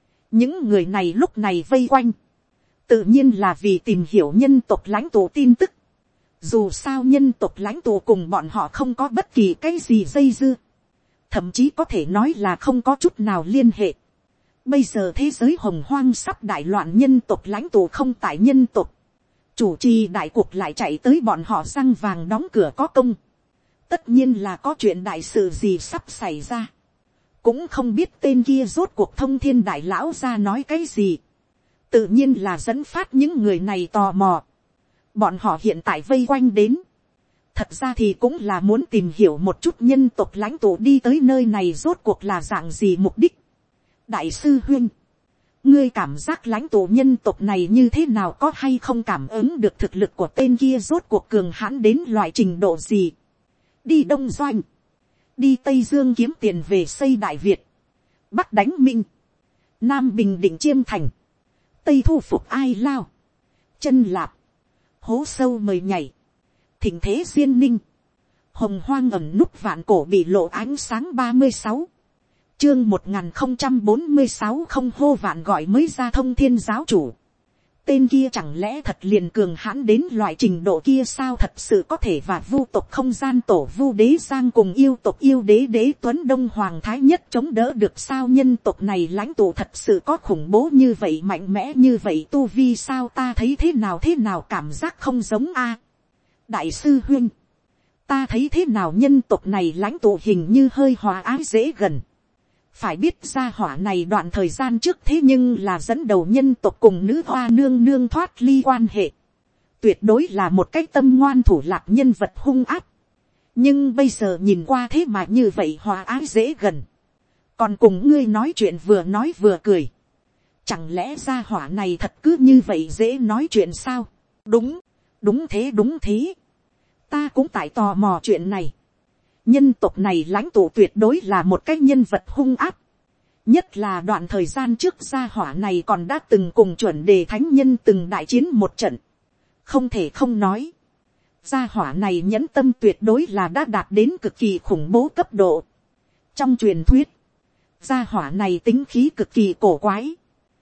Những người này lúc này vây quanh, tự nhiên là vì tìm hiểu nhân tộc lãnh tụ tin tức. Dù sao nhân tộc lãnh tụ cùng bọn họ không có bất kỳ cái gì dây dưa, thậm chí có thể nói là không có chút nào liên hệ. Bây giờ thế giới hồng hoang sắp đại loạn, nhân tộc lãnh tụ không tại nhân tộc, chủ trì đại cuộc lại chạy tới bọn họ răng vàng đóng cửa có công. Tất nhiên là có chuyện đại sự gì sắp xảy ra. Cũng không biết tên kia rốt cuộc thông thiên đại lão ra nói cái gì. Tự nhiên là dẫn phát những người này tò mò. Bọn họ hiện tại vây quanh đến. Thật ra thì cũng là muốn tìm hiểu một chút nhân tộc lãnh tụ đi tới nơi này rốt cuộc là dạng gì mục đích. Đại sư huynh, ngươi cảm giác lãnh tụ nhân tộc này như thế nào, có hay không cảm ứng được thực lực của tên kia rốt cuộc cường hãn đến loại trình độ gì. Đi Đông Doanh, đi Tây Dương kiếm tiền về xây Đại Việt, Bắc đánh Minh, Nam bình định Chiêm Thành, Tây thu phục Ai Lao, Chân Lạp, hố sâu mời nhảy, thịnh thế Diên Ninh, hồng hoang ẩn núp vạn cổ bị lộ ánh sáng. Ba mươi sáu chương một nghìn không trăm bốn mươi sáu không hô vạn gọi mới ra thông thiên giáo chủ. Tên kia chẳng lẽ thật liền cường hãn đến loại trình độ kia sao, thật sự có thể và vu tộc không gian tổ vu đế giang cùng yêu tộc yêu đế đế tuấn đông hoàng thái nhất chống đỡ được sao. Nhân tộc này lãnh tụ thật sự có khủng bố như vậy, mạnh mẽ như vậy tu vi sao, ta thấy thế nào thế nào cảm giác không giống a. Đại sư huynh, ta thấy thế nào nhân tộc này lãnh tụ hình như hơi hòa ái dễ gần. Phải biết gia hỏa này đoạn thời gian trước thế nhưng là dẫn đầu nhân tộc cùng nữ hoa nương nương thoát ly quan hệ. Tuyệt đối là một cái tâm ngoan thủ lạc nhân vật hung áp. Nhưng bây giờ nhìn qua thế mà như vậy hòa ái dễ gần. Còn cùng ngươi nói chuyện vừa nói vừa cười. Chẳng lẽ gia hỏa này thật cứ như vậy dễ nói chuyện sao? Đúng, đúng thế đúng thế. Ta cũng tại tò mò chuyện này. Nhân tộc này lãnh tụ tuyệt đối là một cái nhân vật hung áp. Nhất là đoạn thời gian trước gia hỏa này còn đã từng cùng chuẩn đề thánh nhân từng đại chiến một trận. Không thể không nói. Gia hỏa này nhẫn tâm tuyệt đối là đã đạt đến cực kỳ khủng bố cấp độ. Trong truyền thuyết, gia hỏa này tính khí cực kỳ cổ quái.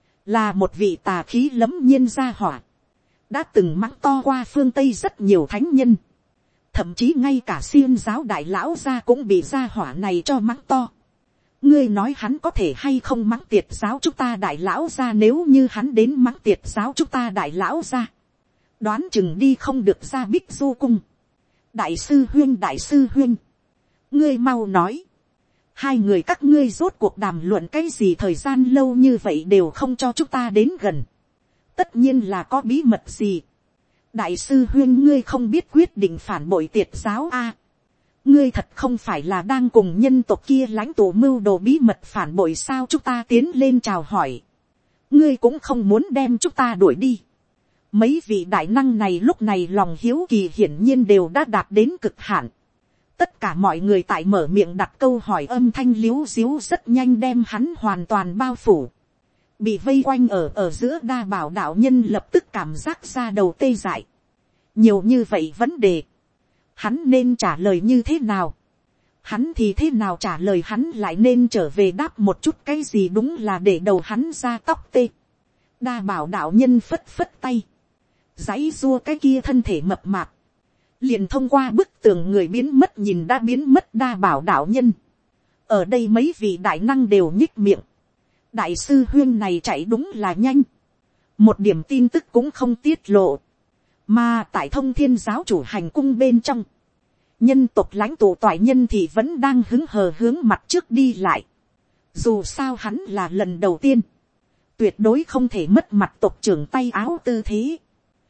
Là một vị tà khí lẫm nhiên gia hỏa. Đã từng mắng to qua phương Tây rất nhiều thánh nhân. Thậm chí ngay cả xiêm giáo đại lão gia cũng bị gia hỏa này cho mắng to. Ngươi nói hắn có thể hay không mắng tiệt giáo chúng ta đại lão gia, nếu như hắn đến mắng tiệt giáo chúng ta đại lão gia, đoán chừng đi không được ra Bích Du cung. Đại sư huyên đại sư huyên, ngươi mau nói, hai người các ngươi rốt cuộc đàm luận cái gì, thời gian lâu như vậy đều không cho chúng ta đến gần, tất nhiên là có bí mật gì. Đại sư huyên, ngươi không biết quyết định phản bội tiệt giáo a? Ngươi thật không phải là đang cùng nhân tộc kia lãnh tụ mưu đồ bí mật phản bội sao? Chúng ta tiến lên chào hỏi. Ngươi cũng không muốn đem chúng ta đuổi đi. Mấy vị đại năng này lúc này lòng hiếu kỳ hiển nhiên đều đã đạt đến cực hạn. Tất cả mọi người tại mở miệng đặt câu hỏi, âm thanh liếu ríu rất nhanh đem hắn hoàn toàn bao phủ. Bị vây quanh ở ở giữa đa bảo đạo nhân lập tức cảm giác ra đầu tê dại. Nhiều như vậy vấn đề, hắn nên trả lời như thế nào? Hắn thì thế nào trả lời, hắn lại nên trở về đáp một chút cái gì, đúng là để đầu hắn ra tóc tê. Đa bảo đạo nhân phất phất tay, giãy giụa cái kia thân thể mập mạp, liền thông qua bức tường người biến mất nhìn đã biến mất đa bảo đạo nhân. Ở đây mấy vị đại năng đều nhích miệng. Đại sư huyên này chạy đúng là nhanh, một điểm tin tức cũng không tiết lộ. Mà tại thông thiên giáo chủ hành cung bên trong, nhân tộc lãnh tụ toại nhân thì vẫn đang hứng hờ hướng mặt trước đi lại. Dù sao hắn là lần đầu tiên, tuyệt đối không thể mất mặt tộc trưởng tay áo tư thế.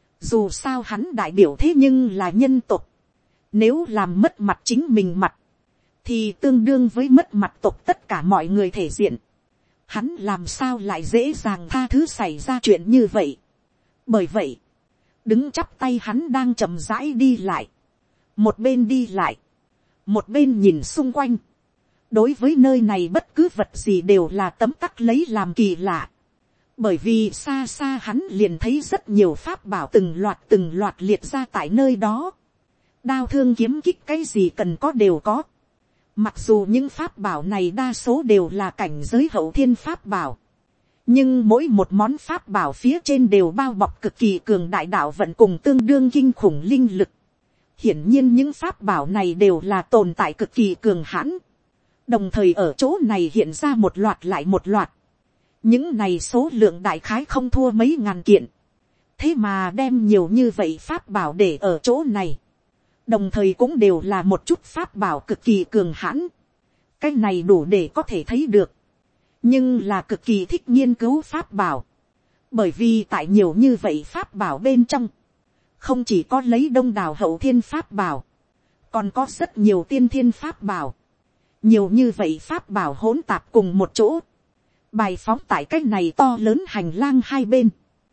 Dù sao hắn đại biểu thế nhưng là nhân tộc, nếu làm mất mặt chính mình mặt, thì tương đương với mất mặt tộc tất cả mọi người thể diện. Hắn làm sao lại dễ dàng tha thứ xảy ra chuyện như vậy. Bởi vậy, đứng chắp tay hắn đang chậm rãi đi lại. Một bên đi lại, một bên nhìn xung quanh. Đối với nơi này bất cứ vật gì đều là tấm tắc lấy làm kỳ lạ. Bởi vì xa xa hắn liền thấy rất nhiều pháp bảo từng loạt từng loạt liệt ra tại nơi đó. Đao thương kiếm kích cái gì cần có đều có. Mặc dù những pháp bảo này đa số đều là cảnh giới hậu thiên pháp bảo. Nhưng mỗi một món pháp bảo phía trên đều bao bọc cực kỳ cường đại đạo vận cùng tương đương kinh khủng linh lực. Hiển nhiên những pháp bảo này đều là tồn tại cực kỳ cường hãn. Đồng thời ở chỗ này hiện ra một loạt lại một loạt. Những này số lượng đại khái không thua mấy ngàn kiện. Thế mà đem nhiều như vậy pháp bảo để ở chỗ này. Đồng thời cũng đều là một chút pháp bảo cực kỳ cường hãn. Cái này đủ để có thể thấy được. Nhưng là cực kỳ thích nghiên cứu pháp bảo. Bởi vì tại nhiều như vậy pháp bảo bên trong. Không chỉ có lấy đông đảo hậu thiên pháp bảo. Còn có rất nhiều tiên thiên pháp bảo. Nhiều như vậy pháp bảo hỗn tạp cùng một chỗ. Bài phóng tại cái này to lớn hành lang hai bên.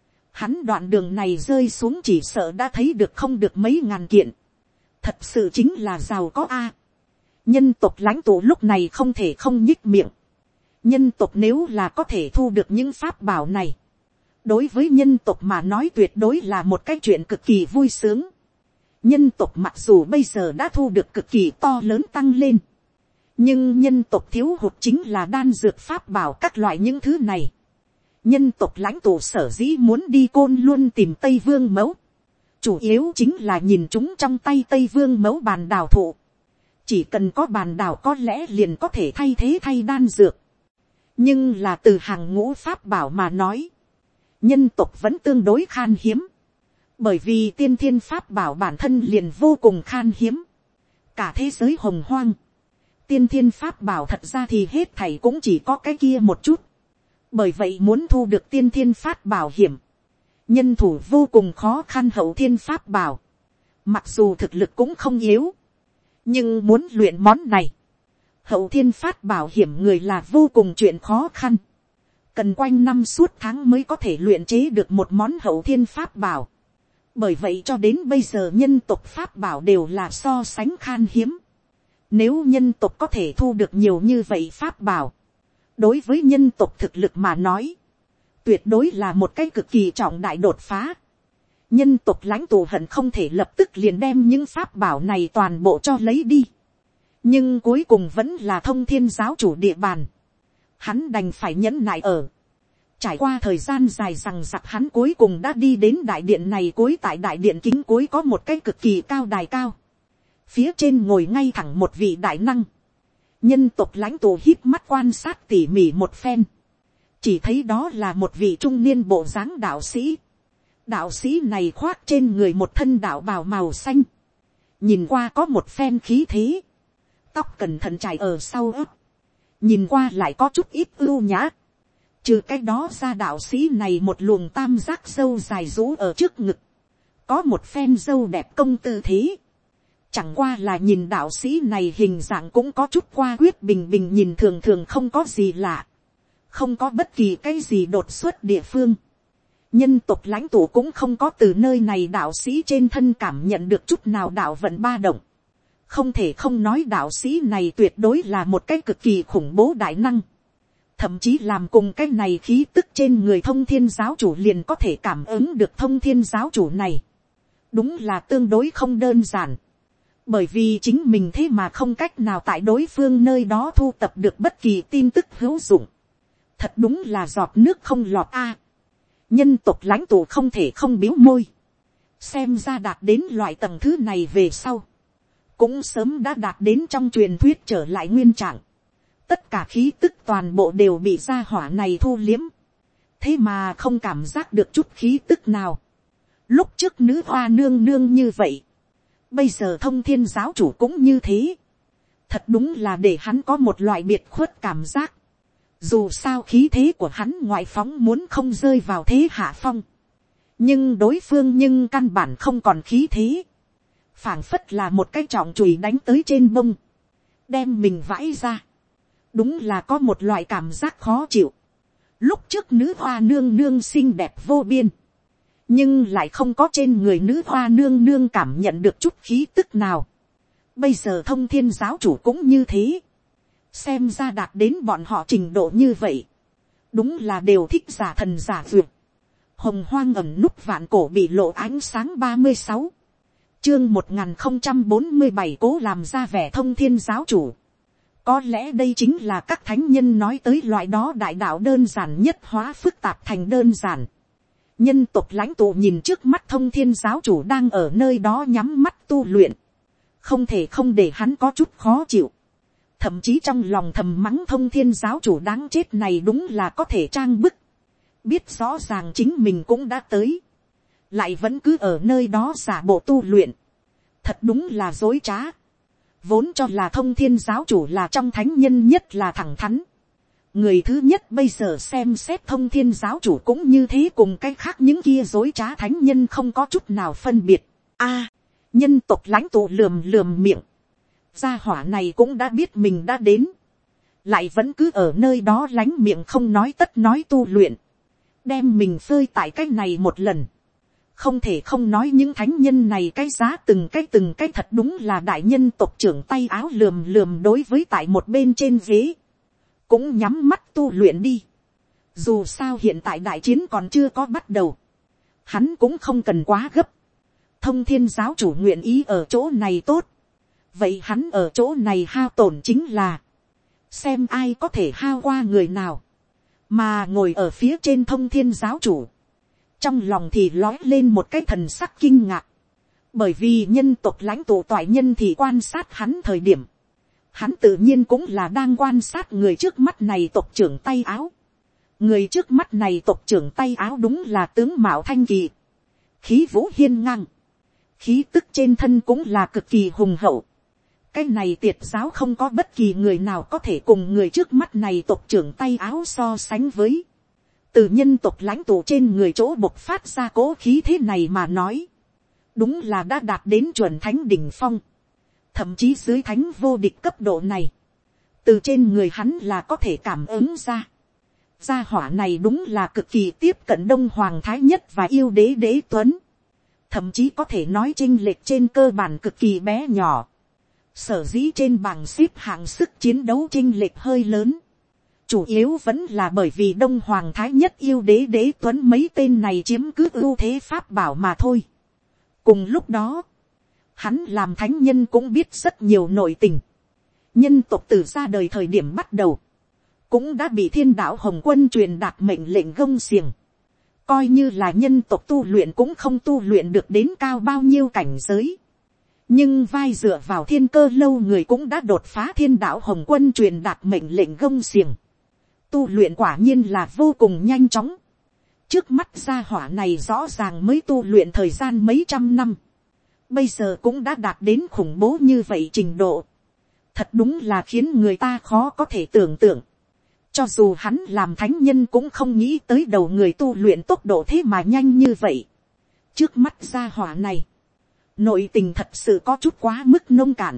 Hắn đoạn đường này rơi xuống chỉ sợ đã thấy được không được mấy ngàn kiện. Thật sự chính là giàu có a. Nhân tộc lãnh tụ lúc này không thể không nhích miệng. Nhân tộc nếu là có thể thu được những pháp bảo này. Đối với nhân tộc mà nói tuyệt đối là một cái chuyện cực kỳ vui sướng. Nhân tộc mặc dù bây giờ đã thu được cực kỳ to lớn tăng lên. Nhưng nhân tộc thiếu hụt chính là đan dược pháp bảo các loại những thứ này. Nhân tộc lãnh tụ sở dĩ muốn đi Côn Luân tìm Tây Vương Mẫu. Chủ yếu chính là nhìn chúng trong tay Tây Vương Mẫu bàn đào thụ. Chỉ cần có bàn đào có lẽ liền có thể thay thế thay đan dược. Nhưng là từ hàng ngũ pháp bảo mà nói. Nhân tộc vẫn tương đối khan hiếm. Bởi vì tiên thiên pháp bảo bản thân liền vô cùng khan hiếm. Cả thế giới hồng hoang. Tiên thiên pháp bảo thật ra thì hết thảy cũng chỉ có cái kia một chút. Bởi vậy muốn thu được tiên thiên pháp bảo hiểm. Nhân thủ vô cùng khó khăn hậu thiên pháp bảo. Mặc dù thực lực cũng không yếu. Nhưng muốn luyện món này. Hậu thiên pháp bảo hiểm người là vô cùng chuyện khó khăn. Cần quanh năm suốt tháng mới có thể luyện chế được một món hậu thiên pháp bảo. Bởi vậy cho đến bây giờ nhân tộc pháp bảo đều là so sánh khan hiếm. Nếu nhân tộc có thể thu được nhiều như vậy pháp bảo. Đối với nhân tộc thực lực mà nói. Tuyệt đối là một cái cực kỳ trọng đại đột phá. Nhân tộc lãnh tụ hận không thể lập tức liền đem những pháp bảo này toàn bộ cho lấy đi. Nhưng cuối cùng vẫn là Thông Thiên giáo chủ địa bàn. Hắn đành phải nhẫn nại ở. Trải qua thời gian dài rằng giặc hắn cuối cùng đã đi đến đại điện này. Cuối tại đại điện kính cuối có một cái cực kỳ cao đài cao. Phía trên ngồi ngay thẳng một vị đại năng. Nhân tộc lãnh tụ híp mắt quan sát tỉ mỉ một phen. Chỉ thấy đó là một vị trung niên bộ dáng đạo sĩ. Đạo sĩ này khoác trên người một thân đạo bào màu xanh. Nhìn qua có một phen khí thế. Tóc cẩn thận trải ở sau ớt. Nhìn qua lại có chút ít ưu nhã. Trừ cái đó ra đạo sĩ này một luồng tam giác râu dài rũ ở trước ngực. Có một phen râu đẹp công tư thế. Chẳng qua là nhìn đạo sĩ này hình dạng cũng có chút qua quyết bình bình nhìn thường thường không có gì lạ. Không có bất kỳ cái gì đột xuất địa phương. Nhân tộc lãnh tụ cũng không có từ nơi này đạo sĩ trên thân cảm nhận được chút nào đạo vận ba động. Không thể không nói đạo sĩ này tuyệt đối là một cái cực kỳ khủng bố đại năng. Thậm chí làm cùng cái này khí tức trên người Thông Thiên giáo chủ liền có thể cảm ứng được Thông Thiên giáo chủ này. Đúng là tương đối không đơn giản. Bởi vì chính mình thế mà không cách nào tại đối phương nơi đó thu tập được bất kỳ tin tức hữu dụng. Thật đúng là giọt nước không lọt a. Nhân tộc lãnh tụ không thể không biếu môi. Xem ra đạt đến loại tầng thứ này về sau. Cũng sớm đã đạt đến trong truyền thuyết trở lại nguyên trạng. Tất cả khí tức toàn bộ đều bị gia hỏa này thu liếm. Thế mà không cảm giác được chút khí tức nào. Lúc trước nữ hoa nương nương như vậy. Bây giờ Thông Thiên giáo chủ cũng như thế. Thật đúng là để hắn có một loại biệt khuất cảm giác. Dù sao khí thế của hắn ngoại phóng muốn không rơi vào thế hạ phong. Nhưng đối phương nhưng căn bản không còn khí thế. Phảng phất là một cái trọng chùy đánh tới trên bông. Đem mình vãi ra. Đúng là có một loại cảm giác khó chịu. Lúc trước nữ hoa nương nương xinh đẹp vô biên. Nhưng lại không có trên người nữ hoa nương nương cảm nhận được chút khí tức nào. Bây giờ Thông Thiên giáo chủ cũng như thế. Xem ra đạt đến bọn họ trình độ như vậy. đúng là đều thích giả thần giả duyệt. Hồng hoang ẩm núp vạn cổ bị lộ ánh sáng ba mươi sáu, chương một nghìn không trăm bốn mươi bảy cố làm ra vẻ thông thiên giáo chủ. Có lẽ đây chính là các thánh nhân nói tới loại đó đại đạo đơn giản nhất hóa phức tạp thành đơn giản. Nhân tộc lãnh tụ nhìn trước mắt thông thiên giáo chủ đang ở nơi đó nhắm mắt tu luyện, không thể không để hắn có chút khó chịu. Thậm chí trong lòng thầm mắng thông thiên giáo chủ đáng chết này đúng là có thể trang bức. Biết rõ ràng chính mình cũng đã tới, lại vẫn cứ ở nơi đó giả bộ tu luyện. Thật đúng là dối trá. Vốn cho là thông thiên giáo chủ là trong thánh nhân nhất là thẳng thắn. Người thứ nhất bây giờ xem xét thông thiên giáo chủ cũng như thế, cùng cái khác những kia dối trá thánh nhân không có chút nào phân biệt. A, nhân tộc lãnh tụ lườm lườm miệng. Gia hỏa này cũng đã biết mình đã đến, lại vẫn cứ ở nơi đó lánh miệng không nói tất nói tu luyện, đem mình phơi tại cái này một lần. Không thể không nói những thánh nhân này cái giá từng cái từng cái thật đúng là đại nhân tộc trưởng tay áo lườm lườm đối với tại một bên trên ghế. Cũng nhắm mắt tu luyện đi. Dù sao hiện tại đại chiến còn chưa có bắt đầu, hắn cũng không cần quá gấp. Thông thiên giáo chủ nguyện ý ở chỗ này tốt, vậy hắn ở chỗ này hao tổn chính là xem ai có thể hao qua người nào. Mà ngồi ở phía trên thông thiên giáo chủ, trong lòng thì lói lên một cái thần sắc kinh ngạc, bởi vì nhân tộc lãnh tụ toại nhân thì quan sát hắn thời điểm, hắn tự nhiên cũng là đang quan sát người trước mắt này tộc trưởng tay áo. Người trước mắt này tộc trưởng tay áo đúng là tướng mạo thanh kỳ, khí vũ hiên ngang, khí tức trên thân cũng là cực kỳ hùng hậu. Cái này tiệt giáo không có bất kỳ người nào có thể cùng người trước mắt này tộc trưởng tay áo so sánh với. Từ nhân tộc lãnh tụ trên người chỗ bộc phát ra cố khí thế này mà nói, đúng là đã đạt đến chuẩn thánh đỉnh phong, thậm chí dưới thánh vô địch cấp độ này. Từ trên người hắn là có thể cảm ứng ra, gia hỏa này đúng là cực kỳ tiếp cận đông hoàng thái nhất và yêu đế đế tuấn, thậm chí có thể nói chênh lệch trên cơ bản cực kỳ bé nhỏ. Sở dĩ trên bảng xếp hạng sức chiến đấu chênh lệch hơi lớn, chủ yếu vẫn là bởi vì đông hoàng thái nhất yêu đế đế tuấn mấy tên này chiếm cứ ưu thế pháp bảo mà thôi. Cùng lúc đó, hắn làm thánh nhân cũng biết rất nhiều nội tình. Nhân tộc từ ra đời thời điểm bắt đầu, cũng đã bị thiên đạo hồng quân truyền đạt mệnh lệnh gông xiềng. Coi như là nhân tộc tu luyện cũng không tu luyện được đến cao bao nhiêu cảnh giới. Nhưng vai dựa vào thiên cơ lâu người cũng đã đột phá thiên đạo hồng quân truyền đạt mệnh lệnh gông xiềng. Tu luyện quả nhiên là vô cùng nhanh chóng. Trước mắt gia hỏa này rõ ràng mới tu luyện thời gian mấy trăm năm, bây giờ cũng đã đạt đến khủng bố như vậy trình độ. Thật đúng là khiến người ta khó có thể tưởng tượng. Cho dù hắn làm thánh nhân cũng không nghĩ tới đầu người tu luyện tốc độ thế mà nhanh như vậy. Trước mắt gia hỏa này, nội tình thật sự có chút quá mức nông cạn.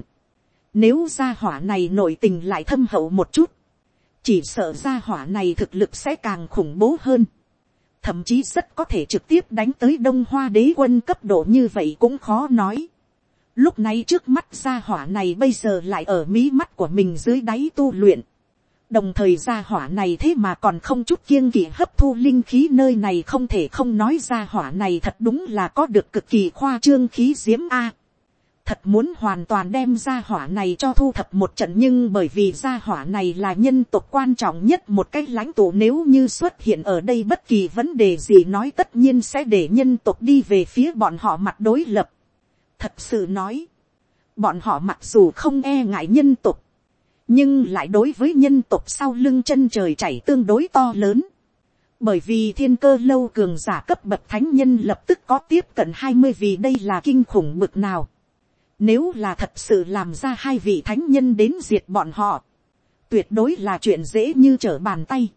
Nếu gia hỏa này nội tình lại thâm hậu một chút, chỉ sợ gia hỏa này thực lực sẽ càng khủng bố hơn. Thậm chí rất có thể trực tiếp đánh tới đông hoa đế quân cấp độ như vậy cũng khó nói. Lúc này trước mắt gia hỏa này bây giờ lại ở mí mắt của mình dưới đáy tu luyện. Đồng thời gia hỏa này thế mà còn không chút kiêng kỵ hấp thu linh khí, nơi này không thể không nói gia hỏa này thật đúng là có được cực kỳ khoa trương khí diễm a. Thật muốn hoàn toàn đem gia hỏa này cho thu thập một trận, nhưng bởi vì gia hỏa này là nhân tộc quan trọng nhất một cái lãnh tụ, nếu như xuất hiện ở đây bất kỳ vấn đề gì nói tất nhiên sẽ để nhân tộc đi về phía bọn họ mặt đối lập. Thật sự nói, bọn họ mặc dù không e ngại nhân tộc, nhưng lại đối với nhân tộc sau lưng chân trời chảy tương đối to lớn. Bởi vì thiên cơ lâu cường giả cấp bậc thánh nhân lập tức có tiếp cận hai mươi, vì đây là kinh khủng bực nào. Nếu là thật sự làm ra hai vị thánh nhân đến diệt bọn họ, tuyệt đối là chuyện dễ như trở bàn tay.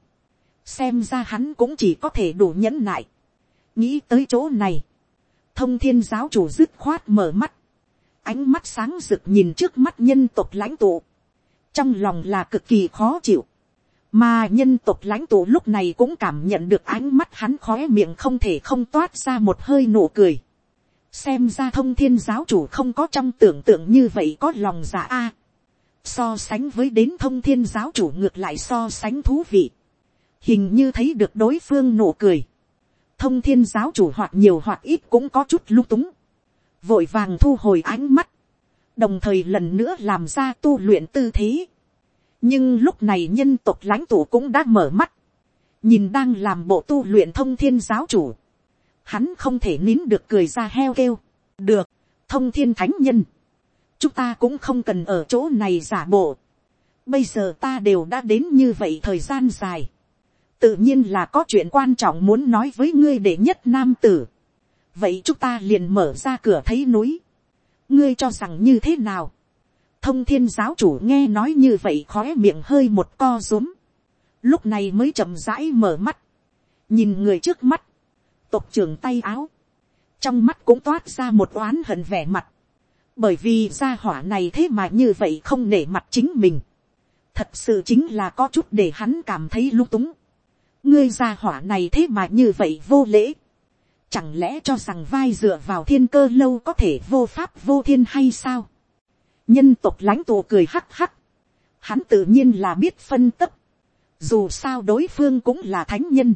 Xem ra hắn cũng chỉ có thể đủ nhẫn nại. Nghĩ tới chỗ này, thông thiên giáo chủ dứt khoát mở mắt, ánh mắt sáng rực nhìn trước mắt nhân tộc lãnh tụ, trong lòng là cực kỳ khó chịu. Mà nhân tộc lãnh tụ lúc này cũng cảm nhận được ánh mắt hắn, khóe miệng không thể không toát ra một hơi nụ cười. Xem ra thông thiên giáo chủ không có trong tưởng tượng như vậy có lòng dạ a. So sánh với đến thông thiên giáo chủ ngược lại so sánh thú vị. hình như thấy được đối phương nụ cười. Thông thiên giáo chủ hoặc nhiều hoặc ít cũng có chút lung túng, vội vàng thu hồi ánh mắt, đồng thời lần nữa làm ra tu luyện tư thế. Nhưng lúc này nhân tộc lãnh tụ cũng đã mở mắt, nhìn đang làm bộ tu luyện thông thiên giáo chủ, hắn không thể nín được cười ra heo kêu. Được, thông thiên thánh nhân, chúng ta cũng không cần ở chỗ này giả bộ, bây giờ ta đều đã đến như vậy thời gian dài, tự nhiên là có chuyện quan trọng muốn nói với ngươi đệ nhất nam tử, vậy chúng ta liền mở ra cửa thấy núi, ngươi cho rằng như thế nào. Thông thiên giáo chủ nghe nói như vậy khóe miệng hơi một co rúm, lúc này mới chậm rãi mở mắt, nhìn người trước mắt, tộc trưởng tay áo, trong mắt cũng toát ra một oán hận vẻ mặt, bởi vì gia hỏa này thế mà như vậy không nể mặt chính mình, thật sự chính là có chút để hắn cảm thấy lung túng. Ngươi gia hỏa này thế mà như vậy vô lễ, chẳng lẽ cho rằng vai dựa vào thiên cơ lâu có thể vô pháp vô thiên hay sao. Nhân tộc lãnh tụ cười hắc hắc, hắn tự nhiên là biết phân tích, dù sao đối phương cũng là thánh nhân,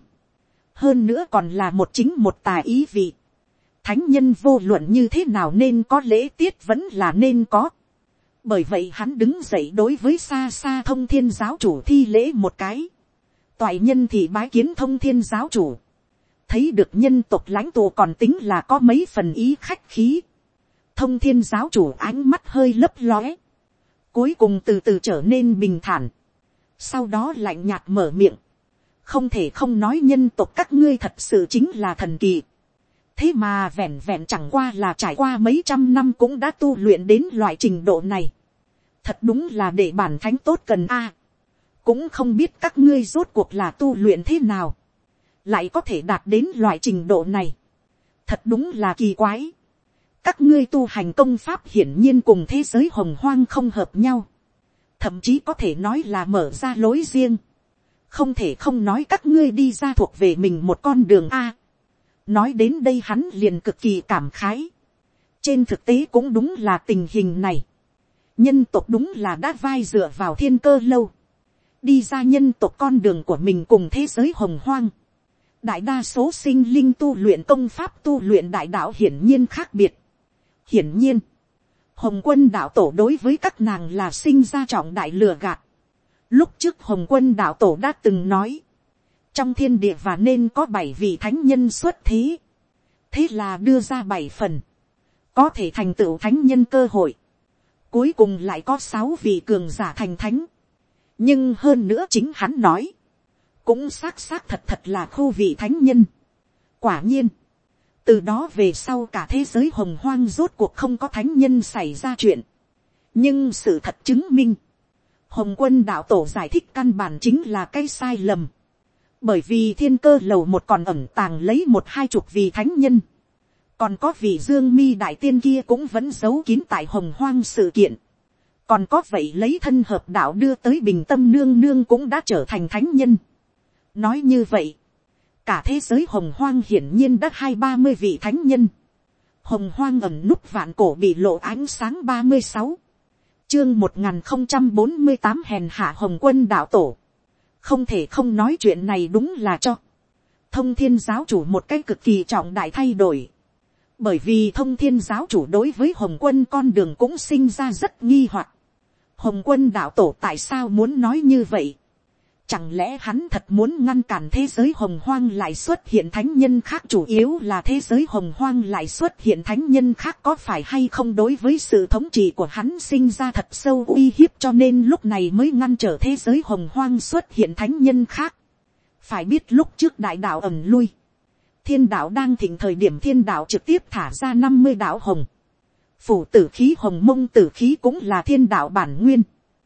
hơn nữa còn là một chính một tà ý vị. Thánh nhân vô luận như thế nào nên có lễ tiết vẫn là nên có. Bởi vậy hắn đứng dậy đối với xa xa thông thiên giáo chủ thi lễ một cái. Toại nhân thì bái kiến thông thiên giáo chủ. Thấy được nhân tộc lãnh tụ còn tính là có mấy phần ý khách khí. Thông thiên giáo chủ ánh mắt hơi lấp lóe, cuối cùng từ từ trở nên bình thản. Sau đó lạnh nhạt mở miệng. Không thể không nói nhân tộc các ngươi thật sự chính là thần kỳ. Thế mà vẹn vẹn chẳng qua là trải qua mấy trăm năm cũng đã tu luyện đến loại trình độ này. Thật đúng là để bản thánh tốt cần a. Cũng không biết các ngươi rốt cuộc là tu luyện thế nào, lại có thể đạt đến loại trình độ này. Thật đúng là kỳ quái. Các ngươi tu hành công pháp hiển nhiên cùng thế giới hồng hoang không hợp nhau. Thậm chí có thể nói là mở ra lối riêng. Không thể không nói các ngươi đi ra thuộc về mình một con đường a. Nói đến đây hắn liền cực kỳ cảm khái. Trên thực tế cũng đúng là tình hình này. Nhân tộc đúng là đã vai dựa vào thiên cơ lâu. Đi ra nhân tộc con đường của mình cùng thế giới hồng hoang. Đại đa số sinh linh tu luyện công pháp tu luyện đại đạo hiển nhiên khác biệt. Hiển nhiên, Hồng Quân đạo tổ đối với các nàng là sinh ra trọng đại lừa gạt. Lúc trước Hồng Quân đạo tổ đã từng nói, trong thiên địa và nên có bảy vị thánh nhân xuất thế. Thế là đưa ra bảy phần, có thể thành tựu thánh nhân cơ hội. Cuối cùng lại có sáu vị cường giả thành thánh. Nhưng hơn nữa chính hắn nói, cũng xác xác thật thật là khu vị thánh nhân. Quả nhiên, từ đó về sau cả thế giới hồng hoang rốt cuộc không có thánh nhân xảy ra chuyện. Nhưng sự thật chứng minh, Hồng Quân đạo tổ giải thích căn bản chính là cái sai lầm. Bởi vì thiên cơ lầu một còn ẩn tàng lấy một hai chục vị thánh nhân. Còn có vị Dương Mi đại tiên kia cũng vẫn giấu kín tại hồng hoang sự kiện. Còn có vậy lấy thân hợp đạo đưa tới bình tâm nương nương cũng đã trở thành thánh nhân. Nói như vậy, cả thế giới hồng hoang hiển nhiên đã hai ba mươi vị thánh nhân. Hồng hoang ẩn núp vạn cổ bị lộ ánh sáng ba mươi sáu. Chương một nghìn không trăm bốn mươi tám hèn hạ Hồng Quân đạo tổ. Không thể không nói chuyện này đúng là cho Thông Thiên giáo chủ một cái cực kỳ trọng đại thay đổi. Bởi vì Thông Thiên giáo chủ đối với Hồng Quân con đường cũng sinh ra rất nghi hoặc. Hồng Quân đạo tổ tại sao muốn nói như vậy? Chẳng lẽ hắn thật muốn ngăn cản thế giới hồng hoang lại xuất hiện thánh nhân khác, chủ yếu là thế giới hồng hoang lại xuất hiện thánh nhân khác có phải hay không đối với sự thống trị của hắn sinh ra thật sâu uy hiếp, cho nên lúc này mới ngăn trở thế giới hồng hoang xuất hiện thánh nhân khác. Phải biết lúc trước đại đạo ẩn lui, thiên đạo đang thịnh thời điểm thiên đạo trực tiếp thả ra năm mươi đạo hồng. Phủ tử khí hồng mông tử khí cũng là thiên đạo bản nguyên.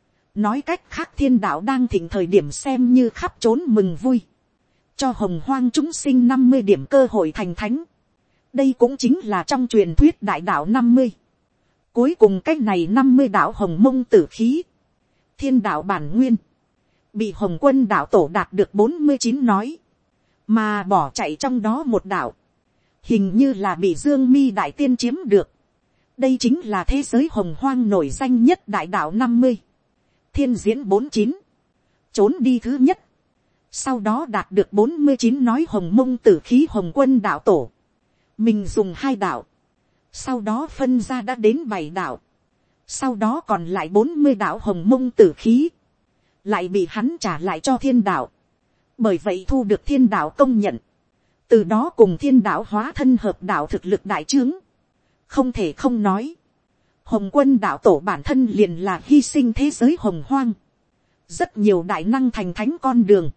Nói cách khác thiên đạo đang thịnh thời điểm xem như khắp trốn mừng vui. Cho hồng hoang chúng sinh năm mươi điểm cơ hội thành thánh. Đây cũng chính là trong truyền thuyết đại đạo năm mươi. Cuối cùng cái này năm mươi đạo hồng mông tử khí. Thiên đạo bản nguyên. Bị Hồng Quân đạo tổ đạt được bốn mươi chín nói. Mà bỏ chạy trong đó một đạo. Hình như là bị Dương Mi đại tiên chiếm được. Đây chính là thế giới hồng hoang nổi danh nhất đại đạo năm mươi. Thiên diễn bốn chín. Trốn đi thứ nhất. sau đó đạt được bốn mươi chín nói hồng mông tử khí hồng quân đạo tổ, mình dùng hai đạo, sau đó phân ra đã đến bảy đạo, sau đó còn lại bốn mươi đạo hồng mông tử khí, lại bị hắn trả lại cho thiên đạo, bởi vậy thu được thiên đạo công nhận, từ đó cùng thiên đạo hóa thân hợp đạo thực lực đại trướng. Không thể không nói, hồng quân đạo tổ bản thân liền là hy sinh thế giới hồng hoang, rất nhiều đại năng thành thánh con đường,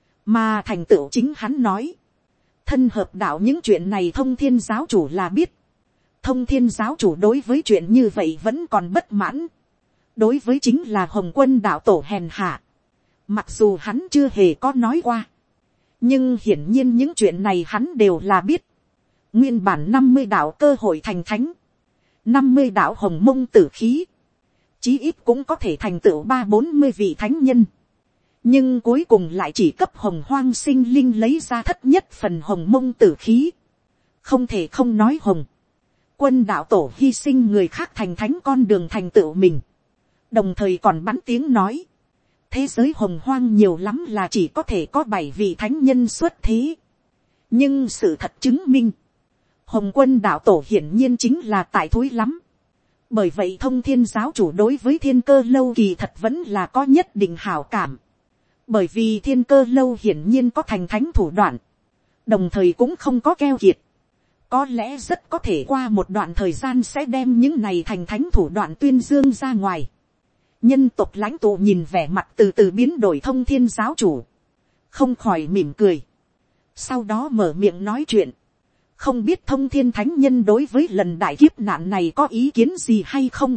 mà thành tựu chính hắn nói, thân hợp đạo những chuyện này thông thiên giáo chủ là biết, thông thiên giáo chủ đối với chuyện như vậy vẫn còn bất mãn, đối với chính là hồng quân đạo tổ hèn hạ, mặc dù hắn chưa hề có nói qua, nhưng hiển nhiên những chuyện này hắn đều là biết. Nguyên bản năm mươi đạo cơ hội thành thánh, năm mươi đạo hồng mông tử khí, chí ít cũng có thể thành tựu ba bốn mươi vị thánh nhân, nhưng cuối cùng lại chỉ cấp hồng hoang sinh linh lấy ra thất nhất phần hồng mông tử khí. Không thể không nói hồng quân đạo tổ hy sinh người khác thành thánh con đường thành tựu mình, đồng thời còn bắn tiếng nói, thế giới hồng hoang nhiều lắm là chỉ có thể có bảy vị thánh nhân xuất thế, nhưng sự thật chứng minh, hồng quân đạo tổ hiển nhiên chính là tại thối lắm. Bởi vậy thông thiên giáo chủ đối với thiên cơ lâu kỳ thật vẫn là có nhất định hảo cảm, bởi vì thiên cơ lâu hiển nhiên có thành thánh thủ đoạn, đồng thời cũng không có keo kiệt, có lẽ rất có thể qua một đoạn thời gian sẽ đem những này thành thánh thủ đoạn tuyên dương ra ngoài. Nhân tộc lãnh tụ nhìn vẻ mặt từ từ biến đổi thông thiên giáo chủ, không khỏi mỉm cười, sau đó mở miệng nói chuyện, không biết thông thiên thánh nhân đối với lần đại kiếp nạn này có ý kiến gì hay không.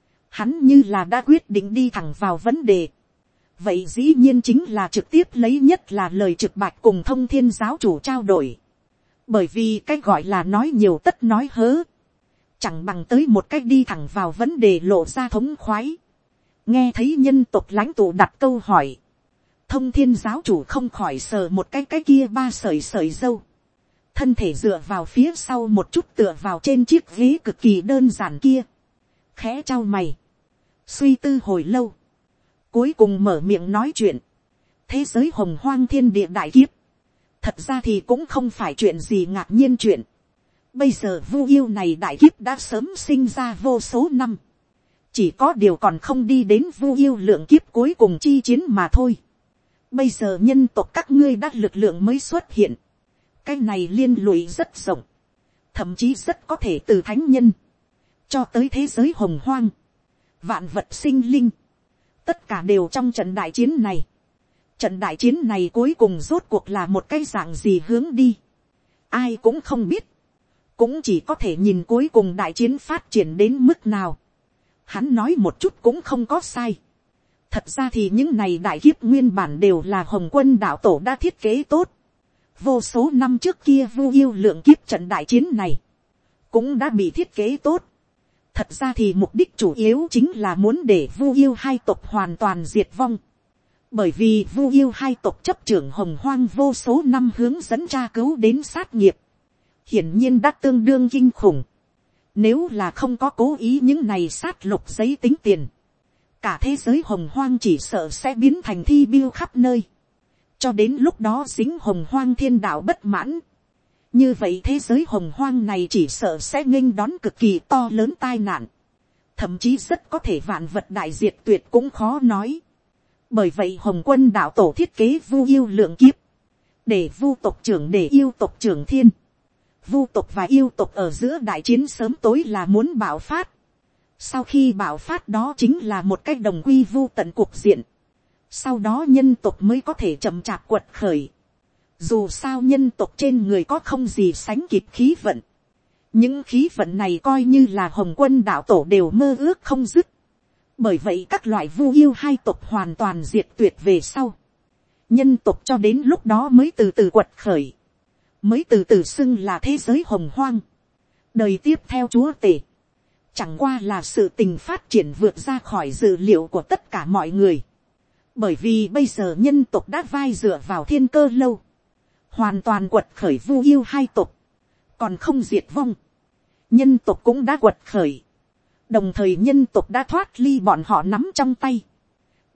Hắn như là đã quyết định đi thẳng vào vấn đề, vậy dĩ nhiên chính là trực tiếp lấy nhất là lời trực bạch cùng thông thiên giáo chủ trao đổi, bởi vì cái gọi là nói nhiều tất nói hớ, chẳng bằng tới một cách đi thẳng vào vấn đề lộ ra thống khoái. Nghe thấy nhân tộc lãnh tụ đặt câu hỏi, thông thiên giáo chủ không khỏi sờ một cái cái kia ba sợi sợi dâu, thân thể dựa vào phía sau một chút tựa vào trên chiếc ghế cực kỳ đơn giản kia, khẽ trao mày, suy tư hồi lâu, cuối cùng mở miệng nói chuyện. Thế giới hồng hoang thiên địa đại kiếp, thật ra thì cũng không phải chuyện gì ngạc nhiên chuyện. Bây giờ vu yêu này đại kiếp đã sớm sinh ra vô số năm, chỉ có điều còn không đi đến vu yêu lượng kiếp cuối cùng chi chiến mà thôi. Bây giờ nhân tộc các ngươi đã lực lượng mới xuất hiện, cái này liên lụy rất rộng, thậm chí rất có thể từ thánh nhân cho tới thế giới hồng hoang, vạn vật sinh linh, tất cả đều trong trận đại chiến này. Trận đại chiến này cuối cùng rốt cuộc là một cái dạng gì hướng đi, ai cũng không biết, cũng chỉ có thể nhìn cuối cùng đại chiến phát triển đến mức nào. Hắn nói một chút cũng không có sai. Thật ra thì những này đại kiếp nguyên bản đều là hồng quân đạo tổ đã thiết kế tốt. Vô số năm trước kia vu yêu lượng kiếp trận đại chiến này cũng đã bị thiết kế tốt. Thật ra thì mục đích chủ yếu chính là muốn để vu yêu hai tộc hoàn toàn diệt vong. Bởi vì vu yêu hai tộc chấp trưởng hồng hoang vô số năm hướng dẫn tra cứu đến sát nghiệp, hiển nhiên đã tương đương kinh khủng. Nếu là không có cố ý những này sát lục giấy tính tiền, cả thế giới hồng hoang chỉ sợ sẽ biến thành thi biêu khắp nơi. Cho đến lúc đó dính hồng hoang thiên đạo bất mãn. Như vậy thế giới hồng hoang này chỉ sợ sẽ nghênh đón cực kỳ to lớn tai nạn. Thậm chí rất có thể vạn vật đại diệt tuyệt cũng khó nói. Bởi vậy hồng quân đạo tổ thiết kế vu yêu lượng kiếp, để vu tộc trưởng để yêu tộc trưởng thiên. Vu tộc và yêu tộc ở giữa đại chiến sớm tối là muốn bạo phát. Sau khi bạo phát đó chính là một cách đồng quy vu tận cuộc diện. Sau đó nhân tộc mới có thể chậm chạp quật khởi. Dù sao nhân tộc trên người có không gì sánh kịp khí vận. Những khí vận này coi như là hồng quân đạo tổ đều mơ ước không dứt. Bởi vậy các loại vu yêu hai tộc hoàn toàn diệt tuyệt về sau. Nhân tộc cho đến lúc đó mới từ từ quật khởi. Mới từ từ xưng là thế giới hồng hoang. Đời tiếp theo chúa tể. Chẳng qua là sự tình phát triển vượt ra khỏi dự liệu của tất cả mọi người. Bởi vì bây giờ nhân tộc đã vai dựa vào thiên cơ lâu. Hoàn toàn quật khởi vu yêu hai tộc. Còn không diệt vong. Nhân tộc cũng đã quật khởi. Đồng thời nhân tộc đã thoát ly bọn họ nắm trong tay.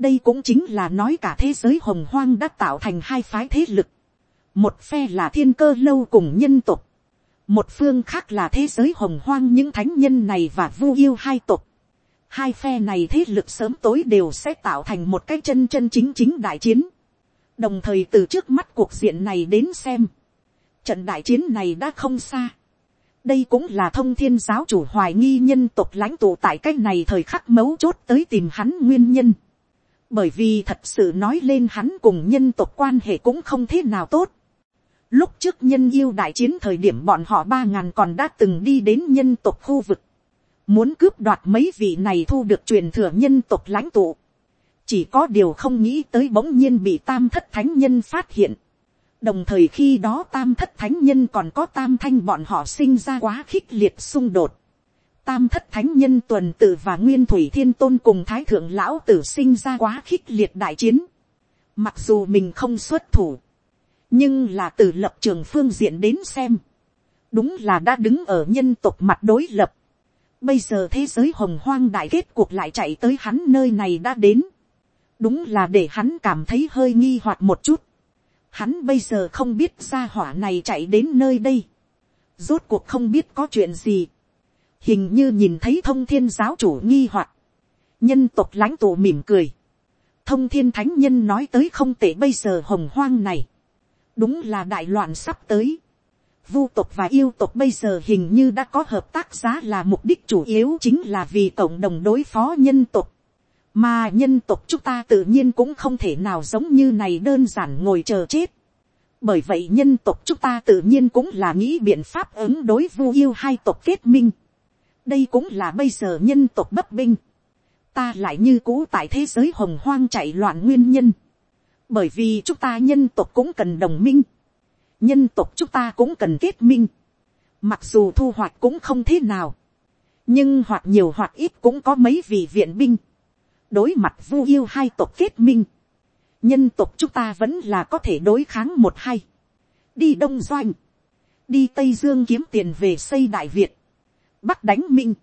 Đây cũng chính là nói cả thế giới hồng hoang đã tạo thành hai phái thế lực. Một phe là thiên cơ lâu cùng nhân tộc. Một phương khác là thế giới hồng hoang những thánh nhân này và vu yêu hai tộc. Hai phe này thế lực sớm tối đều sẽ tạo thành một cái chân chân chính chính đại chiến. Đồng thời từ trước mắt cuộc diện này đến xem, trận đại chiến này đã không xa. Đây cũng là thông thiên giáo chủ hoài nghi nhân tộc lãnh tụ tại cái này thời khắc mấu chốt tới tìm hắn nguyên nhân. Bởi vì thật sự nói lên hắn cùng nhân tộc quan hệ cũng không thế nào tốt. Lúc trước nhân yêu đại chiến thời điểm bọn họ ba ngàn còn đã từng đi đến nhân tộc khu vực. Muốn cướp đoạt mấy vị này thu được truyền thừa nhân tộc lãnh tụ. Chỉ có điều không nghĩ tới bỗng nhiên bị tam thất thánh nhân phát hiện. Đồng thời khi đó tam thất thánh nhân còn có tam thanh bọn họ sinh ra quá khích liệt xung đột. Tam thất thánh nhân tuần tự và nguyên thủy thiên tôn cùng thái thượng lão tử sinh ra quá khích liệt đại chiến. Mặc dù mình không xuất thủ, nhưng là từ lập trường phương diện đến xem, đúng là đã đứng ở nhân tộc mặt đối lập. Bây giờ thế giới hồng hoang đại kết cuộc lại chạy tới hắn nơi này đã đến. Đúng là để hắn cảm thấy hơi nghi hoặc một chút. Hắn bây giờ không biết gia hỏa này chạy đến nơi đây. Rốt cuộc không biết có chuyện gì. Hình như nhìn thấy thông thiên giáo chủ nghi hoặc. Nhân tộc lãnh tụ mỉm cười. Thông thiên thánh nhân nói tới không tệ, bây giờ hồng hoang này. Đúng là đại loạn sắp tới. Vu tộc và yêu tộc bây giờ hình như đã có hợp tác giá, là mục đích chủ yếu chính là vì cộng đồng đối phó nhân tộc. Mà nhân tộc chúng ta tự nhiên cũng không thể nào giống như này đơn giản ngồi chờ chết. Bởi vậy nhân tộc chúng ta tự nhiên cũng là nghĩ biện pháp ứng đối vu yêu hai tộc kết minh. Đây cũng là bây giờ nhân tộc bấp bênh. Ta lại như cũ tại thế giới hồng hoang chạy loạn nguyên nhân. Bởi vì chúng ta nhân tộc cũng cần đồng minh. Nhân tộc chúng ta cũng cần kết minh. Mặc dù thu hoạch cũng không thế nào. Nhưng hoặc nhiều hoặc ít cũng có mấy vị viện binh. Đối mặt vu yêu hai tộc kết minh. Nhân tộc chúng ta vẫn là có thể đối kháng một hay. Đi Đông Doanh. Đi Tây Dương kiếm tiền về xây Đại Việt. Bắc đánh Minh.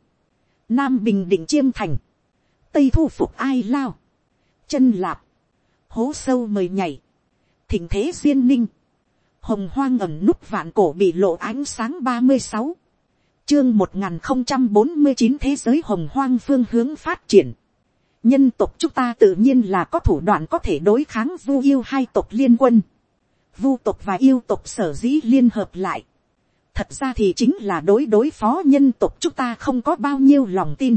Nam bình định Chiêm Thành. Tây thu phục Ai Lao. Chân Lạp. Hố sâu mời nhảy. Thỉnh thế duyên ninh. Hồng hoang ẩn núp vạn cổ bị lộ ánh sáng ba mươi sáu. Chương một nghìn không trăm bốn mươi chín thế giới hồng hoang phương hướng phát triển. Nhân tộc chúng ta tự nhiên là có thủ đoạn có thể đối kháng vu yêu hai tộc liên quân. Vu tộc và yêu tộc sở dĩ liên hợp lại. Thật ra thì chính là đối đối phó nhân tộc chúng ta không có bao nhiêu lòng tin.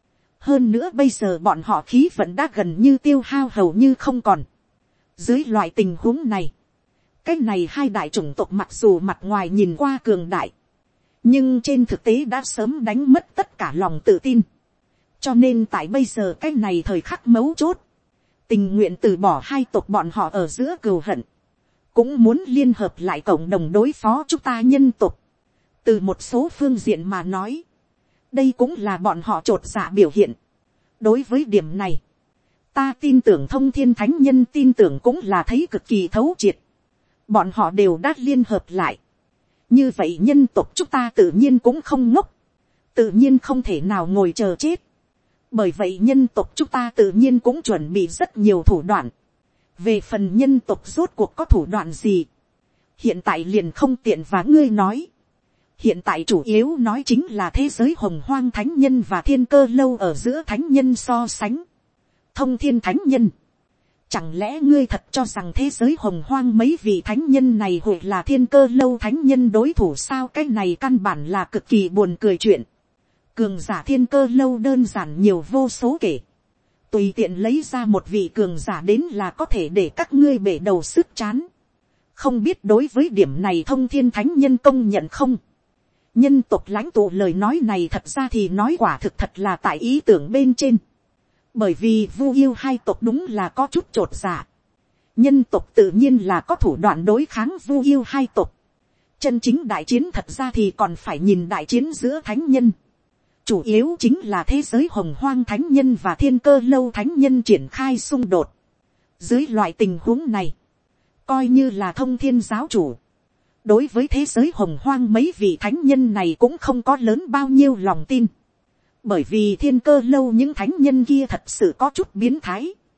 Hơn nữa bây giờ bọn họ khí vận đã gần như tiêu hao hầu như không còn. Dưới loại tình huống này. Cái này hai đại chủng tộc mặc dù mặt ngoài nhìn qua cường đại. Nhưng trên thực tế đã sớm đánh mất tất cả lòng tự tin. Cho nên tại bây giờ cái này thời khắc mấu chốt. Tình nguyện từ bỏ hai tộc bọn họ ở giữa cừu hận. Cũng muốn liên hợp lại cộng đồng đối phó chúng ta nhân tộc. Từ một số phương diện mà nói. Đây cũng là bọn họ chột dạ biểu hiện. Đối với điểm này. Ta tin tưởng thông thiên thánh nhân tin tưởng cũng là thấy cực kỳ thấu triệt. Bọn họ đều đã liên hợp lại. Như vậy nhân tộc chúng ta tự nhiên cũng không ngốc. Tự nhiên không thể nào ngồi chờ chết. Bởi vậy nhân tộc chúng ta tự nhiên cũng chuẩn bị rất nhiều thủ đoạn. Về phần nhân tộc rốt cuộc có thủ đoạn gì. Hiện tại liền không tiện và ngươi nói. Hiện tại chủ yếu nói chính là thế giới hồng hoang thánh nhân và thiên cơ lâu ở giữa thánh nhân so sánh. Thông thiên thánh nhân. Chẳng lẽ ngươi thật cho rằng thế giới hồng hoang mấy vị thánh nhân này hội là thiên cơ lâu thánh nhân đối thủ sao? Cái này căn bản là cực kỳ buồn cười chuyện. Cường giả thiên cơ lâu đơn giản nhiều vô số kể. Tùy tiện lấy ra một vị cường giả đến là có thể để các ngươi bể đầu sức chán. Không biết đối với điểm này thông thiên thánh nhân công nhận không? Nhân tộc lãnh tụ lời nói này thật ra thì nói quả thực thật là tại ý tưởng bên trên. Bởi vì vu yêu hai tộc đúng là có chút chột dạ. Nhân tộc tự nhiên là có thủ đoạn đối kháng vu yêu hai tộc. Chân chính đại chiến thật ra thì còn phải nhìn đại chiến giữa thánh nhân. Chủ yếu chính là thế giới hồng hoang thánh nhân và thiên cơ lâu thánh nhân triển khai xung đột. Dưới loại tình huống này, coi như là thông thiên giáo chủ. Đối với thế giới hồng hoang mấy vị thánh nhân này cũng không có lớn bao nhiêu lòng tin. Bởi vì thiên cơ lâu những thánh nhân kia thật sự có chút biến thái.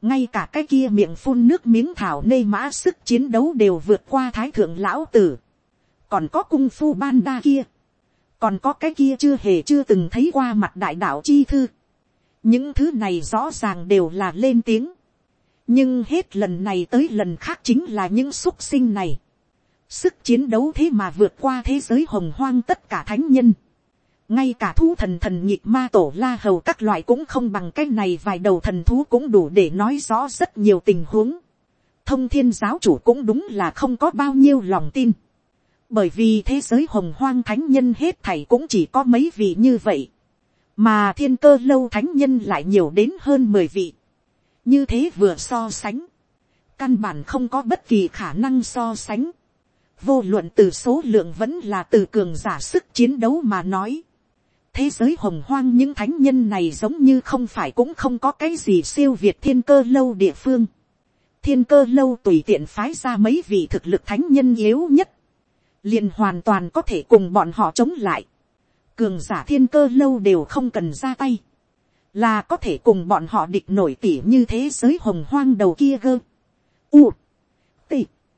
ngay cả cái kia miệng phun nước miếng thảo nê mã sức chiến đấu đều vượt qua thái thượng lão tử, còn có cung phu ban đa kia, còn có cái kia chưa hề chưa từng thấy qua mặt đại đạo chi thư, những thứ này rõ ràng đều là lên tiếng, nhưng hết lần này tới lần khác chính là những súc sinh này, sức chiến đấu thế mà vượt qua thế giới hồng hoang tất cả thánh nhân, ngay cả thú thần thần nhịp ma tổ la hầu các loại cũng không bằng cái này, vài đầu thần thú cũng đủ để nói rõ rất nhiều tình huống. Thông thiên giáo chủ cũng đúng là không có bao nhiêu lòng tin, bởi vì thế giới hồng hoang thánh nhân hết thảy cũng chỉ có mấy vị như vậy, mà thiên cơ lâu thánh nhân lại nhiều đến hơn mười vị, như thế vừa so sánh, căn bản không có bất kỳ khả năng so sánh, vô luận từ số lượng vẫn là từ cường giả sức chiến đấu mà nói, thế giới hồng hoang những thánh nhân này giống như không phải cũng không có cái gì siêu việt thiên cơ lâu địa phương. Thiên cơ lâu tùy tiện phái ra mấy vị thực lực thánh nhân yếu nhất, liền hoàn toàn có thể cùng bọn họ chống lại. Cường giả thiên cơ lâu đều không cần ra tay, là có thể cùng bọn họ địch nổi, tỉ như thế giới hồng hoang đầu kia gơ, u, t,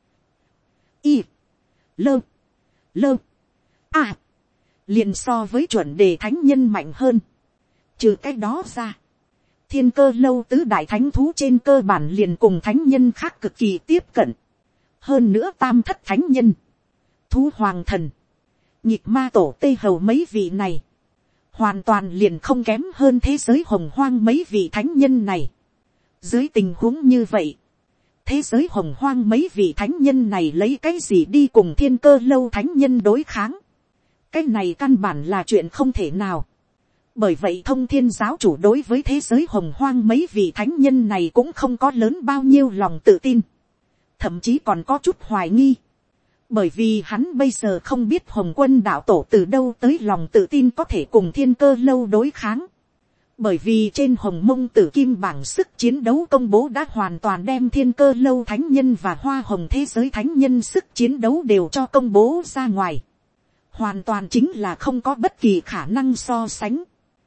i, lơ, lơ, a, liền so với chuẩn đề thánh nhân mạnh hơn. Trừ cái đó ra, thiên cơ lâu tứ đại thánh thú trên cơ bản liền cùng thánh nhân khác cực kỳ tiếp cận. Hơn nữa tam thất thánh nhân, thú hoàng thần, nhịp ma tổ tê hầu mấy vị này, hoàn toàn liền không kém hơn thế giới hồng hoang mấy vị thánh nhân này. Dưới tình huống như vậy, thế giới hồng hoang mấy vị thánh nhân này lấy cái gì đi cùng thiên cơ lâu thánh nhân đối kháng? Cái này căn bản là chuyện không thể nào. Bởi vậy thông thiên giáo chủ đối với thế giới hồng hoang mấy vị thánh nhân này cũng không có lớn bao nhiêu lòng tự tin, thậm chí còn có chút hoài nghi, bởi vì hắn bây giờ không biết hồng quân đạo tổ từ đâu tới lòng tự tin có thể cùng thiên cơ lâu đối kháng. Bởi vì trên hồng mông tử kim bảng sức chiến đấu công bố đã hoàn toàn đem thiên cơ lâu thánh nhân và hoa hồng thế giới thánh nhân sức chiến đấu đều cho công bố ra ngoài, hoàn toàn chính là không có bất kỳ khả năng so sánh.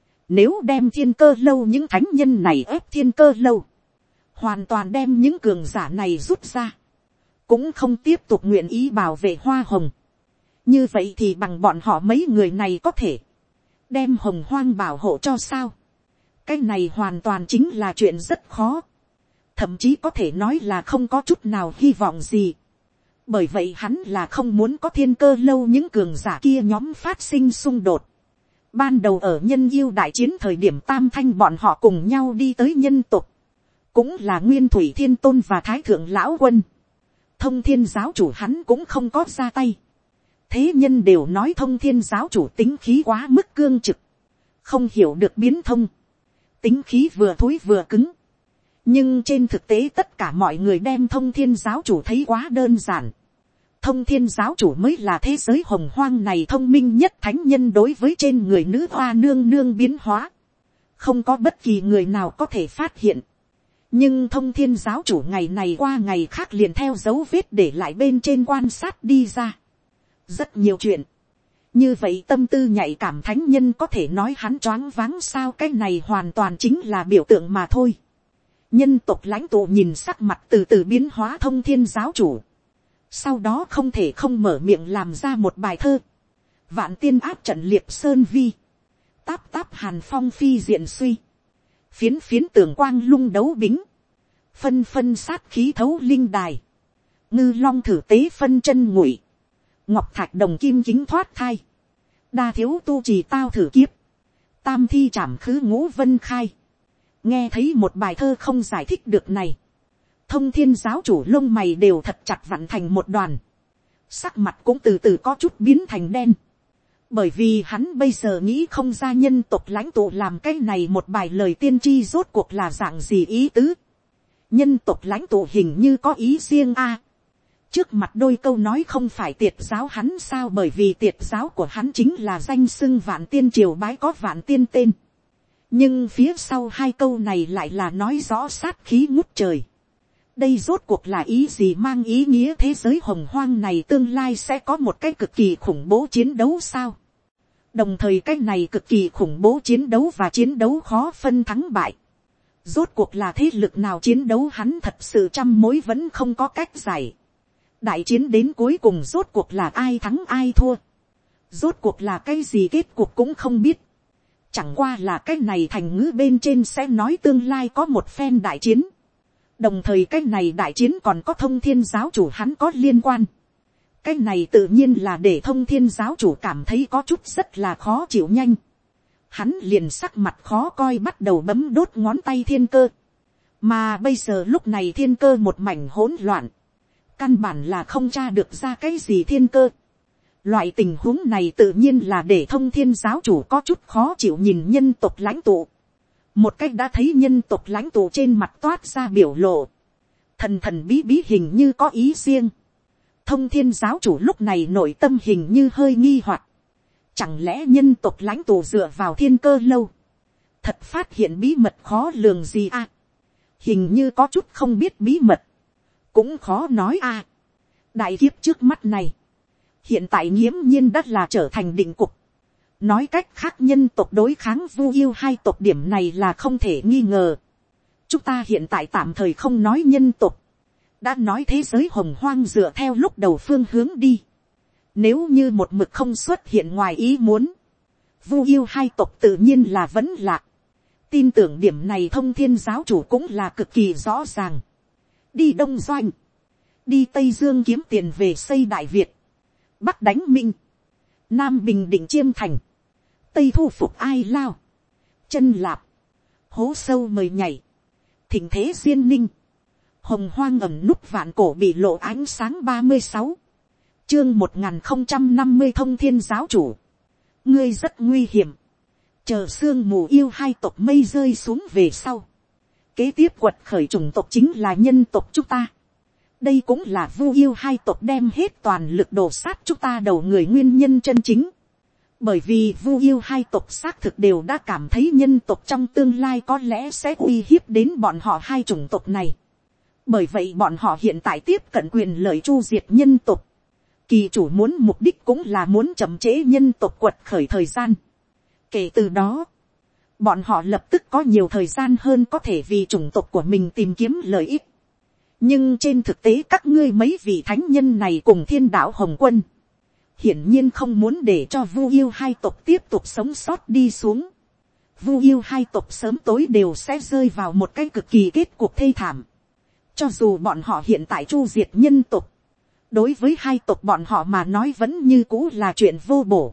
Nếu đem thiên cơ lâu những thánh nhân này ép thiên cơ lâu, hoàn toàn đem những cường giả này rút ra, cũng không tiếp tục nguyện ý bảo vệ hoa hồng, như vậy thì bằng bọn họ mấy người này có thể đem hồng hoang bảo hộ cho sao? Cái này hoàn toàn chính là chuyện rất khó, thậm chí có thể nói là không có chút nào hy vọng gì. Bởi vậy hắn là không muốn có thiên cơ lâu những cường giả kia nhóm phát sinh xung đột. Ban đầu ở nhân yêu đại chiến thời điểm tam thanh bọn họ cùng nhau đi tới nhân tộc, cũng là nguyên thủy thiên tôn và thái thượng lão quân. Thông thiên giáo chủ hắn cũng không có ra tay. Thế nhân đều nói thông thiên giáo chủ tính khí quá mức cương trực, không hiểu được biến thông, tính khí vừa thối vừa cứng. Nhưng trên thực tế tất cả mọi người đem thông thiên giáo chủ thấy quá đơn giản. Thông thiên giáo chủ mới là thế giới hồng hoang này thông minh nhất thánh nhân, đối với trên người nữ hoa nương nương biến hóa, không có bất kỳ người nào có thể phát hiện. Nhưng thông thiên giáo chủ ngày này qua ngày khác liền theo dấu vết để lại bên trên quan sát đi ra rất nhiều chuyện. Như vậy tâm tư nhạy cảm thánh nhân có thể nói hắn choáng váng sao? Cái này hoàn toàn chính là biểu tượng mà thôi. Nhân tộc lãnh tụ nhìn sắc mặt từ từ biến hóa thông thiên giáo chủ, sau đó không thể không mở miệng làm ra một bài thơ. Vạn tiên áp trận liệp sơn vi, táp táp hàn phong phi diện suy, phiến phiến tường quang lung đấu bính, phân phân sát khí thấu linh đài, ngư long thử tế phân chân ngụy, ngọc thạch đồng kim kính thoát thai, đa thiếu tu trì tao thử kiếp, tam thi trảm khứ ngũ vân khai. Nghe thấy một bài thơ không giải thích được này, thông thiên giáo chủ lông mày đều thật chặt vặn thành một đoàn, sắc mặt cũng từ từ có chút biến thành đen, bởi vì hắn bây giờ nghĩ không ra nhân tộc lãnh tụ làm cái này một bài lời tiên tri rốt cuộc là dạng gì ý tứ. Nhân tộc lãnh tụ hình như có ý riêng a. Trước mặt đôi câu nói không phải tiệt giáo hắn sao, bởi vì tiệt giáo của hắn chính là danh xưng vạn tiên triều bái có vạn tiên tên. Nhưng phía sau hai câu này lại là nói rõ sát khí ngút trời. Đây rốt cuộc là ý gì, mang ý nghĩa thế giới hồng hoang này tương lai sẽ có một cái cực kỳ khủng bố chiến đấu sao? Đồng thời cái này cực kỳ khủng bố chiến đấu và chiến đấu khó phân thắng bại, Rốt cuộc là thế lực nào chiến đấu hắn thật sự trăm mối vẫn không có cách giải. Đại chiến đến cuối cùng rốt cuộc là ai thắng ai thua. Rốt cuộc là cái gì kết cuộc cũng không biết. Chẳng qua là cái này thành ngữ bên trên sẽ nói tương lai có một phen đại chiến. Đồng thời cái này đại chiến còn có thông thiên giáo chủ hắn có liên quan. Cái này tự nhiên là để thông thiên giáo chủ cảm thấy có chút rất là khó chịu nhanh. Hắn liền sắc mặt khó coi bắt đầu bấm đốt ngón tay thiên cơ. Mà bây giờ lúc này thiên cơ một mảnh hỗn loạn. Căn bản là không tra được ra cái gì thiên cơ. Loại tình huống này tự nhiên là để thông thiên giáo chủ có chút khó chịu nhìn nhân tộc lãnh tụ. Một cách đã thấy nhân tộc lãnh tụ trên mặt toát ra biểu lộ. Thần thần bí bí hình như có ý riêng. Thông thiên giáo chủ lúc này nội tâm hình như hơi nghi hoặc. Chẳng lẽ nhân tộc lãnh tụ dựa vào thiên cơ lâu. Thật phát hiện bí mật khó lường gì à. Hình như có chút không biết bí mật. Cũng khó nói à. Đại kiếp trước mắt này. Hiện tại nghiễm nhiên đất là trở thành định cục. Nói cách khác nhân tộc đối kháng Vu Yêu hai tộc điểm này là không thể nghi ngờ. Chúng ta hiện tại tạm thời không nói nhân tộc. Đã nói thế giới hồng hoang dựa theo lúc đầu phương hướng đi. Nếu như một mực không xuất hiện ngoài ý muốn. Vu Yêu hai tộc tự nhiên là vẫn lạc. Tin tưởng điểm này thông thiên giáo chủ cũng là cực kỳ rõ ràng. Đi Đông Doanh. Đi Tây Dương kiếm tiền về xây Đại Việt. Bắc đánh Minh. Nam bình định Chiêm Thành. Tây thu phục Ai Lao. Chân Lạp. Hố sâu mời nhảy. Thỉnh thế duyên ninh. Hồng hoang ẩm núp vạn cổ bị lộ ánh sáng ba mươi sáu. Chương một nghìn không trăm năm mươi thông thiên giáo chủ. Ngươi rất nguy hiểm. Chờ sương mù yêu hai tộc mây rơi xuống về sau. Kế tiếp quật khởi chủng tộc chính là nhân tộc chúng ta. Đây cũng là Vu Yêu hai tộc đem hết toàn lực đổ sát chúng ta đầu người nguyên nhân chân chính. Bởi vì Vu Yêu hai tộc xác thực đều đã cảm thấy nhân tộc trong tương lai có lẽ sẽ uy hiếp đến bọn họ hai chủng tộc này. Bởi vậy bọn họ hiện tại tiếp cận quyền lợi chu diệt nhân tộc. Kỳ chủ muốn mục đích cũng là muốn chậm trễ nhân tộc quật khởi thời gian. Kể từ đó, bọn họ lập tức có nhiều thời gian hơn có thể vì chủng tộc của mình tìm kiếm lợi ích. Nhưng trên thực tế các ngươi mấy vị thánh nhân này cùng thiên đạo Hồng Quân. Hiển nhiên không muốn để cho Vu Yêu hai tộc tiếp tục sống sót đi xuống. Vu Yêu hai tộc sớm tối đều sẽ rơi vào một cái cực kỳ kết cuộc thê thảm. Cho dù bọn họ hiện tại chu diệt nhân tộc. Đối với hai tộc bọn họ mà nói vẫn như cũ là chuyện vô bổ.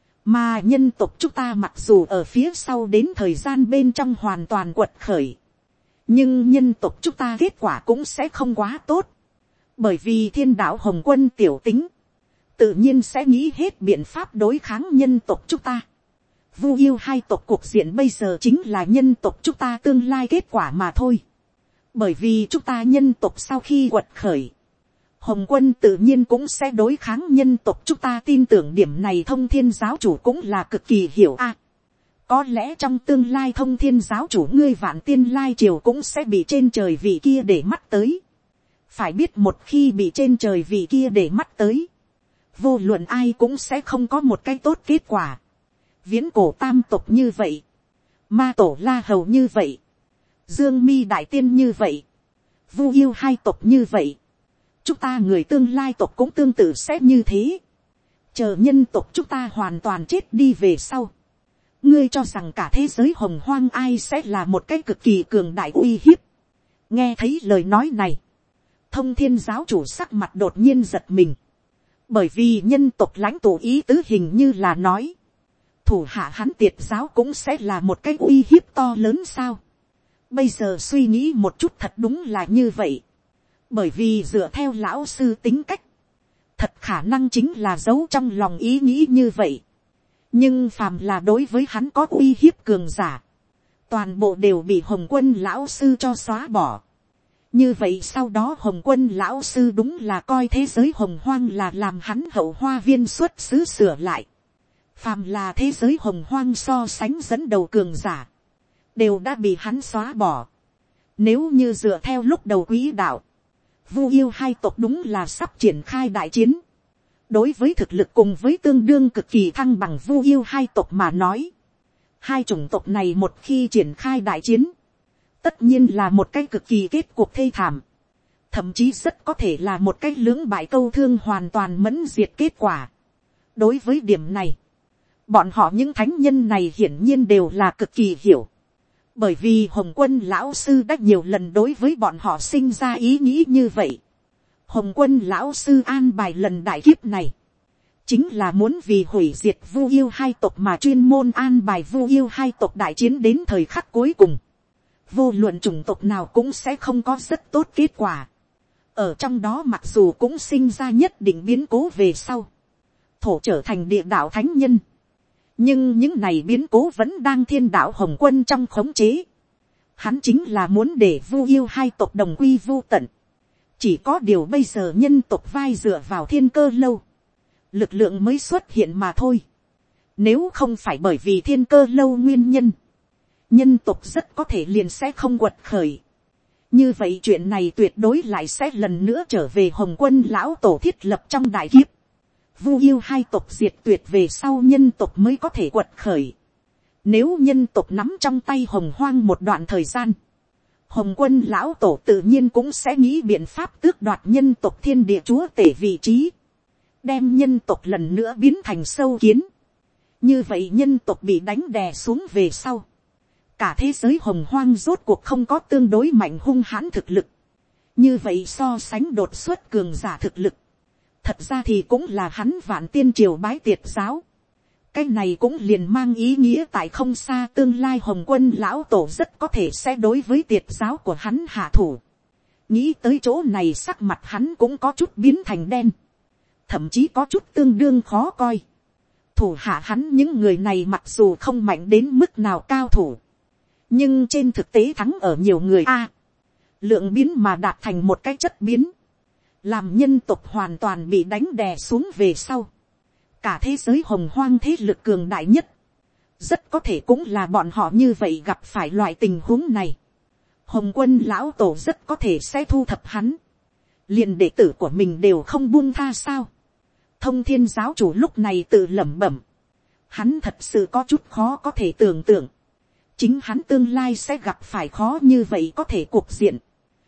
Mà nhân tộc chúng ta mặc dù ở phía sau đến thời gian bên trong hoàn toàn quật khởi. Nhưng nhân tộc chúng ta kết quả cũng sẽ không quá tốt. Bởi vì thiên đạo Hồng Quân tiểu tính. Tự nhiên sẽ nghĩ hết biện pháp đối kháng nhân tộc chúng ta. Vu Yêu hai tộc cuộc diện bây giờ chính là nhân tộc chúng ta tương lai kết quả mà thôi. Bởi vì chúng ta nhân tộc sau khi quật khởi. Hồng Quân tự nhiên cũng sẽ đối kháng nhân tộc chúng ta tin tưởng điểm này thông thiên giáo chủ cũng là cực kỳ hiểu a. À, có lẽ trong tương lai thông thiên giáo chủ ngươi vạn tiên lai triều cũng sẽ bị trên trời vị kia để mắt tới. Phải biết một khi bị trên trời vị kia để mắt tới. Vô luận ai cũng sẽ không có một cái tốt kết quả. Viễn cổ tam tộc như vậy. Ma tổ La Hầu như vậy. Dương Mi Đại Tiên như vậy. Vu Yêu hai tộc như vậy. Chúng ta người tương lai tộc cũng tương tự sẽ như thế. Chờ nhân tộc chúng ta hoàn toàn chết đi về sau. Ngươi cho rằng cả thế giới hồng hoang ai sẽ là một cái cực kỳ cường đại uy hiếp. Nghe thấy lời nói này. Thông thiên giáo chủ sắc mặt đột nhiên giật mình. Bởi vì nhân tộc lãnh tụ ý tứ hình như là nói. Thủ hạ hắn tiệt giáo cũng sẽ là một cái uy hiếp to lớn sao. Bây giờ suy nghĩ một chút thật đúng là như vậy. Bởi vì dựa theo lão sư tính cách. Thật khả năng chính là giấu trong lòng ý nghĩ như vậy. Nhưng phàm là đối với hắn có uy hiếp cường giả. Toàn bộ đều bị Hồng Quân lão sư cho xóa bỏ. Như vậy sau đó Hồng Quân lão sư đúng là coi thế giới hồng hoang là làm hắn hậu hoa viên xuất xứ sửa lại. Phàm là thế giới hồng hoang so sánh dẫn đầu cường giả. Đều đã bị hắn xóa bỏ. Nếu như dựa theo lúc đầu quỹ đạo. Vu Yêu hai tộc đúng là sắp triển khai đại chiến. Đối với thực lực cùng với tương đương cực kỳ thăng bằng Vu Yêu hai tộc mà nói. Hai chủng tộc này một khi triển khai đại chiến. tất nhiên là một cái cực kỳ kết cuộc thê thảm, thậm chí rất có thể là một cái lưỡng bại câu thương hoàn toàn mẫn diệt kết quả. Đối với điểm này, bọn họ những thánh nhân này hiển nhiên đều là cực kỳ hiểu, bởi vì Hồng Quân lão sư đã nhiều lần đối với bọn họ sinh ra ý nghĩ như vậy. Hồng Quân lão sư an bài lần đại kiếp này, chính là muốn vì hủy diệt Vu Yêu hai tộc mà chuyên môn an bài Vu Yêu hai tộc đại chiến đến thời khắc cuối cùng. Vô luận chủng tộc nào cũng sẽ không có rất tốt kết quả. Ở trong đó mặc dù cũng sinh ra nhất định biến cố về sau, thổ trở thành địa đạo thánh nhân, nhưng những này biến cố vẫn đang thiên đạo Hồng Quân trong khống chế. Hắn chính là muốn để Vu Yêu hai tộc đồng quy vu tận. Chỉ có điều bây giờ nhân tộc vai dựa vào thiên cơ lâu, lực lượng mới xuất hiện mà thôi. Nếu không phải bởi vì thiên cơ lâu nguyên nhân, nhân tộc rất có thể liền sẽ không quật khởi. Như vậy chuyện này tuyệt đối lại sẽ lần nữa trở về Hồng Quân lão tổ thiết lập trong đại kiếp. Vu Yêu hai tộc diệt tuyệt về sau nhân tộc mới có thể quật khởi. Nếu nhân tộc nắm trong tay Hồng Hoang một đoạn thời gian, Hồng Quân lão tổ tự nhiên cũng sẽ nghĩ biện pháp tước đoạt nhân tộc thiên địa chúa tể vị trí, đem nhân tộc lần nữa biến thành sâu kiến. Như vậy nhân tộc bị đánh đè xuống về sau, cả thế giới Hồng Hoang rốt cuộc không có tương đối mạnh hung hãn thực lực. Như vậy so sánh đột xuất cường giả thực lực, thật ra thì cũng là hắn Vạn Tiên Triều bái tiệt giáo. Cái này cũng liền mang ý nghĩa tại không xa tương lai Hồng Quân lão tổ rất có thể sẽ đối với tiệt giáo của hắn hạ thủ. Nghĩ tới chỗ này sắc mặt hắn cũng có chút biến thành đen, thậm chí có chút tương đương khó coi. Thủ hạ hắn những người này mặc dù không mạnh đến mức nào cao thủ, nhưng trên thực tế thắng ở nhiều người a. Lượng biến mà đạt thành một cái chất biến, làm nhân tộc hoàn toàn bị đánh đè xuống về sau. Cả thế giới Hồng Hoang thế lực cường đại nhất, rất có thể cũng là bọn họ như vậy gặp phải loại tình huống này. Hồng Quân lão tổ rất có thể sẽ thu thập hắn, liền đệ tử của mình đều không buông tha sao. Thông Thiên giáo chủ lúc này tự lẩm bẩm, hắn thật sự có chút khó có thể tưởng tượng, chính hắn tương lai sẽ gặp phải khó như vậy có thể cuộc diện.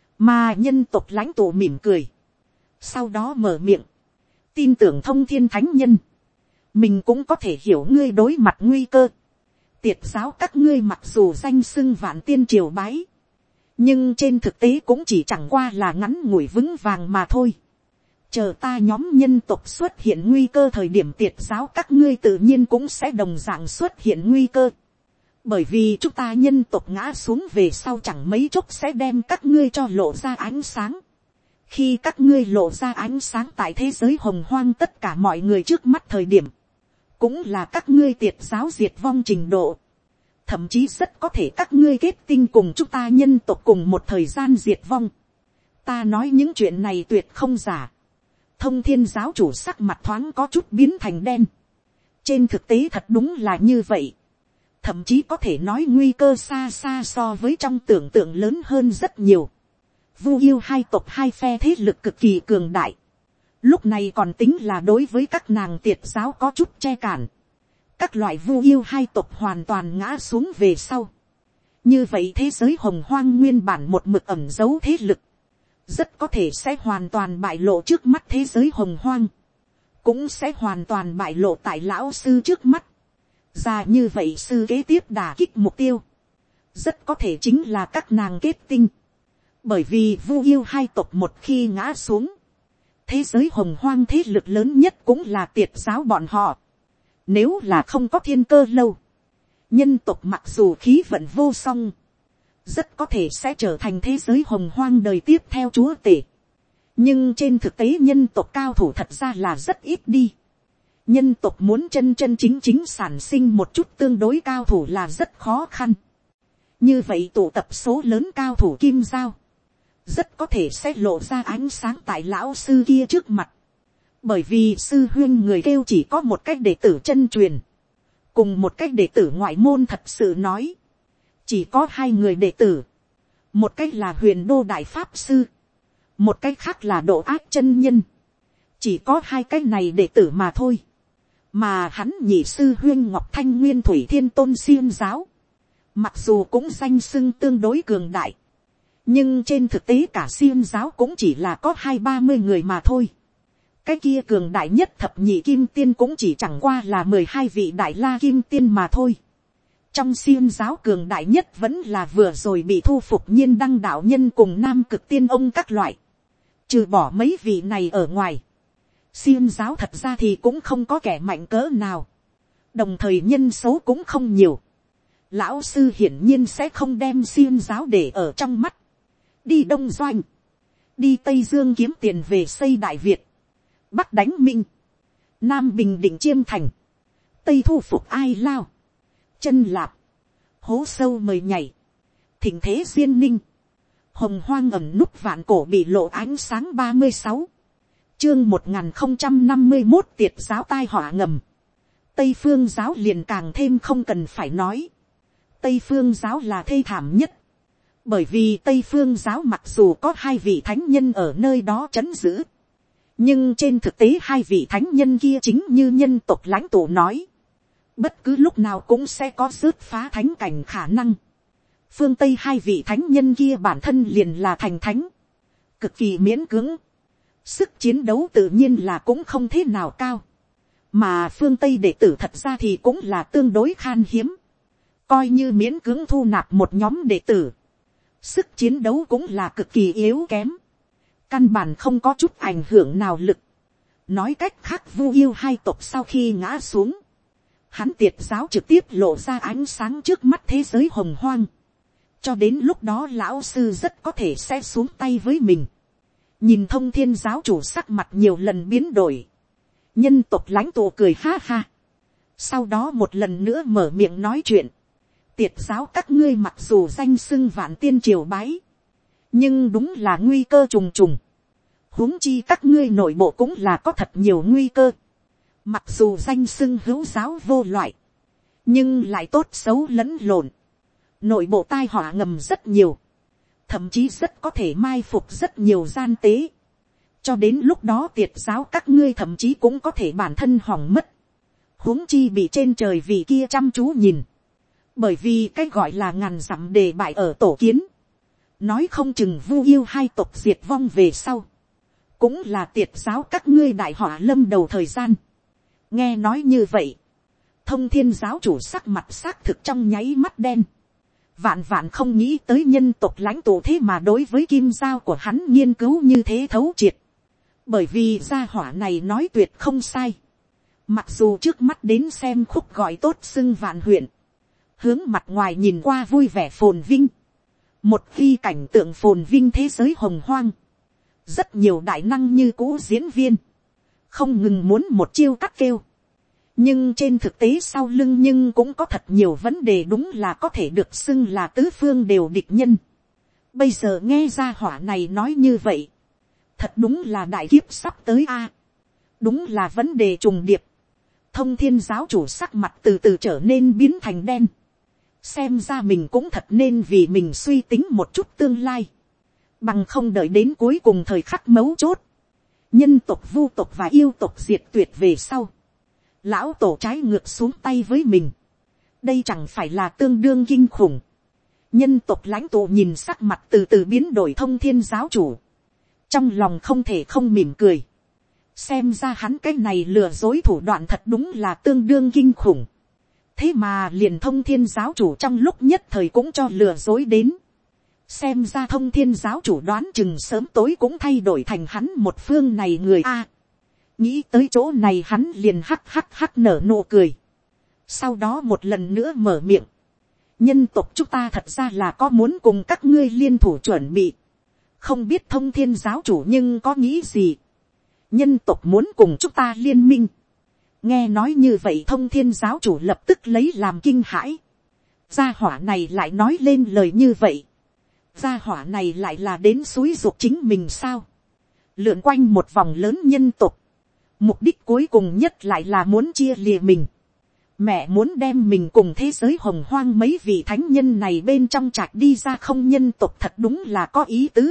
Mà nhân tộc lãnh tụ mỉm cười, sau đó mở miệng, tin tưởng Thông Thiên thánh nhân, mình cũng có thể hiểu ngươi đối mặt nguy cơ. Tiệt giáo các ngươi mặc dù danh xưng Vạn Tiên Triều bái, nhưng trên thực tế cũng chỉ chẳng qua là ngắn ngủi vững vàng mà thôi. Chờ ta nhóm nhân tộc xuất hiện nguy cơ thời điểm, tiệt giáo các ngươi tự nhiên cũng sẽ đồng dạng xuất hiện nguy cơ. Bởi vì chúng ta nhân tộc ngã xuống về sau chẳng mấy chốc sẽ đem các ngươi cho lộ ra ánh sáng. Khi các ngươi lộ ra ánh sáng tại thế giới Hồng Hoang tất cả mọi người trước mắt thời điểm, cũng là các ngươi tiệt giáo diệt vong trình độ. Thậm chí rất có thể các ngươi kết tinh cùng chúng ta nhân tộc cùng một thời gian diệt vong. Ta nói những chuyện này tuyệt không giả. Thông Thiên giáo chủ sắc mặt thoáng có chút biến thành đen. Trên thực tế thật đúng là như vậy. Thậm chí có thể nói nguy cơ xa xa so với trong tưởng tượng lớn hơn rất nhiều. Vu Yêu hai tộc hai phe thế lực cực kỳ cường đại. Lúc này còn tính là đối với các nàng tiệt giáo có chút che cản. Các loại Vu Yêu hai tộc hoàn toàn ngã xuống về sau. Như vậy thế giới Hồng Hoang nguyên bản một mực ẩn giấu thế lực, rất có thể sẽ hoàn toàn bại lộ trước mắt thế giới Hồng Hoang. Cũng sẽ hoàn toàn bại lộ tại lão sư trước mắt. Ra như vậy sư kế tiếp đả kích mục tiêu, rất có thể chính là các nàng kết tinh. Bởi vì Vu Yêu hai tộc một khi ngã xuống, thế giới Hồng Hoang thế lực lớn nhất cũng là tiệt giáo bọn họ. Nếu là không có thiên cơ lâu, nhân tộc mặc dù khí vận vô song, rất có thể sẽ trở thành thế giới Hồng Hoang đời tiếp theo chúa tể. Nhưng trên thực tế nhân tộc cao thủ thật ra là rất ít đi. Nhân tộc muốn chân chân chính chính sản sinh một chút tương đối cao thủ là rất khó khăn. Như vậy tụ tập số lớn cao thủ kim giao, rất có thể sẽ lộ ra ánh sáng tại lão sư kia trước mặt. Bởi vì sư huyên người kêu chỉ có một cách đệ tử chân truyền, cùng một cách đệ tử ngoại môn thật sự nói. Chỉ có hai người đệ tử. Một cách là Huyền Đô Đại Pháp Sư, một cách khác là Độ Ác Chân Nhân. Chỉ có hai cách này đệ tử mà thôi. Mà hắn nhị sư huyên Ngọc Thanh Nguyên Thủy Thiên Tôn Xiêm Giáo, mặc dù cũng danh xưng tương đối cường đại, nhưng trên thực tế cả xiêm giáo cũng chỉ là có hai ba mươi người mà thôi. Cái kia cường đại nhất thập nhị kim tiên cũng chỉ chẳng qua là mười hai vị đại la kim tiên mà thôi. Trong xiêm giáo cường đại nhất vẫn là vừa rồi bị thu phục nhiên đăng đạo nhân cùng nam cực tiên ông các loại. Trừ bỏ mấy vị này ở ngoài, xiêm giáo thật ra thì cũng không có kẻ mạnh cỡ nào. Đồng thời nhân số cũng không nhiều. Lão sư hiển nhiên sẽ không đem xiêm giáo để ở trong mắt. Đi Đông Doanh, đi Tây Dương kiếm tiền về xây Đại Việt, Bắc đánh Minh, Nam bình định Chiêm Thành, Tây thu phục Ai Lao, Chân Lạp, hố sâu mời nhảy, thịnh thế Diên Ninh, hồng hoang ẩm núp vạn cổ bị lộ ánh sáng ba mươi sáu, chương một nghìn không trăm năm mươi một tiệt giáo tai họa ngầm. Tây phương giáo liền càng thêm không cần phải nói. Tây phương giáo là thê thảm nhất. Bởi vì Tây phương giáo mặc dù có hai vị thánh nhân ở nơi đó trấn giữ, nhưng trên thực tế hai vị thánh nhân kia chính như nhân tộc lãnh tụ nói, bất cứ lúc nào cũng sẽ có rớt phá thánh cảnh khả năng. Phương Tây hai vị thánh nhân kia bản thân liền là thành thánh, cực kỳ miễn cưỡng, sức chiến đấu tự nhiên là cũng không thế nào cao, mà phương Tây đệ tử thật ra thì cũng là tương đối khan hiếm, coi như miễn cưỡng thu nạp một nhóm đệ tử, sức chiến đấu cũng là cực kỳ yếu kém, căn bản không có chút ảnh hưởng nào lực. Nói cách khác, Vu Yêu hai tộc sau khi ngã xuống, hắn tiệt giáo trực tiếp lộ ra ánh sáng trước mắt thế giới hồng hoang. Cho đến lúc đó lão sư rất có thể sẽ xuống tay với mình. Nhìn Thông Thiên giáo chủ sắc mặt nhiều lần biến đổi, nhân tộc lãnh tụ cười ha ha. Sau đó một lần nữa mở miệng nói chuyện. Tiệt giáo các ngươi mặc dù danh xưng vạn tiên triều bái, nhưng đúng là nguy cơ trùng trùng. Huống chi các ngươi nội bộ cũng là có thật nhiều nguy cơ. Mặc dù danh xưng hữu giáo vô loại, nhưng lại tốt xấu lẫn lộn. Nội bộ tai họa ngầm rất nhiều, thậm chí rất có thể mai phục rất nhiều gian tế. Cho đến lúc đó tiệt giáo các ngươi thậm chí cũng có thể bản thân hỏng mất. Huống chi bị trên trời vì kia chăm chú nhìn. Bởi vì cái gọi là ngàn dặm đề bại ở tổ kiến. Nói không chừng Vu Yêu hai tộc diệt vong về sau, cũng là tiệt giáo các ngươi đại họa lâm đầu thời gian. Nghe nói như vậy, Thông Thiên giáo chủ sắc mặt xác thực trong nháy mắt đen. Vạn vạn không nghĩ tới nhân tộc lãnh tụ thế mà đối với kim giao của hắn nghiên cứu như thế thấu triệt. Bởi vì gia hỏa này nói tuyệt không sai. Mặc dù trước mắt đến xem khúc gọi tốt xưng vạn huyện, hướng mặt ngoài nhìn qua vui vẻ phồn vinh, một khi cảnh tượng phồn vinh thế giới hồng hoang, rất nhiều đại năng như cũ diễn viên, không ngừng muốn một chiêu cắt kêu. Nhưng trên thực tế sau lưng nhưng cũng có thật nhiều vấn đề đúng là có thể được xưng là tứ phương đều địch nhân. Bây giờ nghe ra hỏa này nói như vậy, thật đúng là đại kiếp sắp tới a. Đúng là vấn đề trùng điệp. Thông Thiên giáo chủ sắc mặt từ từ trở nên biến thành đen. Xem ra mình cũng thật nên vì mình suy tính một chút tương lai. Bằng không đợi đến cuối cùng thời khắc mấu chốt, nhân tộc vu tộc và yêu tộc diệt tuyệt về sau, lão tổ trái ngược xuống tay với mình. Đây chẳng phải là tương đương kinh khủng. Nhân tộc lãnh tụ nhìn sắc mặt từ từ biến đổi Thông Thiên giáo chủ, trong lòng không thể không mỉm cười. Xem ra hắn cái này lừa dối thủ đoạn thật đúng là tương đương kinh khủng. Thế mà liền Thông Thiên giáo chủ trong lúc nhất thời cũng cho lừa dối đến. Xem ra Thông Thiên giáo chủ đoán chừng sớm tối cũng thay đổi thành hắn một phương này người a. Nghĩ tới chỗ này hắn liền hắc hắc hắc nở nụ cười. Sau đó một lần nữa mở miệng. Nhân tộc chúng ta thật ra là có muốn cùng các ngươi liên thủ chuẩn bị. Không biết Thông Thiên giáo chủ nhưng có nghĩ gì. Nhân tộc muốn cùng chúng ta liên minh. Nghe nói như vậy Thông Thiên giáo chủ lập tức lấy làm kinh hãi. Gia hỏa này lại nói lên lời như vậy. Gia hỏa này lại là đến xúi giục chính mình sao. Lượn quanh một vòng lớn nhân tộc. Mục đích cuối cùng nhất lại là muốn chia lìa mình. Mẹ muốn đem mình cùng thế giới hồng hoang mấy vị thánh nhân này bên trong trạch đi ra không, nhân tộc thật đúng là có ý tứ.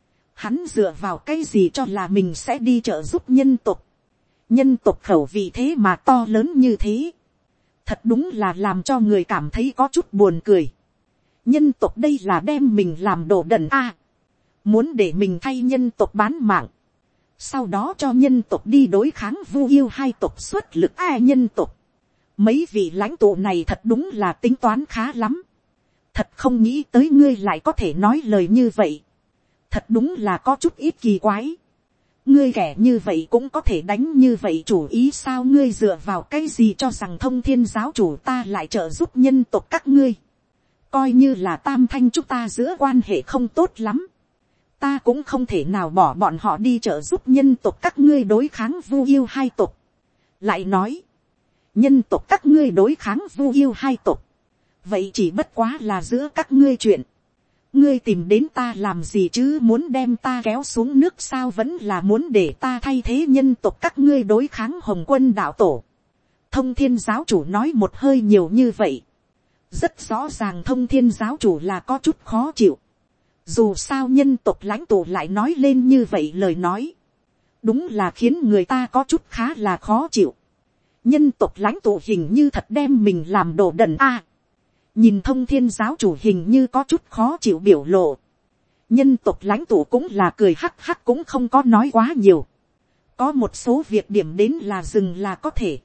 Hắn dựa vào cái gì cho là mình sẽ đi trợ giúp nhân tộc. Nhân tộc khẩu vị thế mà to lớn như thế. Thật đúng là làm cho người cảm thấy có chút buồn cười. Nhân tộc đây là đem mình làm đồ đần a, muốn để mình thay nhân tộc bán mạng, sau đó cho nhân tộc đi đối kháng Vu Yêu hai tộc xuất lực a. Nhân tộc mấy vị lãnh tụ này thật đúng là tính toán khá lắm, thật không nghĩ tới ngươi lại có thể nói lời như vậy, thật đúng là có chút ít kỳ quái. Ngươi kẻ như vậy cũng có thể đánh như vậy chủ ý sao? Ngươi dựa vào cái gì cho rằng Thông Thiên giáo chủ ta lại trợ giúp nhân tộc các ngươi? Coi như là tam thanh chúng ta giữa quan hệ không tốt lắm, ta cũng không thể nào bỏ bọn họ đi trợ giúp nhân tộc các ngươi đối kháng Vu Yêu hai tộc. Lại nói, nhân tộc các ngươi đối kháng Vu Yêu hai tộc, vậy chỉ bất quá là giữa các ngươi chuyện. Ngươi tìm đến ta làm gì chứ? Muốn đem ta kéo xuống nước sao? Vẫn là muốn để ta thay thế nhân tộc các ngươi đối kháng Hồng Quân đạo tổ? Thông Thiên giáo chủ nói một hơi nhiều như vậy, rất rõ ràng Thông Thiên giáo chủ là có chút khó chịu. Dù sao nhân tộc lãnh tụ lại nói lên như vậy lời nói, đúng là khiến người ta có chút khá là khó chịu. Nhân tộc lãnh tụ hình như thật đem mình làm đồ đần a. Nhìn Thông Thiên giáo chủ hình như có chút khó chịu biểu lộ, nhân tộc lãnh tụ cũng là cười hắc hắc, cũng không có nói quá nhiều. Có một số việc điểm đến là dừng là có thể.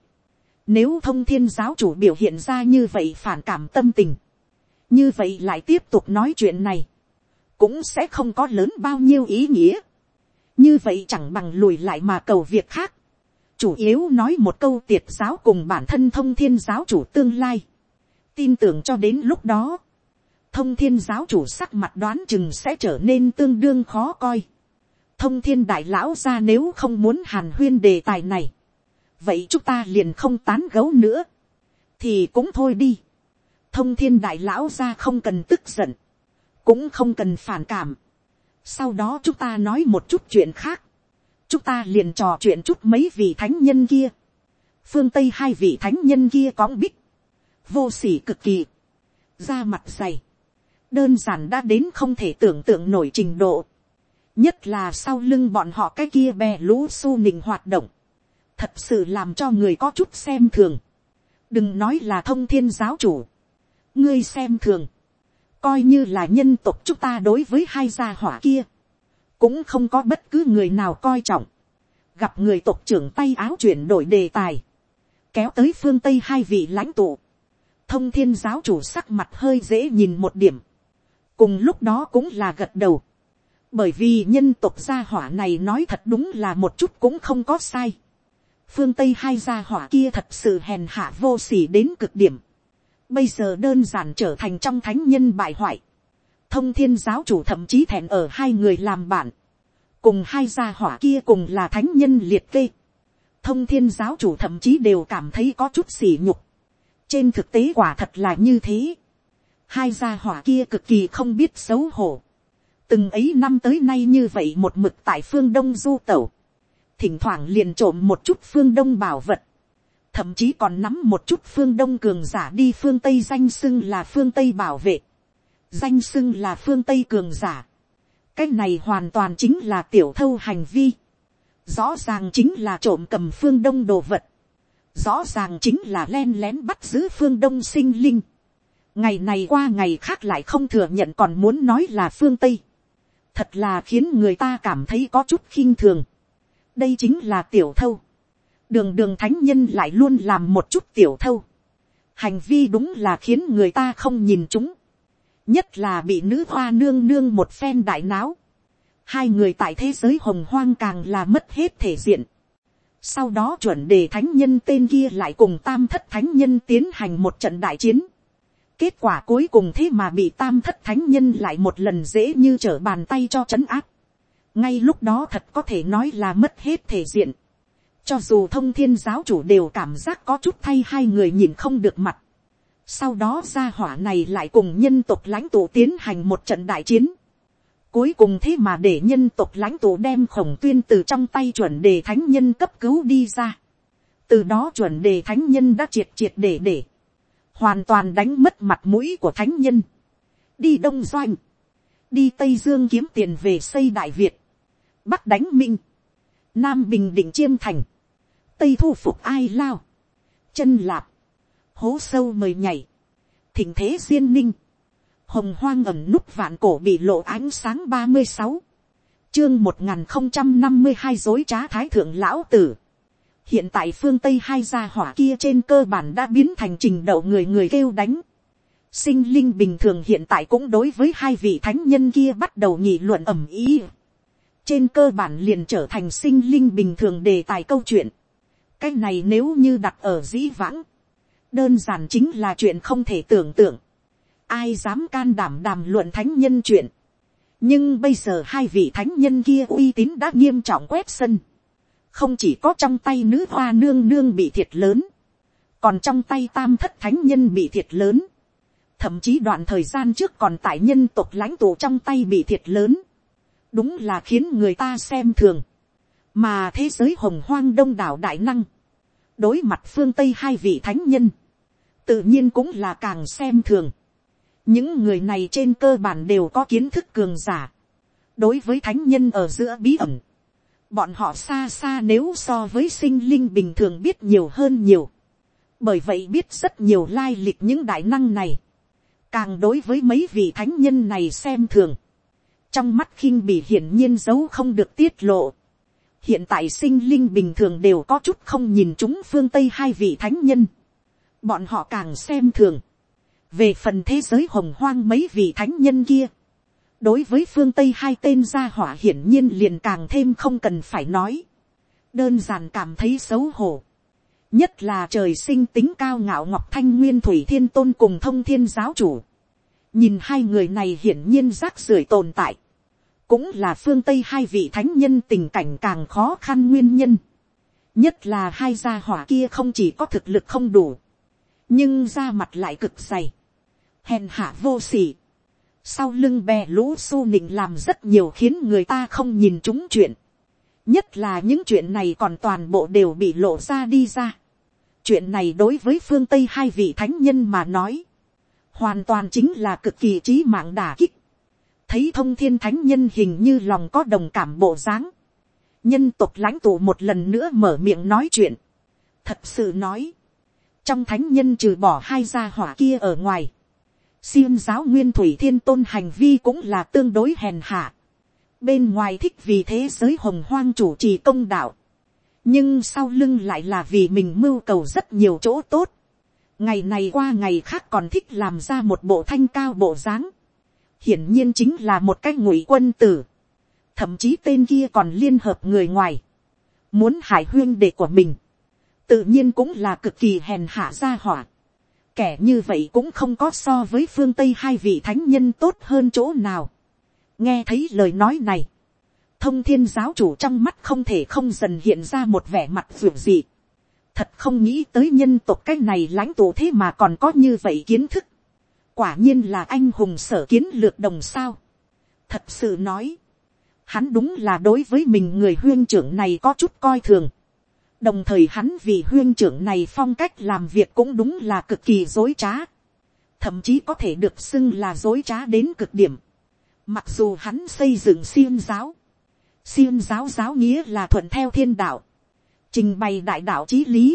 Nếu Thông Thiên giáo chủ biểu hiện ra như vậy phản cảm tâm tình, như vậy lại tiếp tục nói chuyện này, cũng sẽ không có lớn bao nhiêu ý nghĩa. Như vậy chẳng bằng lùi lại mà cầu việc khác. Chủ yếu nói một câu tiệt giáo cùng bản thân Thông Thiên giáo chủ tương lai. Tin tưởng cho đến lúc đó, Thông Thiên giáo chủ sắc mặt đoán chừng sẽ trở nên tương đương khó coi. Thông Thiên đại lão ra nếu không muốn hàn huyên đề tài này, vậy chúng ta liền không tán gấu nữa, thì cũng thôi đi. Thông Thiên đại lão ra không cần tức giận, cũng không cần phản cảm. Sau đó chúng ta nói một chút chuyện khác. Chúng ta liền trò chuyện chút mấy vị thánh nhân kia. Phương Tây hai vị thánh nhân kia cõng bích, vô sỉ cực kỳ, da mặt dày, đơn giản đã đến không thể tưởng tượng nổi trình độ. Nhất là sau lưng bọn họ cái kia bè lũ su nịnh hoạt động, thật sự làm cho người có chút xem thường. Đừng nói là Thông Thiên giáo chủ, ngươi xem thường, coi như là nhân tộc chúng ta đối với hai gia hỏa kia, cũng không có bất cứ người nào coi trọng. Gặp người tộc trưởng tay áo chuyển đổi đề tài, kéo tới phương Tây hai vị lãnh tụ, Thông Thiên giáo chủ sắc mặt hơi dễ nhìn một điểm, cùng lúc đó cũng là gật đầu, bởi vì nhân tộc gia hỏa này nói thật đúng là một chút cũng không có sai. Phương Tây hai gia hỏa kia thật sự hèn hạ vô sỉ đến cực điểm, bây giờ đơn giản trở thành trong thánh nhân bại hoại. Thông Thiên giáo chủ thậm chí thẹn ở hai người làm bạn, cùng hai gia hỏa kia cùng là thánh nhân liệt kê. Thông Thiên giáo chủ thậm chí đều cảm thấy có chút sỉ nhục. Trên thực tế quả thật là như thế. Hai gia hỏa kia cực kỳ không biết xấu hổ. Từng ấy năm tới nay như vậy một mực tại phương Đông du tẩu. Thỉnh thoảng liền trộm một chút phương Đông bảo vật. Thậm chí còn nắm một chút phương Đông cường giả đi phương Tây danh xưng là phương Tây bảo vệ. Danh xưng là phương Tây cường giả. Cái này hoàn toàn chính là tiểu thâu hành vi. Rõ ràng chính là trộm cầm phương Đông đồ vật. Rõ ràng chính là len lén bắt giữ phương Đông sinh linh. Ngày này qua ngày khác lại không thừa nhận, còn muốn nói là phương Tây. Thật là khiến người ta cảm thấy có chút khinh thường. Đây chính là tiểu thâu. Đường đường thánh nhân lại luôn làm một chút tiểu thâu. Hành vi đúng là khiến người ta không nhìn chúng. Nhất là bị nữ hoa nương nương một phen đại náo. Hai người tại thế giới hồng hoang càng là mất hết thể diện. Sau đó chuẩn đề thánh nhân tên kia lại cùng tam thất thánh nhân tiến hành một trận đại chiến. Kết quả cuối cùng thế mà bị tam thất thánh nhân lại một lần dễ như trở bàn tay cho trấn áp. Ngay lúc đó thật có thể nói là mất hết thể diện. Cho dù Thông Thiên giáo chủ đều cảm giác có chút thay hai người nhìn không được mặt. Sau đó gia hỏa này lại cùng nhân tộc lãnh tụ tiến hành một trận đại chiến. Cuối cùng thế mà để nhân tộc lãnh tụ đem Khổng Tuyên từ trong tay chuẩn đề thánh nhân cấp cứu đi ra. Từ đó chuẩn đề thánh nhân đã triệt triệt để để. Hoàn toàn đánh mất mặt mũi của thánh nhân. Đi Đông Doanh. Đi Tây Dương kiếm tiền về xây Đại Việt. Bắc đánh Minh. Nam bình định Chiêm Thành. Tây thu phục Ai Lao. Chân Lạp. Hố sâu mời nhảy. Thỉnh thế Diên Ninh. Hồng hoang ẩn núp vạn cổ bị lộ ánh sáng ba mươi sáu. Chương một nghìn không trăm năm mươi hai dối trá thái thượng lão tử. Hiện tại phương Tây hai gia hỏa kia trên cơ bản đã biến thành trình độ người người kêu đánh. Sinh linh bình thường hiện tại cũng đối với hai vị thánh nhân kia bắt đầu nghị luận ầm ĩ. Trên cơ bản liền trở thành sinh linh bình thường đề tài câu chuyện. Cái này nếu như đặt ở dĩ vãng, đơn giản chính là chuyện không thể tưởng tượng. Ai dám can đảm đàm luận thánh nhân chuyện. Nhưng bây giờ hai vị thánh nhân kia uy tín đã nghiêm trọng quét sân. Không chỉ có trong tay nữ hoa nương nương bị thiệt lớn, còn trong tay tam thất thánh nhân bị thiệt lớn. Thậm chí đoạn thời gian trước còn tại nhân tộc lãnh tụ trong tay bị thiệt lớn. Đúng là khiến người ta xem thường. Mà thế giới hồng hoang đông đảo đại năng, đối mặt phương Tây hai vị thánh nhân, tự nhiên cũng là càng xem thường. Những người này trên cơ bản đều có kiến thức cường giả. Đối với thánh nhân ở giữa bí ẩn, bọn họ xa xa nếu so với sinh linh bình thường biết nhiều hơn nhiều. Bởi vậy biết rất nhiều lai lịch những đại năng này. Càng đối với mấy vị thánh nhân này xem thường. Trong mắt khinh bỉ hiển nhiên giấu không được tiết lộ. Hiện tại sinh linh bình thường đều có chút không nhìn chúng phương Tây hai vị thánh nhân. Bọn họ càng xem thường. Về phần thế giới hồng hoang mấy vị thánh nhân kia, đối với phương Tây hai tên gia hỏa hiển nhiên liền càng thêm không cần phải nói. Đơn giản cảm thấy xấu hổ. Nhất là trời sinh tính cao ngạo Ngọc Thanh Nguyên Thủy Thiên Tôn cùng Thông Thiên Giáo Chủ. Nhìn hai người này hiển nhiên rác rưởi tồn tại. Cũng là phương Tây hai vị thánh nhân tình cảnh càng khó khăn nguyên nhân. Nhất là hai gia hỏa kia không chỉ có thực lực không đủ, nhưng da mặt lại cực dày. Hèn hạ vô sỉ. Sau lưng bè lũ xu nịnh làm rất nhiều khiến người ta không nhìn chúng chuyện. Nhất là những chuyện này còn toàn bộ đều bị lộ ra đi ra. Chuyện này đối với phương Tây hai vị thánh nhân mà nói, hoàn toàn chính là cực kỳ chí mạng đả kích. Thấy Thông Thiên thánh nhân hình như lòng có đồng cảm bộ dáng, nhân tộc lãnh tụ một lần nữa mở miệng nói chuyện. Thật sự nói, trong thánh nhân trừ bỏ hai gia hỏa kia ở ngoài, Xiêm giáo Nguyên Thủy Thiên Tôn hành vi cũng là tương đối hèn hạ. Bên ngoài thích vì thế giới hồng hoang chủ trì công đạo, nhưng sau lưng lại là vì mình mưu cầu rất nhiều chỗ tốt. Ngày này qua ngày khác còn thích làm ra một bộ thanh cao bộ dáng. Hiển nhiên chính là một cái ngụy quân tử. Thậm chí tên kia còn liên hợp người ngoài, muốn hại huyên đệ của mình. Tự nhiên cũng là cực kỳ hèn hạ gia hỏa. Kẻ như vậy cũng không có so với phương Tây hai vị thánh nhân tốt hơn chỗ nào. Nghe thấy lời nói này, Thông Thiên Giáo Chủ trong mắt không thể không dần hiện ra một vẻ mặt vượt dị. Thật không nghĩ tới nhân tộc cái này lãnh tụ thế mà còn có như vậy kiến thức. Quả nhiên là anh hùng sở kiến lược đồng sao. Thật sự nói, hắn đúng là đối với mình người huyên trưởng này có chút coi thường. Đồng thời hắn vì huyên trưởng này phong cách làm việc cũng đúng là cực kỳ dối trá. Thậm chí có thể được xưng là dối trá đến cực điểm. Mặc dù hắn xây dựng Xiêm giáo. Xiêm giáo giáo nghĩa là thuận theo thiên đạo, trình bày đại đạo chí lý.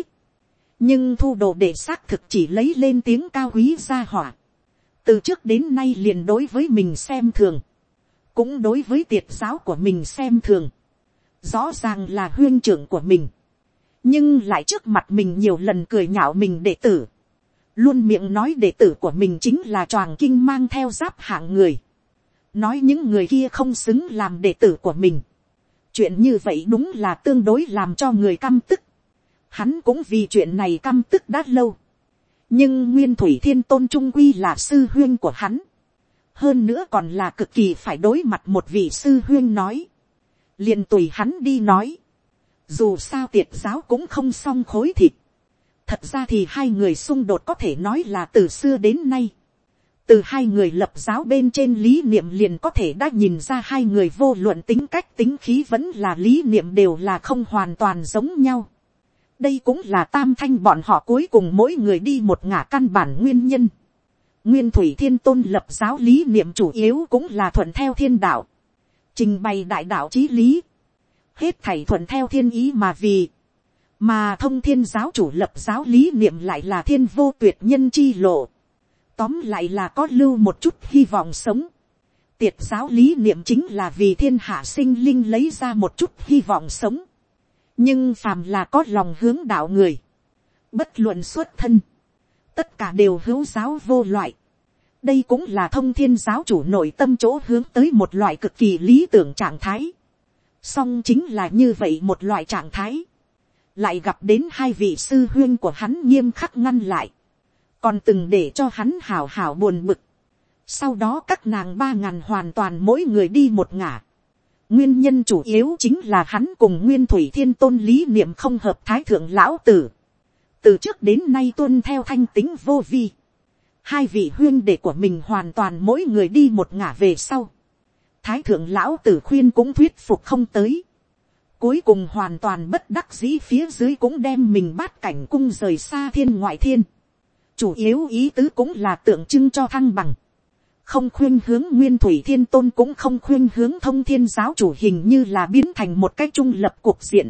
Nhưng thu đồ để xác thực chỉ lấy lên tiếng cao quý gia hỏa. Từ trước đến nay liền đối với mình xem thường. Cũng đối với tiệt giáo của mình xem thường. Rõ ràng là huyên trưởng của mình, nhưng lại trước mặt mình nhiều lần cười nhạo mình đệ tử. Luôn miệng nói đệ tử của mình chính là choàng kinh mang theo giáp hạng người. Nói những người kia không xứng làm đệ tử của mình. Chuyện như vậy đúng là tương đối làm cho người căm tức. Hắn cũng vì chuyện này căm tức đã lâu. Nhưng Nguyên Thủy Thiên Tôn trung quy là sư huyên của hắn. Hơn nữa còn là cực kỳ phải đối mặt một vị sư huyên nói. Liền tùy hắn đi nói. Dù sao tiệt giáo cũng không xong khối thịt. Thật ra thì hai người xung đột có thể nói là từ xưa đến nay. Từ hai người lập giáo bên trên lý niệm liền có thể đã nhìn ra hai người vô luận tính cách tính khí vẫn là lý niệm đều là không hoàn toàn giống nhau. Đây cũng là tam thanh bọn họ cuối cùng mỗi người đi một ngả căn bản nguyên nhân. Nguyên Thủy Thiên Tôn lập giáo lý niệm chủ yếu cũng là thuận theo thiên đạo, trình bày đại đạo chí lý, hết thảy thuận theo thiên ý mà vì. Mà Thông Thiên Giáo Chủ lập giáo lý niệm lại là thiên vô tuyệt nhân chi lộ, tóm lại là có lưu một chút hy vọng sống. Tiệt giáo lý niệm chính là vì thiên hạ sinh linh lấy ra một chút hy vọng sống. Nhưng phàm là có lòng hướng đạo người, bất luận xuất thân, tất cả đều hữu giáo vô loại. Đây cũng là thông thiên giáo chủ nội tâm chỗ hướng tới một loại cực kỳ lý tưởng trạng thái. Song chính là như vậy một loại trạng thái, lại gặp đến hai vị sư huyên của hắn nghiêm khắc ngăn lại, còn từng để cho hắn hào hào buồn bực. Sau đó các nàng ba ngàn hoàn toàn mỗi người đi một ngả. Nguyên nhân chủ yếu chính là hắn cùng Nguyên Thủy Thiên Tôn lý niệm không hợp Thái Thượng Lão Tử. Từ trước đến nay tuân theo thanh tính vô vi. Hai vị huyên đệ của mình hoàn toàn mỗi người đi một ngả về sau. Thái Thượng Lão Tử khuyên cũng thuyết phục không tới. Cuối cùng hoàn toàn bất đắc dĩ phía dưới cũng đem mình Bát Cảnh cung rời xa thiên ngoại thiên. Chủ yếu ý tứ cũng là tượng trưng cho thăng bằng. Không khuyên hướng Nguyên Thủy Thiên Tôn cũng không khuyên hướng Thông Thiên giáo chủ, hình như là biến thành một cái trung lập cuộc diện.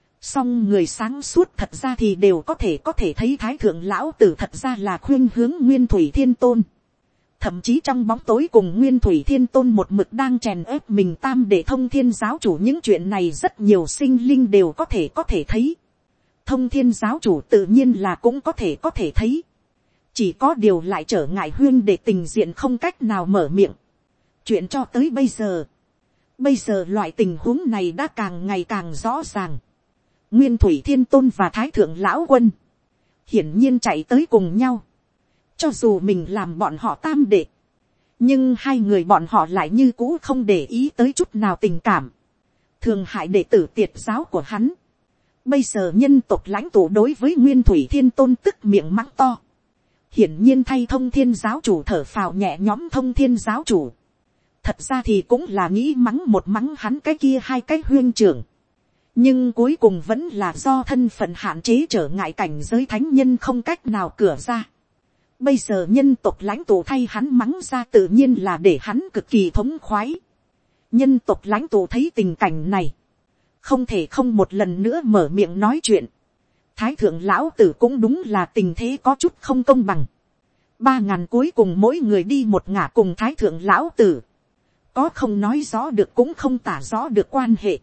Song người sáng suốt thật ra thì đều có thể có thể thấy Thái Thượng Lão Tử thật ra là khuyên hướng Nguyên Thủy Thiên Tôn. Thậm chí trong bóng tối cùng Nguyên Thủy Thiên Tôn một mực đang chèn ép mình tam để Thông Thiên giáo chủ, những chuyện này rất nhiều sinh linh đều có thể có thể thấy. Thông Thiên giáo chủ tự nhiên là cũng có thể có thể thấy. Chỉ có điều lại trở ngại huyên để tình diện không cách nào mở miệng. Chuyện cho tới bây giờ. Bây giờ loại tình huống này đã càng ngày càng rõ ràng. Nguyên Thủy Thiên Tôn và Thái Thượng Lão Quân hiển nhiên chạy tới cùng nhau. Cho dù mình làm bọn họ tam đệ, nhưng hai người bọn họ lại như cũ không để ý tới chút nào tình cảm. Thường hại đệ tử tiệt giáo của hắn. Bây giờ nhân tộc lãnh tụ đối với Nguyên Thủy Thiên Tôn tức miệng mắng to. Hiển nhiên thay Thông Thiên giáo chủ thở phào nhẹ nhõm. Thông Thiên giáo chủ thật ra thì cũng là nghĩ mắng một mắng hắn cái kia hai cái huyên trưởng. Nhưng cuối cùng vẫn là do thân phận hạn chế trở ngại cảnh giới thánh nhân không cách nào cửa ra. Bây giờ nhân tộc lãnh tụ thay hắn mắng ra tự nhiên là để hắn cực kỳ thống khoái. Nhân tộc lãnh tụ thấy tình cảnh này, không thể không một lần nữa mở miệng nói chuyện. Thái Thượng Lão Tử cũng đúng là tình thế có chút không công bằng. Ba ngàn cuối cùng mỗi người đi một ngả cùng Thái Thượng Lão Tử. Có không nói rõ được cũng không tả rõ được quan hệ.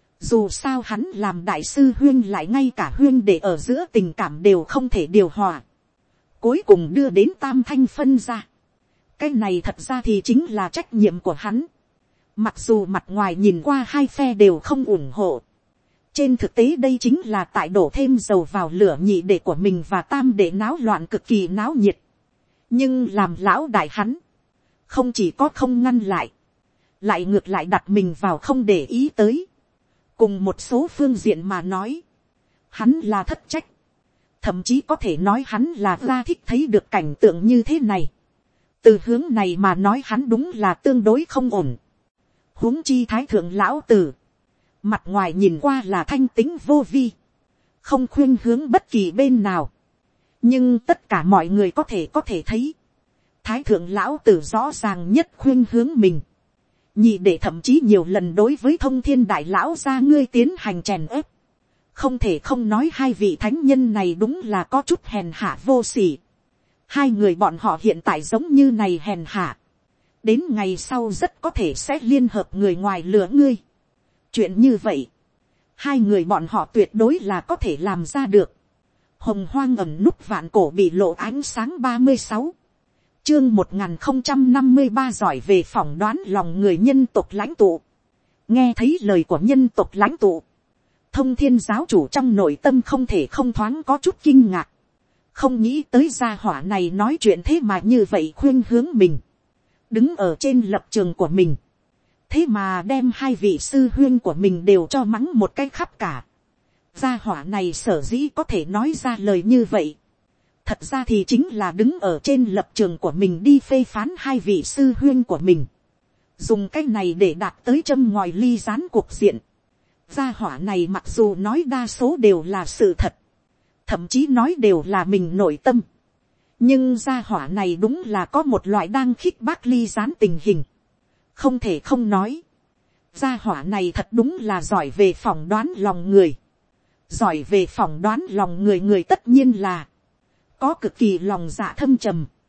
Dù sao hắn làm đại sư huyên lại ngay cả huyên để ở giữa tình cảm đều không thể điều hòa. Cuối cùng đưa đến tam thanh phân ra. Cái này thật ra thì chính là trách nhiệm của hắn. Mặc dù mặt ngoài nhìn qua hai phe đều không ủng hộ. Trên thực tế đây chính là tại đổ thêm dầu vào lửa nhị đệ của mình và tam đệ náo loạn cực kỳ náo nhiệt. Nhưng làm lão đại hắn, không chỉ có không ngăn lại, lại ngược lại đặt mình vào không để ý tới. Cùng một số phương diện mà nói, hắn là thất trách. Thậm chí có thể nói hắn là ra thích thấy được cảnh tượng như thế này. Từ hướng này mà nói hắn đúng là tương đối không ổn. Huống chi Thái Thượng Lão Tử, mặt ngoài nhìn qua là thanh tính vô vi, không khuyên hướng bất kỳ bên nào. Nhưng tất cả mọi người có thể có thể thấy, Thái Thượng Lão Tử rõ ràng nhất khuyên hướng mình. Nhị đệ thậm chí nhiều lần đối với Thông Thiên Đại Lão ra ngươi tiến hành chèn ép. Không thể không nói hai vị thánh nhân này đúng là có chút hèn hạ vô sỉ. Hai người bọn họ hiện tại giống như này hèn hạ. Đến ngày sau rất có thể sẽ liên hợp người ngoài lừa ngươi. Chuyện như vậy, hai người bọn họ tuyệt đối là có thể làm ra được. Hồng hoang ẩn núp vạn cổ bị lộ ánh sáng ba mươi sáu. Chương một nghìn không trăm năm mươi ba giỏi về phỏng đoán lòng người nhân tộc lãnh tụ. Nghe thấy lời của nhân tộc lãnh tụ, Thông Thiên giáo chủ trong nội tâm không thể không thoáng có chút kinh ngạc. Không nghĩ tới gia hỏa này nói chuyện thế mà như vậy khuyên hướng mình. Đứng ở trên lập trường của mình. Thế mà đem hai vị sư huyên của mình đều cho mắng một cái khắp cả. Gia hỏa này sở dĩ có thể nói ra lời như vậy. Thật ra thì chính là đứng ở trên lập trường của mình đi phê phán hai vị sư huyên của mình. Dùng cái này để đạt tới châm ngòi ly gián cuộc diện. Gia hỏa này mặc dù nói đa số đều là sự thật. Thậm chí nói đều là mình nội tâm. Nhưng gia hỏa này đúng là có một loại đang khích bác ly gián tình hình. Không thể không nói. Gia hỏa này thật đúng là giỏi về phỏng đoán lòng người. Giỏi về phỏng đoán lòng người người tất nhiên là có cực kỳ lòng dạ thâm trầm.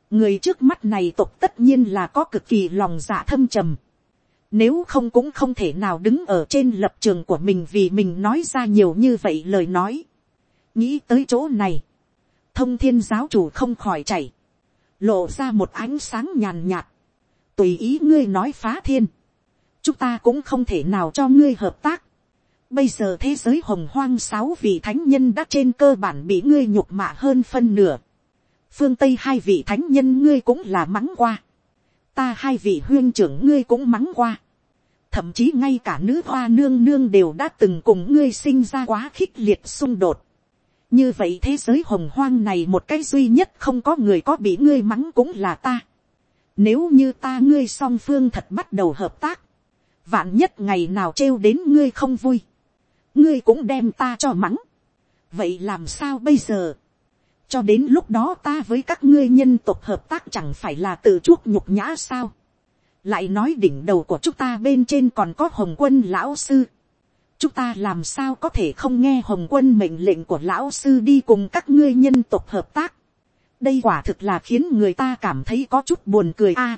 Người trước mắt này tộc tất nhiên là có cực kỳ lòng dạ thâm trầm. Nếu không cũng không thể nào đứng ở trên lập trường của mình vì mình nói ra nhiều như vậy lời nói. Nghĩ tới chỗ này. Thông thiên giáo chủ không khỏi chảy. Lộ ra một ánh sáng nhàn nhạt. Tùy ý ngươi nói phá thiên. Chúng ta cũng không thể nào cho ngươi hợp tác. Bây giờ thế giới hồng hoang sáu vị thánh nhân đã trên cơ bản bị ngươi nhục mạ hơn phân nửa. Phương Tây hai vị thánh nhân ngươi cũng là mắng qua. Ta hai vị huyên trưởng ngươi cũng mắng qua. Thậm chí ngay cả nữ hoa nương nương đều đã từng cùng ngươi sinh ra quá khích liệt xung đột. Như vậy thế giới hồng hoang này một cái duy nhất không có người có bị ngươi mắng cũng là ta. Nếu như ta ngươi song phương thật bắt đầu hợp tác. Vạn nhất ngày nào trêu đến ngươi không vui. Ngươi cũng đem ta cho mắng. Vậy làm sao bây giờ? Cho đến lúc đó ta với các ngươi nhân tộc hợp tác chẳng phải là tự chuốc nhục nhã sao? Lại nói đỉnh đầu của chúng ta bên trên còn có Hồng Quân lão sư. Chúng ta làm sao có thể không nghe Hồng Quân mệnh lệnh của lão sư đi cùng các ngươi nhân tộc hợp tác? Đây quả thực là khiến người ta cảm thấy có chút buồn cười a.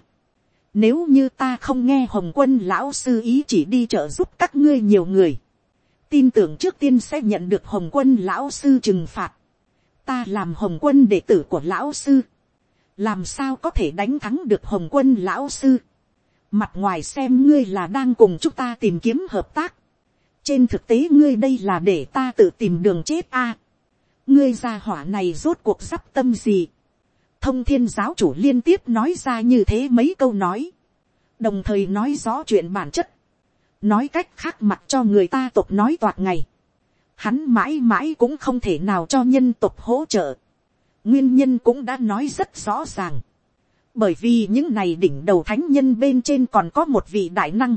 Nếu như ta không nghe Hồng Quân lão sư ý chỉ đi trợ giúp các ngươi nhiều người. Tin tưởng trước tiên sẽ nhận được Hồng Quân lão sư trừng phạt. Ta làm Hồng Quân đệ tử của lão sư. Làm sao có thể đánh thắng được Hồng Quân lão sư? Mặt ngoài xem ngươi là đang cùng chúng ta tìm kiếm hợp tác. Trên thực tế ngươi đây là để ta tự tìm đường chết a. Ngươi gia hỏa này rốt cuộc sắp tâm gì? Thông thiên giáo chủ liên tiếp nói ra như thế mấy câu nói. Đồng thời nói rõ chuyện bản chất. Nói cách khác mặc cho người ta tộc nói toạc ngày. Hắn mãi mãi cũng không thể nào cho nhân tộc hỗ trợ. Nguyên nhân cũng đã nói rất rõ ràng. Bởi vì những này đỉnh đầu thánh nhân bên trên còn có một vị đại năng.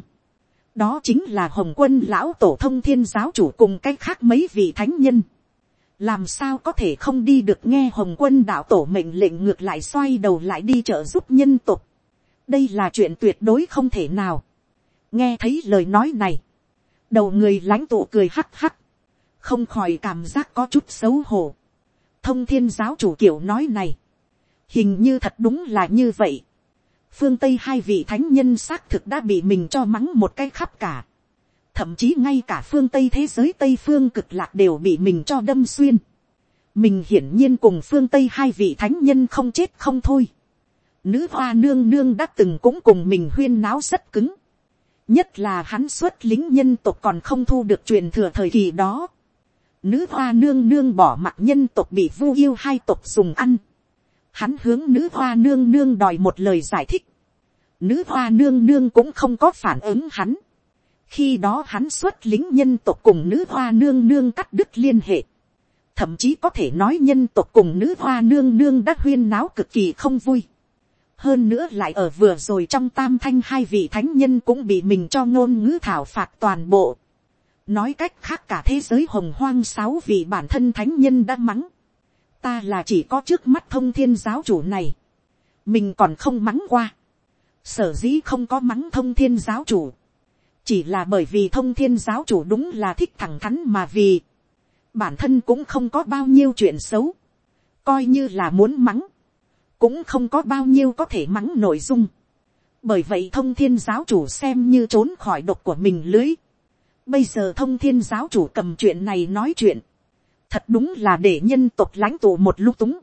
Đó chính là Hồng Quân lão tổ thông thiên giáo chủ cùng cách khác mấy vị thánh nhân. Làm sao có thể không đi được nghe Hồng Quân đạo tổ mệnh lệnh ngược lại xoay đầu lại đi trợ giúp nhân tộc. Đây là chuyện tuyệt đối không thể nào. Nghe thấy lời nói này. Đầu người lãnh tụ cười hắc hắc. Không khỏi cảm giác có chút xấu hổ. Thông thiên giáo chủ kiểu nói này. Hình như thật đúng là như vậy. Phương Tây hai vị thánh nhân xác thực đã bị mình cho mắng một cái khắp cả. Thậm chí ngay cả phương Tây thế giới Tây phương cực lạc đều bị mình cho đâm xuyên. Mình hiển nhiên cùng phương Tây hai vị thánh nhân không chết không thôi. Nữ hoa nương nương đã từng cũng cùng mình huyên náo rất cứng. Nhất là hắn xuất lính nhân tộc còn không thu được truyền thừa thời kỳ đó. Nữ hoa nương nương bỏ mặc nhân tộc bị vu yêu hai tộc dùng ăn. Hắn hướng nữ hoa nương nương đòi một lời giải thích. Nữ hoa nương nương cũng không có phản ứng hắn. Khi đó hắn xuất lính nhân tộc cùng nữ hoa nương nương cắt đứt liên hệ. Thậm chí có thể nói nhân tộc cùng nữ hoa nương nương đã huyên náo cực kỳ không vui. Hơn nữa lại ở vừa rồi trong tam thanh hai vị thánh nhân cũng bị mình cho ngôn ngữ thảo phạt toàn bộ. Nói cách khác cả thế giới hồng hoang sáu vị bản thân thánh nhân đã mắng. Ta là chỉ có trước mắt thông thiên giáo chủ này. Mình còn không mắng qua. Sở dĩ không có mắng thông thiên giáo chủ. Chỉ là bởi vì thông thiên giáo chủ đúng là thích thẳng thắn mà vì. Bản thân cũng không có bao nhiêu chuyện xấu. Coi như là muốn mắng. Cũng không có bao nhiêu có thể mắng nội dung. Bởi vậy thông thiên giáo chủ xem như trốn khỏi độc của mình lưới. Bây giờ thông thiên giáo chủ cầm chuyện này nói chuyện. Thật đúng là để nhân tộc lãnh tụ một lúc túng.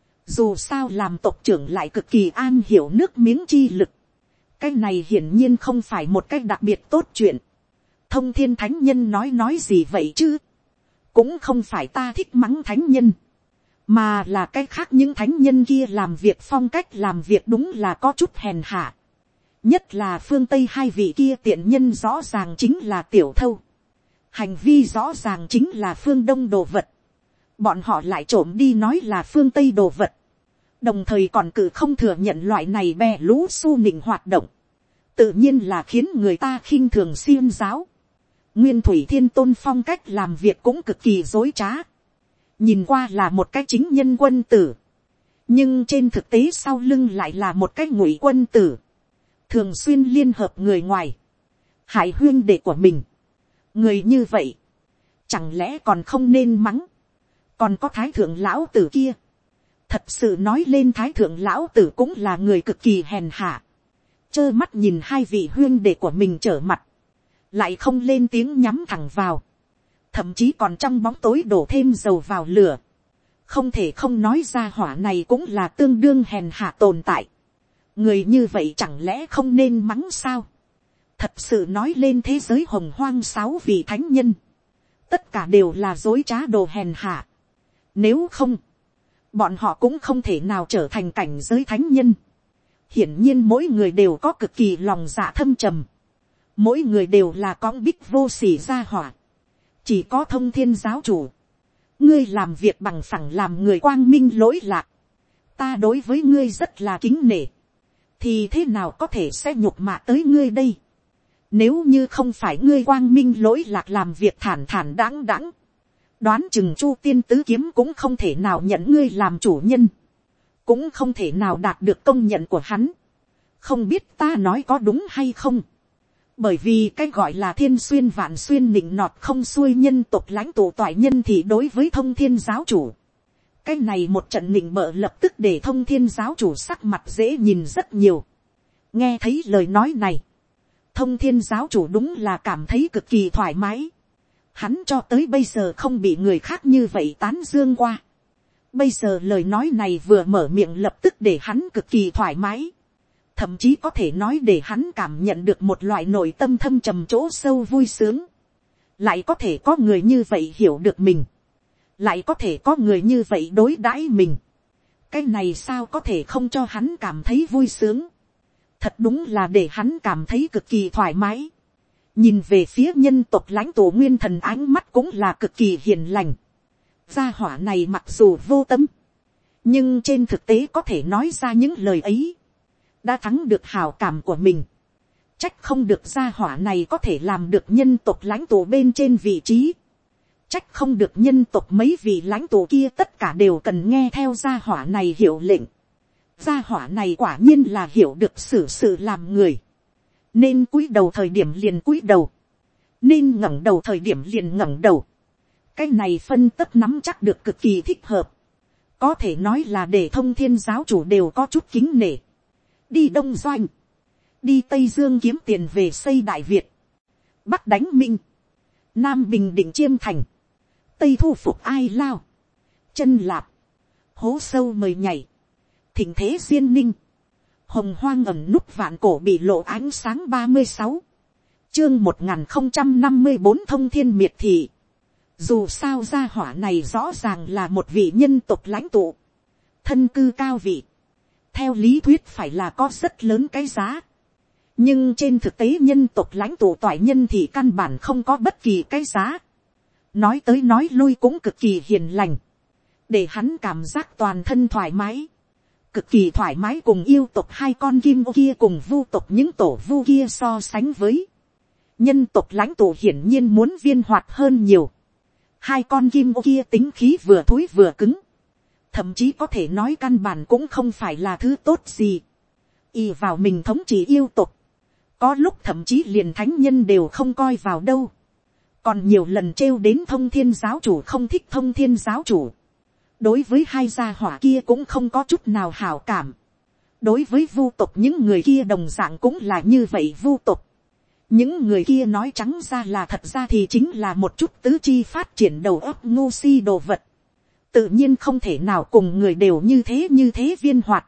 Dù sao làm tộc trưởng lại cực kỳ an hiểu nước miếng chi lực. Cái này hiển nhiên không phải một cách đặc biệt tốt chuyện. Thông thiên thánh nhân nói nói gì vậy chứ? Cũng không phải ta thích mắng thánh nhân. Mà là cái khác những thánh nhân kia làm việc phong cách làm việc đúng là có chút hèn hạ. Nhất là phương Tây hai vị kia tiện nhân rõ ràng chính là tiểu thâu. Hành vi rõ ràng chính là phương Đông đồ vật. Bọn họ lại trộm đi nói là phương Tây đồ vật. Đồng thời còn cự không thừa nhận loại này bè lũ su nịnh hoạt động. Tự nhiên là khiến người ta khinh thường xiêm giáo. Nguyên thủy thiên tôn phong cách làm việc cũng cực kỳ dối trá. Nhìn qua là một cái chính nhân quân tử. Nhưng trên thực tế sau lưng lại là một cái ngụy quân tử. Thường xuyên liên hợp người ngoài. Hại huyên đệ của mình. Người như vậy. Chẳng lẽ còn không nên mắng. Còn có thái thượng lão tử kia. Thật sự nói lên thái thượng lão tử cũng là người cực kỳ hèn hạ. Chơ mắt nhìn hai vị huyên đệ của mình trở mặt. Lại không lên tiếng nhắm thẳng vào. Thậm chí còn trong bóng tối đổ thêm dầu vào lửa. Không thể không nói ra hỏa này cũng là tương đương hèn hạ tồn tại. Người như vậy chẳng lẽ không nên mắng sao? Thật sự nói lên thế giới hồng hoang sáu vị thánh nhân. Tất cả đều là dối trá đồ hèn hạ. Nếu không, bọn họ cũng không thể nào trở thành cảnh giới thánh nhân. Hiển nhiên mỗi người đều có cực kỳ lòng dạ thâm trầm. Mỗi người đều là cõng bích vô sỉ gia hỏa. Chỉ có thông thiên giáo chủ. Ngươi làm việc bằng phẳng làm người quang minh lỗi lạc. Ta đối với ngươi rất là kính nể. Thì thế nào có thể sẽ nhục mạ tới ngươi đây? Nếu như không phải ngươi quang minh lỗi lạc làm việc thản thản đáng đáng. Đoán chừng Chu Tiên Tứ Kiếm cũng không thể nào nhận ngươi làm chủ nhân. Cũng không thể nào đạt được công nhận của hắn. Không biết ta nói có đúng hay không? Bởi vì cái gọi là thiên xuyên vạn xuyên nịnh nọt không xuôi nhân tộc lãnh tụ toại nhân thì đối với thông thiên giáo chủ. Cái này một trận nịnh bợ lập tức để thông thiên giáo chủ sắc mặt dễ nhìn rất nhiều. Nghe thấy lời nói này. Thông thiên giáo chủ đúng là cảm thấy cực kỳ thoải mái. Hắn cho tới bây giờ không bị người khác như vậy tán dương qua. Bây giờ lời nói này vừa mở miệng lập tức để hắn cực kỳ thoải mái. Thậm chí có thể nói để hắn cảm nhận được một loại nội tâm thâm trầm chỗ sâu vui sướng. Lại có thể có người như vậy hiểu được mình. Lại có thể có người như vậy đối đãi mình. Cái này sao có thể không cho hắn cảm thấy vui sướng. Thật đúng là để hắn cảm thấy cực kỳ thoải mái. Nhìn về phía nhân tộc lãnh tụ nguyên thần ánh mắt cũng là cực kỳ hiền lành. Gia hỏa này mặc dù vô tâm. Nhưng trên thực tế có thể nói ra những lời ấy. Đã thắng được hào cảm của mình. Trách không được gia hỏa này có thể làm được nhân tộc lãnh tụ bên trên vị trí. Trách không được nhân tộc mấy vị lãnh tụ kia tất cả đều cần nghe theo gia hỏa này hiệu lệnh. Gia hỏa này quả nhiên là hiểu được xử sự làm người. Nên cúi đầu thời điểm liền cúi đầu. Nên ngẩng đầu thời điểm liền ngẩng đầu. Cái này phân tất nắm chắc được cực kỳ thích hợp. Có thể nói là để thông thiên giáo chủ đều có chút kính nể. Đi Đông Doanh. Đi Tây Dương kiếm tiền về xây Đại Việt. Bắc đánh Minh. Nam bình định Chiêm Thành. Tây thu phục Ai Lao. Chân Lạp. Hố sâu mời nhảy. Thịnh thế Diên Ninh. Hồng hoang ẩn núp vạn cổ bị lộ ánh sáng ba mươi sáu. Chương một nghìn không trăm năm mươi bốn thông thiên miệt thị. Dù sao gia hỏa này rõ ràng là một vị nhân tộc lãnh tụ. Thân cư cao vị. Theo lý thuyết phải là có rất lớn cái giá. Nhưng trên thực tế nhân tộc lãnh tụ toại nhân thì căn bản không có bất kỳ cái giá. Nói tới nói lui cũng cực kỳ hiền lành. Để hắn cảm giác toàn thân thoải mái. Cực kỳ thoải mái cùng yêu tộc hai con kim ô kia cùng vu tộc những tổ vu kia so sánh với. Nhân tộc lãnh tụ hiển nhiên muốn viên hoạt hơn nhiều. Hai con kim ô kia tính khí vừa thối vừa cứng. Thậm chí có thể nói căn bản cũng không phải là thứ tốt gì. Y vào mình thống trị yêu tộc. Có lúc thậm chí liền thánh nhân đều không coi vào đâu. Còn nhiều lần trêu đến thông thiên giáo chủ không thích thông thiên giáo chủ. Đối với hai gia hỏa kia cũng không có chút nào hảo cảm. Đối với vu tộc những người kia đồng dạng cũng là như vậy vu tộc. Những người kia nói trắng ra là thật ra thì chính là một chút tứ chi phát triển đầu óc ngu si đồ vật. Tự nhiên không thể nào cùng người đều như thế như thế viên hoạt.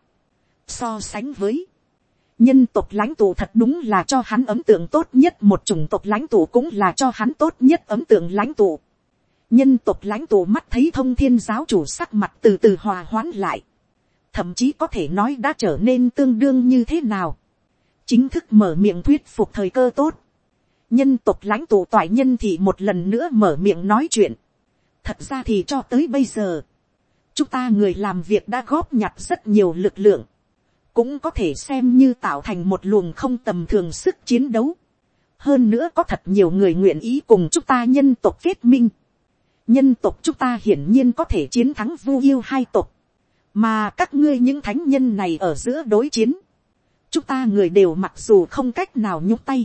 So sánh với nhân tộc lãnh tụ thật đúng là cho hắn ấn tượng tốt nhất, một chủng tộc lãnh tụ cũng là cho hắn tốt nhất ấn tượng lãnh tụ. Nhân tộc lãnh tụ mắt thấy thông thiên giáo chủ sắc mặt từ từ hòa hoãn lại. Thậm chí có thể nói đã trở nên tương đương như thế nào. Chính thức mở miệng thuyết phục thời cơ tốt. Nhân tộc lãnh tụ toại nhân thì một lần nữa mở miệng nói chuyện. Thật ra thì cho tới bây giờ, chúng ta người làm việc đã góp nhặt rất nhiều lực lượng. Cũng có thể xem như tạo thành một luồng không tầm thường sức chiến đấu. Hơn nữa có thật nhiều người nguyện ý cùng chúng ta nhân tộc kết minh. Nhân tộc chúng ta hiển nhiên có thể chiến thắng vu yêu hai tộc. Mà các ngươi những thánh nhân này ở giữa đối chiến. Chúng ta người đều mặc dù không cách nào nhúc tay.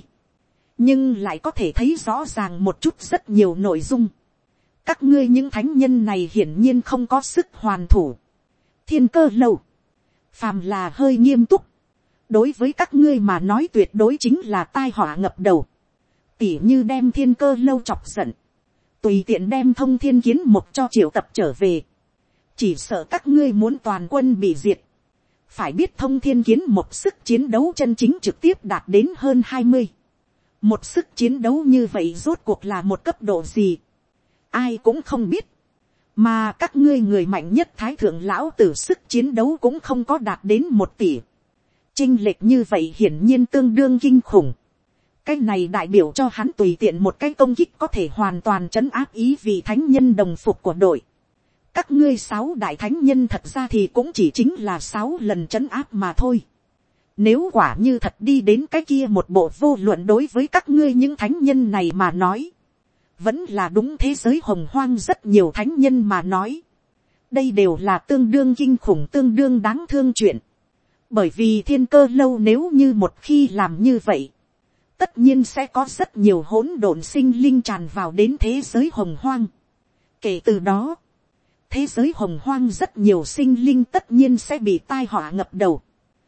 Nhưng lại có thể thấy rõ ràng một chút rất nhiều nội dung. Các ngươi những thánh nhân này hiển nhiên không có sức hoàn thủ. Thiên Cơ Lâu, phàm là hơi nghiêm túc, đối với các ngươi mà nói tuyệt đối chính là tai họa ngập đầu. Tỉ như đem Thiên Cơ Lâu chọc giận, tùy tiện đem Thông Thiên Kiến Mục cho triệu tập trở về, chỉ sợ các ngươi muốn toàn quân bị diệt. Phải biết Thông Thiên Kiến Mục sức chiến đấu chân chính trực tiếp đạt đến hơn hai mươi. Một sức chiến đấu như vậy rốt cuộc là một cấp độ gì, ai cũng không biết. Mà các ngươi người mạnh nhất Thái Thượng Lão Tử sức chiến đấu cũng không có đạt đến một tỷ. Chênh lệch như vậy hiển nhiên tương đương kinh khủng. Cái này đại biểu cho hắn tùy tiện một cái công kích có thể hoàn toàn trấn áp ý vị thánh nhân đồng phục của đội. Các ngươi sáu đại thánh nhân thật ra thì cũng chỉ chính là sáu lần trấn áp mà thôi. Nếu quả như thật đi đến cái kia một bộ vô luận đối với các ngươi những thánh nhân này mà nói, vẫn là đúng thế giới hồng hoang rất nhiều thánh nhân mà nói. Đây đều là tương đương kinh khủng tương đương đáng thương chuyện. Bởi vì Thiên Cơ Lâu nếu như một khi làm như vậy, tất nhiên sẽ có rất nhiều hỗn độn sinh linh tràn vào đến thế giới hồng hoang. Kể từ đó, thế giới hồng hoang rất nhiều sinh linh tất nhiên sẽ bị tai họa ngập đầu.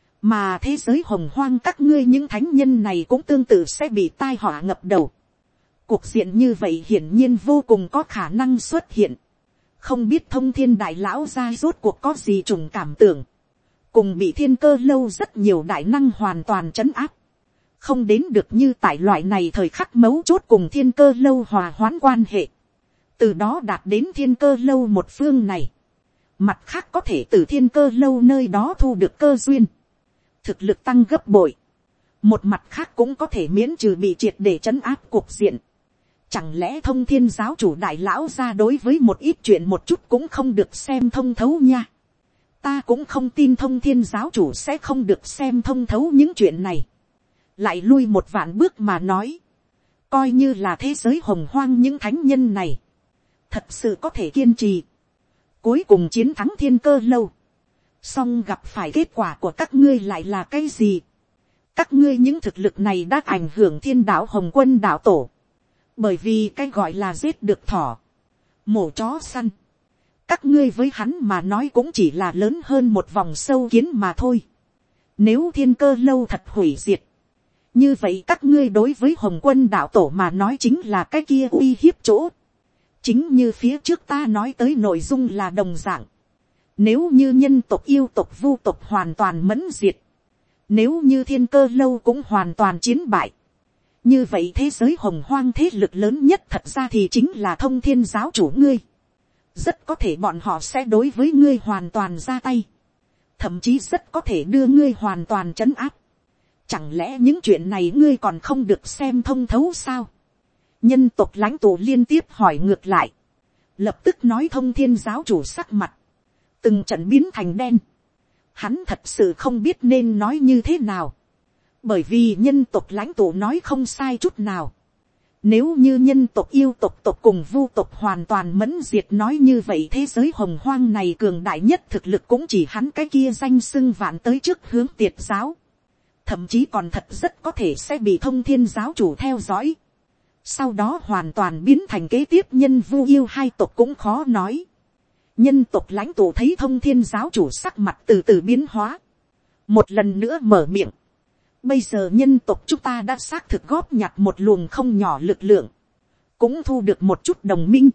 Mà thế giới hồng hoang các ngươi những thánh nhân này cũng tương tự sẽ bị tai họa ngập đầu. Cuộc diện như vậy hiển nhiên vô cùng có khả năng xuất hiện. Không biết Thông Thiên Đại Lão gia rốt cuộc có gì trùng cảm tưởng. Cùng bị Thiên Cơ Lâu rất nhiều đại năng hoàn toàn trấn áp. Không đến được như tại loại này thời khắc mấu chốt cùng Thiên Cơ Lâu hòa hoãn quan hệ. Từ đó đạt đến Thiên Cơ Lâu một phương này. Mặt khác có thể từ Thiên Cơ Lâu nơi đó thu được cơ duyên. Thực lực tăng gấp bội. Một mặt khác cũng có thể miễn trừ bị triệt để trấn áp cuộc diện. Chẳng lẽ Thông Thiên giáo chủ đại lão ra đối với một ít chuyện một chút cũng không được xem thông thấu nha. Ta cũng không tin Thông Thiên giáo chủ sẽ không được xem thông thấu những chuyện này. Lại lui một vạn bước mà nói. Coi như là thế giới hồng hoang những thánh nhân này. Thật sự có thể kiên trì. Cuối cùng chiến thắng Thiên Cơ Lâu. Song gặp phải kết quả của các ngươi lại là cái gì? Các ngươi những thực lực này đã ảnh hưởng Thiên Đạo Hồng Quân đạo tổ. Bởi vì cái gọi là giết được thỏ, mổ chó săn. Các ngươi với hắn mà nói cũng chỉ là lớn hơn một vòng sâu kiến mà thôi. Nếu Thiên Cơ Lâu thật hủy diệt, như vậy các ngươi đối với Hồng Quân đạo tổ mà nói chính là cái kia uy hiếp chỗ. Chính như phía trước ta nói tới nội dung là đồng dạng. Nếu như nhân tộc yêu tộc vu tộc hoàn toàn mẫn diệt, nếu như Thiên Cơ Lâu cũng hoàn toàn chiến bại, như vậy thế giới hồng hoang thế lực lớn nhất thật ra thì chính là Thông Thiên giáo chủ ngươi. Rất có thể bọn họ sẽ đối với ngươi hoàn toàn ra tay. Thậm chí rất có thể đưa ngươi hoàn toàn trấn áp. Chẳng lẽ những chuyện này ngươi còn không được xem thông thấu sao? Nhân tộc lãnh tụ liên tiếp hỏi ngược lại. Lập tức nói Thông Thiên giáo chủ sắc mặt. Từng trận biến thành đen. Hắn thật sự không biết nên nói như thế nào. Bởi vì nhân tộc lãnh tụ nói không sai chút nào. Nếu như nhân tộc yêu tộc tộc cùng vu tộc hoàn toàn mẫn diệt nói như vậy thế giới hồng hoang này cường đại nhất thực lực cũng chỉ hắn cái kia danh xưng vạn tới trước hướng tiệt giáo. Thậm chí còn thật rất có thể sẽ bị Thông Thiên giáo chủ theo dõi. Sau đó hoàn toàn biến thành kế tiếp nhân vu yêu hai tộc cũng khó nói. Nhân tộc lãnh tụ thấy Thông Thiên giáo chủ sắc mặt từ từ biến hóa. Một lần nữa mở miệng. Bây giờ nhân tộc chúng ta đã xác thực góp nhặt một luồng không nhỏ lực lượng. Cũng thu được một chút đồng minh.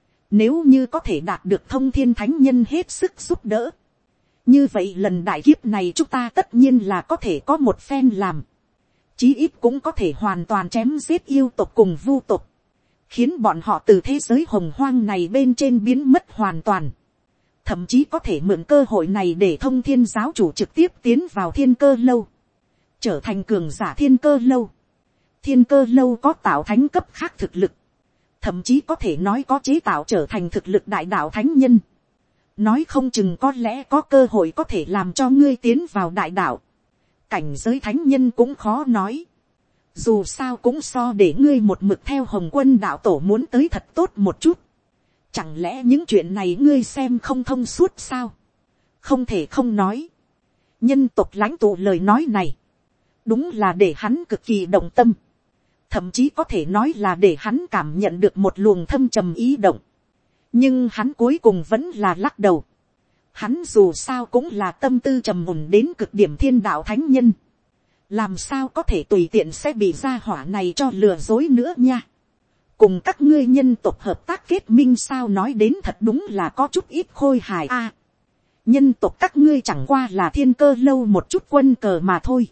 Nếu như có thể đạt được Thông Thiên thánh nhân hết sức giúp đỡ. Như vậy lần đại kiếp này chúng ta tất nhiên là có thể có một phen làm. Chí ít cũng có thể hoàn toàn chém giết yêu tộc cùng vu tộc. Khiến bọn họ từ thế giới hồng hoang này bên trên biến mất hoàn toàn. Thậm chí có thể mượn cơ hội này để Thông Thiên giáo chủ trực tiếp tiến vào Thiên Cơ Lâu. Trở thành cường giả Thiên Cơ Lâu. Thiên Cơ Lâu có tạo thánh cấp khác thực lực. Thậm chí có thể nói có chế tạo trở thành thực lực đại đạo thánh nhân. Nói không chừng có lẽ có cơ hội có thể làm cho ngươi tiến vào đại đạo. Cảnh giới thánh nhân cũng khó nói. Dù sao cũng so để ngươi một mực theo Hồng Quân đạo tổ muốn tới thật tốt một chút. Chẳng lẽ những chuyện này ngươi xem không thông suốt sao? Không thể không nói. Nhân tộc lãnh tụ lời nói này. Đúng là để hắn cực kỳ động tâm. Thậm chí có thể nói là để hắn cảm nhận được một luồng thâm trầm ý động. Nhưng hắn cuối cùng vẫn là lắc đầu. Hắn dù sao cũng là tâm tư trầm mùn đến cực điểm thiên đạo thánh nhân. Làm sao có thể tùy tiện sẽ bị gia hỏa này cho lừa dối nữa nha. Cùng các ngươi nhân tộc hợp tác kết minh sao, nói đến thật đúng là có chút ít khôi hài a. À, nhân tộc các ngươi chẳng qua là thiên cơ lâu một chút quân cờ mà thôi.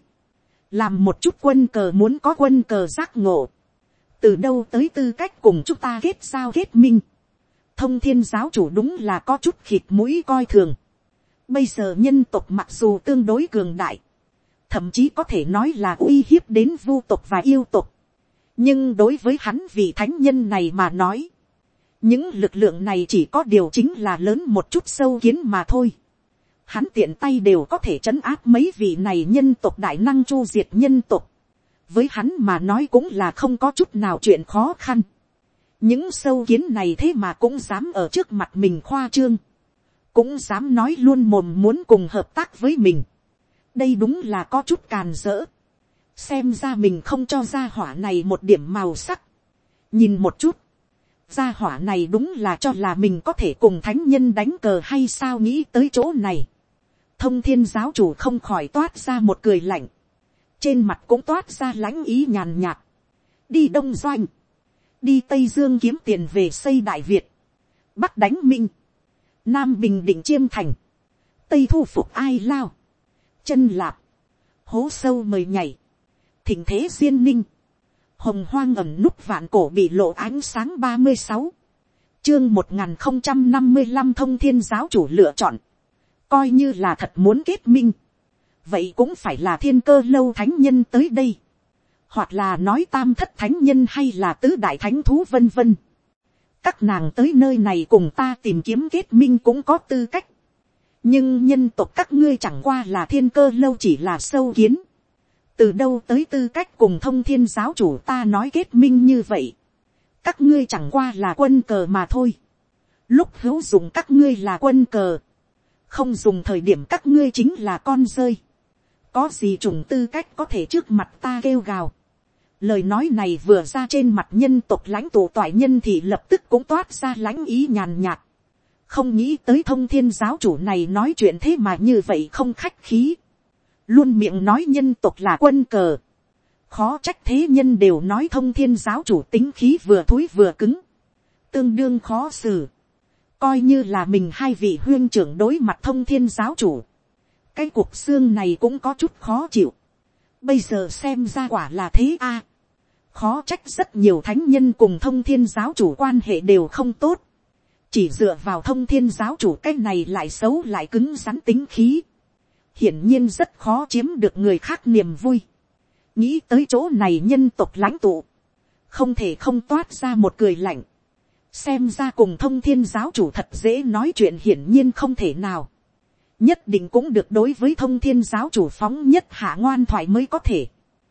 Làm một chút quân cờ muốn có quân cờ giác ngộ. Từ đâu tới tư cách cùng chúng ta kết giao kết minh. Thông thiên giáo chủ đúng là có chút khịt mũi coi thường. Bây giờ nhân tộc mặc dù tương đối cường đại, thậm chí có thể nói là uy hiếp đến vu tộc và yêu tộc. Nhưng đối với hắn vị thánh nhân này mà nói, những lực lượng này chỉ có điều chính là lớn một chút sâu kiến mà thôi. Hắn tiện tay đều có thể trấn áp mấy vị này nhân tộc đại năng chu diệt nhân tộc. Với hắn mà nói cũng là không có chút nào chuyện khó khăn. Những sâu kiến này thế mà cũng dám ở trước mặt mình khoa trương. Cũng dám nói luôn mồm muốn cùng hợp tác với mình. Đây đúng là có chút càn rỡ. Xem ra mình không cho gia hỏa này một điểm màu sắc. Nhìn một chút. Gia hỏa này đúng là cho là mình có thể cùng thánh nhân đánh cờ hay sao, nghĩ tới chỗ này. Thông thiên giáo chủ không khỏi toát ra một cười lạnh. Trên mặt cũng toát ra lãnh ý nhàn nhạt. Đi Đông Doanh. Đi Tây Dương kiếm tiền về xây Đại Việt. Bắc đánh Minh. Nam bình định Chiêm Thành. Tây thu phục Ai Lao. Chân Lạp. Hố sâu mời nhảy. Thỉnh thế duyên ninh. Hồng hoang ẩn núp vạn cổ bị lộ ánh sáng ba mươi sáu. Chương một nghìn không trăm năm mươi lăm thông thiên giáo chủ lựa chọn. Coi như là thật muốn kết minh. Vậy cũng phải là thiên cơ lâu thánh nhân tới đây. Hoặc là nói tam thất thánh nhân hay là tứ đại thánh thú vân vân. Các nàng tới nơi này cùng ta tìm kiếm kết minh cũng có tư cách. Nhưng nhân tộc các ngươi chẳng qua là thiên cơ lâu chỉ là sâu kiến. Từ đâu tới tư cách cùng thông thiên giáo chủ ta nói kết minh như vậy. Các ngươi chẳng qua là quân cờ mà thôi. Lúc hữu dụng các ngươi là quân cờ. Không dùng thời điểm các ngươi chính là con rơi. Có gì chủng tư cách có thể trước mặt ta kêu gào. Lời nói này vừa ra, trên mặt nhân tộc lãnh tụ toại nhân thì lập tức cũng toát ra lãnh ý nhàn nhạt. Không nghĩ tới thông thiên giáo chủ này nói chuyện thế mà như vậy không khách khí. Luôn miệng nói nhân tộc là quân cờ. Khó trách thế nhân đều nói thông thiên giáo chủ tính khí vừa thối vừa cứng. Tương đương khó xử. Coi như là mình hai vị huyên trưởng đối mặt thông thiên giáo chủ. Cái cuộc xương này cũng có chút khó chịu. Bây giờ xem ra quả là thế a. À, khó trách rất nhiều thánh nhân cùng thông thiên giáo chủ quan hệ đều không tốt. Chỉ dựa vào thông thiên giáo chủ cái này lại xấu lại cứng rắn tính khí. Hiển nhiên rất khó chiếm được người khác niềm vui. Nghĩ tới chỗ này nhân tộc lãnh tụ. Không thể không toát ra một cười lạnh. Xem ra cùng thông thiên giáo chủ thật dễ nói chuyện, hiển nhiên không thể nào. Nhất định cũng được đối với thông thiên giáo chủ phóng nhất hạ ngoan thoại mới có thể.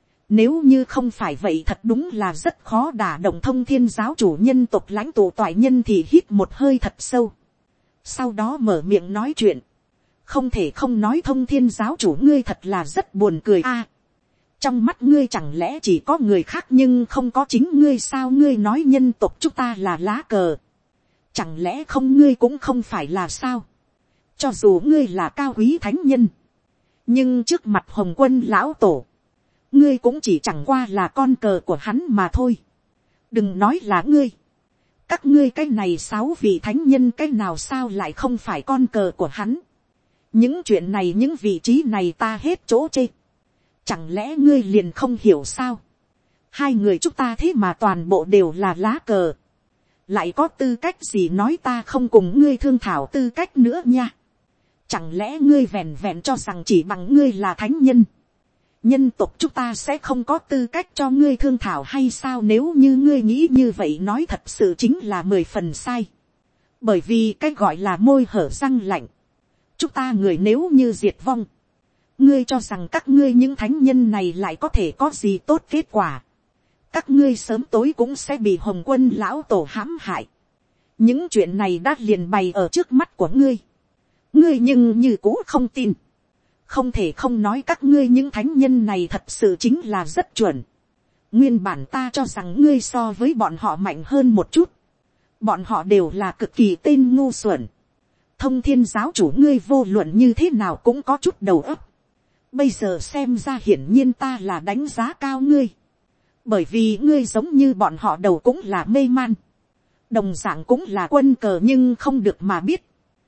Nếu như không phải vậy thật đúng là rất khó đả động thông thiên giáo chủ. Nhân tộc lãnh tụ toại nhân thì hít một hơi thật sâu. Sau đó mở miệng nói chuyện. Không thể không nói thông thiên giáo chủ ngươi thật là rất buồn cười a. À, trong mắt ngươi chẳng lẽ chỉ có người khác nhưng không có chính ngươi sao? Ngươi nói nhân tộc chúng ta là lá cờ. Chẳng lẽ không ngươi cũng không phải là sao? Cho dù ngươi là cao quý thánh nhân. Nhưng trước mặt Hồng Quân lão tổ. Ngươi cũng chỉ chẳng qua là con cờ của hắn mà thôi. Đừng nói là ngươi. Các ngươi cái này sáu vị thánh nhân cái nào sao lại không phải con cờ của hắn. Những chuyện này những vị trí này ta hết chỗ chê. Chẳng lẽ ngươi liền không hiểu sao? Hai người chúng ta thế mà toàn bộ đều là lá cờ. Lại có tư cách gì nói ta không cùng ngươi thương thảo tư cách nữa nha? Chẳng lẽ ngươi vẹn vẹn cho rằng chỉ bằng ngươi là thánh nhân, nhân tộc chúng ta sẽ không có tư cách cho ngươi thương thảo hay sao? Nếu như ngươi nghĩ như vậy nói thật sự chính là mười phần sai. Bởi vì cái gọi là môi hở răng lạnh. Chúng ta người nếu như diệt vong, ngươi cho rằng các ngươi những thánh nhân này lại có thể có gì tốt kết quả? Các ngươi sớm tối cũng sẽ bị Hồng Quân lão tổ hãm hại. Những chuyện này đã liền bày ở trước mắt của ngươi. Ngươi nhưng như cũ không tin. Không thể không nói các ngươi những thánh nhân này thật sự chính là rất chuẩn. Nguyên bản ta cho rằng ngươi so với bọn họ mạnh hơn một chút. Bọn họ đều là cực kỳ tên ngu xuẩn. Thông thiên giáo chủ ngươi vô luận như thế nào cũng có chút đầu óc. Bây giờ xem ra hiển nhiên ta là đánh giá cao ngươi. Bởi vì ngươi giống như bọn họ đầu cũng là mê man. Đồng dạng cũng là quân cờ nhưng không được mà biết.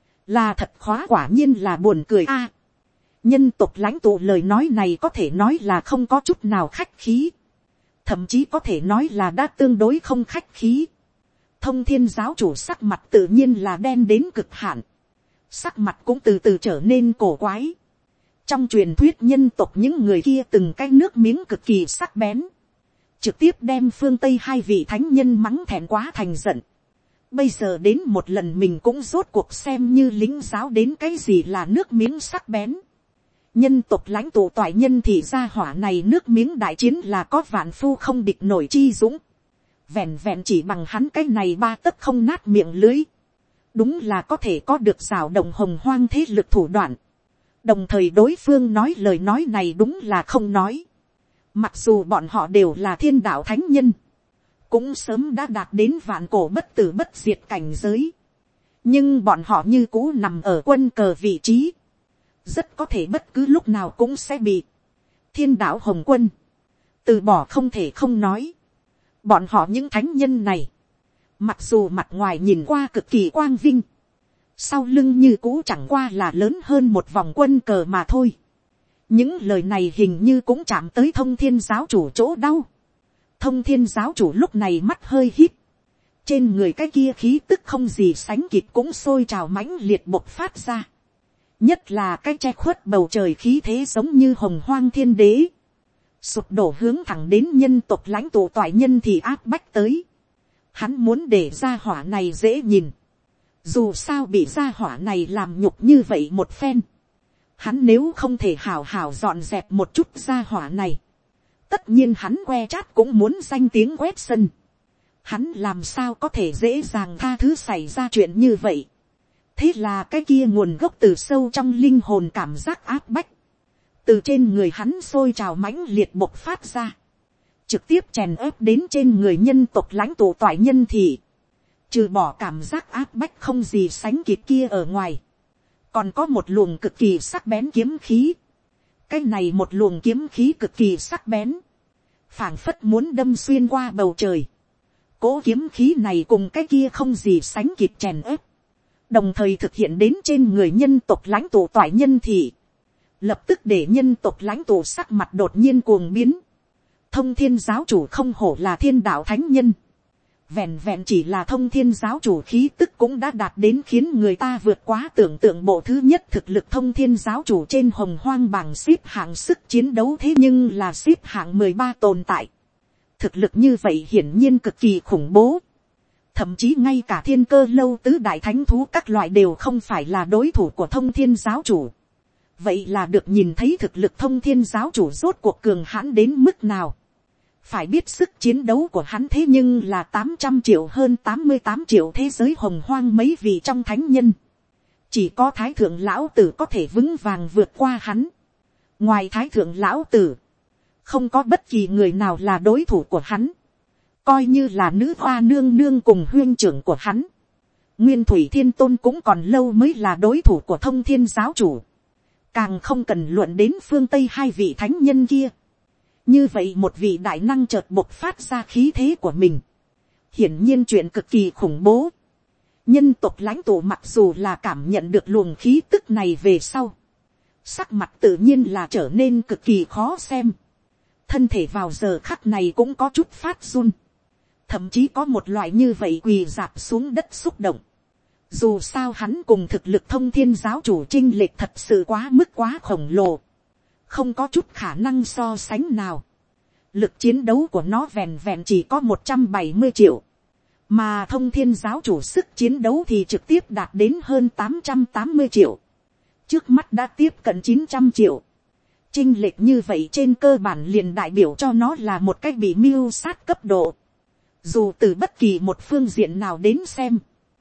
Là thật khóa, quả nhiên là buồn cười a. Nhân tộc lãnh tụ lời nói này có thể nói là không có chút nào khách khí. Thậm chí có thể nói là đã tương đối không khách khí. Thông thiên giáo chủ sắc mặt tự nhiên là đen đến cực hạn. Sắc mặt cũng từ từ trở nên cổ quái. Trong truyền thuyết nhân tộc những người kia từng cái nước miếng cực kỳ sắc bén. Trực tiếp đem phương Tây hai vị thánh nhân mắng thẹn quá thành giận. Bây giờ đến một lần mình cũng rốt cuộc xem như lính giáo đến cái gì là nước miếng sắc bén. Nhân tộc lãnh tụ toại nhân thì ra hỏa này nước miếng đại chiến là có vạn phu không địch nổi chi dũng. Vẹn vẹn chỉ bằng hắn cái này ba tấc không nát miệng lưới. Đúng là có thể có được rào động hồng hoang thế lực thủ đoạn. Đồng thời đối phương nói lời nói này đúng là không nói. Mặc dù bọn họ đều là thiên đạo thánh nhân. Cũng sớm đã đạt đến vạn cổ bất tử bất diệt cảnh giới. Nhưng bọn họ như cũ nằm ở quân cờ vị trí. Rất có thể bất cứ lúc nào cũng sẽ bị thiên đạo hồng quân từ bỏ không thể không nói. Bọn họ những thánh nhân này. Mặc dù mặt ngoài nhìn qua cực kỳ quang vinh. Sau lưng như cũ chẳng qua là lớn hơn một vòng quân cờ mà thôi. Những lời này hình như cũng chạm tới thông thiên giáo chủ chỗ đau. Thông thiên giáo chủ lúc này mắt hơi hít. Trên người cái kia khí tức không gì sánh kịp cũng sôi trào mãnh liệt bộc phát ra. Nhất là cái che khuất bầu trời khí thế giống như hồng hoang thiên đế. Sụp đổ hướng thẳng đến nhân tộc lãnh tụ toại nhân thì áp bách tới. Hắn muốn để ra hỏa này dễ nhìn. Dù sao bị ra hỏa này làm nhục như vậy một phen. Hắn nếu không thể hào hào dọn dẹp một chút ra hỏa này. Tất nhiên hắn que chát cũng muốn danh tiếng quét sân. Hắn làm sao có thể dễ dàng tha thứ xảy ra chuyện như vậy. Thế là cái kia nguồn gốc từ sâu trong linh hồn cảm giác áp bách. Từ trên người hắn sôi trào mãnh liệt bộc phát ra. Trực tiếp chèn ép đến trên người nhân tộc lãnh tụ toại nhân thị. Trừ bỏ cảm giác áp bách không gì sánh kịp kia ở ngoài. Còn có một luồng cực kỳ sắc bén kiếm khí. Cái này một luồng kiếm khí cực kỳ sắc bén. Phảng phất muốn đâm xuyên qua bầu trời. Cố kiếm khí này cùng cái kia không gì sánh kịp chèn ép. Đồng thời thực hiện đến trên người nhân tộc lãnh tụ toại nhân thị. Lập tức để nhân tộc lãnh tụ sắc mặt đột nhiên cuồng biến. Thông thiên giáo chủ không hổ là thiên đạo thánh nhân. Vẹn vẹn chỉ là thông thiên giáo chủ khí tức cũng đã đạt đến khiến người ta vượt quá tưởng tượng bộ thứ nhất thực lực thông thiên giáo chủ trên hồng hoang bảng xếp hạng sức chiến đấu thế nhưng là xếp hạng mười ba tồn tại. Thực lực như vậy hiển nhiên cực kỳ khủng bố. Thậm chí ngay cả thiên cơ lâu tứ đại thánh thú các loại đều không phải là đối thủ của thông thiên giáo chủ. Vậy là được nhìn thấy thực lực thông thiên giáo chủ rốt cuộc cường hãn đến mức nào. Phải biết sức chiến đấu của hắn thế nhưng là tám trăm triệu hơn tám mươi tám triệu thế giới hồng hoang mấy vị trong thánh nhân. Chỉ có thái thượng lão tử có thể vững vàng vượt qua hắn. Ngoài thái thượng lão tử, không có bất kỳ người nào là đối thủ của hắn. Coi như là nữ hoa nương nương cùng huyên trưởng của hắn. Nguyên thủy thiên tôn cũng còn lâu mới là đối thủ của thông thiên giáo chủ. Càng không cần luận đến phương Tây hai vị thánh nhân kia. Như vậy một vị đại năng chợt bộc phát ra khí thế của mình. Hiển nhiên chuyện cực kỳ khủng bố. Nhân tộc lãnh tụ mặc dù là cảm nhận được luồng khí tức này về sau. Sắc mặt tự nhiên là trở nên cực kỳ khó xem. Thân thể vào giờ khắc này cũng có chút phát run. Thậm chí có một loại như vậy quỳ dạp xuống đất xúc động. Dù sao hắn cùng thực lực thông thiên giáo chủ chênh lệch thật sự quá mức quá khổng lồ. Không có chút khả năng so sánh nào. Lực chiến đấu của nó vẹn vẹn chỉ có một trăm bảy mươi triệu. Mà thông thiên giáo chủ sức chiến đấu thì trực tiếp đạt đến hơn tám trăm tám mươi triệu. Trước mắt đã tiếp cận chín trăm triệu. Chênh lệch như vậy trên cơ bản liền đại biểu cho nó là một cách bị mưu sát cấp độ. Dù từ bất kỳ một phương diện nào đến xem.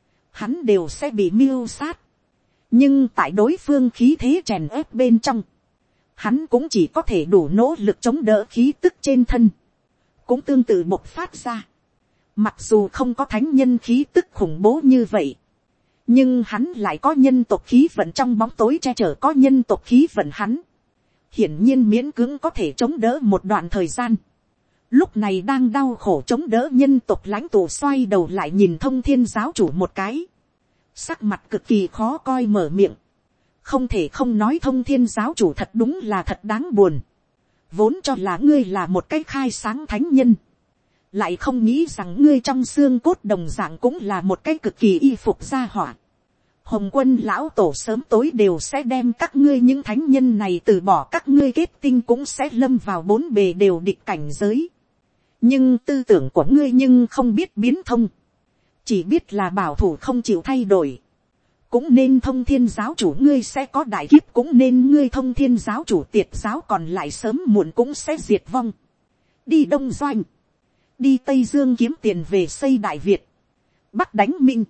Hắn đều sẽ bị mưu sát. Nhưng tại đối phương khí thế chèn ép bên trong. Hắn cũng chỉ có thể đủ nỗ lực chống đỡ khí tức trên thân. Cũng tương tự bộc phát ra. Mặc dù không có thánh nhân khí tức khủng bố như vậy. nhưng hắn lại có nhân tộc khí vận trong bóng tối che chở, có nhân tộc khí vận hắn hiển nhiên miễn cưỡng có thể chống đỡ một đoạn thời gian. Lúc này đang đau khổ chống đỡ nhân tộc lãnh tụ xoay đầu lại nhìn Thông Thiên giáo chủ một cái, sắc mặt cực kỳ khó coi mở miệng, không thể không nói Thông Thiên giáo chủ thật đúng là thật đáng buồn, vốn cho là ngươi là một cái khai sáng thánh nhân, lại không nghĩ rằng ngươi trong xương cốt đồng dạng cũng là một cái cực kỳ y phục gia hỏa. Hồng quân lão tổ sớm tối đều sẽ đem các ngươi những thánh nhân này từ bỏ, các ngươi kết tinh cũng sẽ lâm vào bốn bề đều địch cảnh giới. Nhưng tư tưởng của ngươi nhưng không biết biến thông, chỉ biết là bảo thủ không chịu thay đổi. Cũng nên Thông Thiên giáo chủ ngươi sẽ có đại kiếp, cũng nên ngươi Thông Thiên giáo chủ tiệt giáo còn lại sớm muộn cũng sẽ diệt vong. Đi Đông Doanh, đi Tây Dương kiếm tiền về xây Đại Việt, Bắc đánh Minh,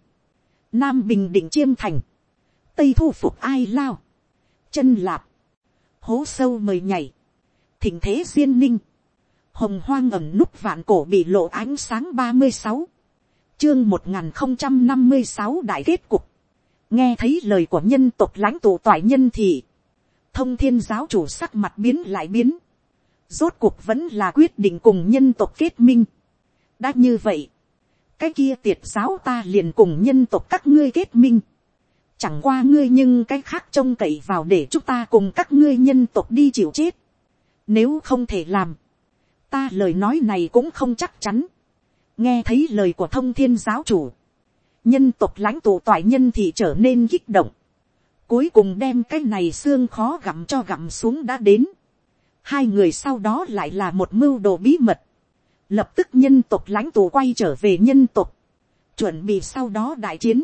Nam bình định Chiêm Thành, Tây thu phục Ai Lao, Chân Lạp, hố sâu mời nhảy, thỉnh thế duyên ninh, hồng hoang ẩm núp vạn cổ bị lộ ánh sáng. Ba mươi sáu chương một nghìn không trăm năm mươi sáu đại kết cục. Nghe thấy lời của nhân tộc lãnh tụ toại nhân thì Thông Thiên giáo chủ sắc mặt biến lại biến, rốt cuộc vẫn là quyết định cùng nhân tộc kết minh. Đã như vậy, cái kia tiệt giáo ta liền cùng nhân tộc các ngươi kết minh, chẳng qua ngươi nhưng cái khác trông cậy vào để chúng ta cùng các ngươi nhân tộc đi chịu chết. Nếu không thể làm, ta lời nói này cũng không chắc chắn. Nghe thấy lời của Thông Thiên giáo chủ, nhân tộc lãnh tụ toại nhân thì trở nên kích động, cuối cùng đem cái này xương khó gặm cho gặm xuống đã đến. Hai người sau đó lại là một mưu đồ bí mật, lập tức nhân tộc lãnh tụ quay trở về nhân tộc, chuẩn bị sau đó đại chiến.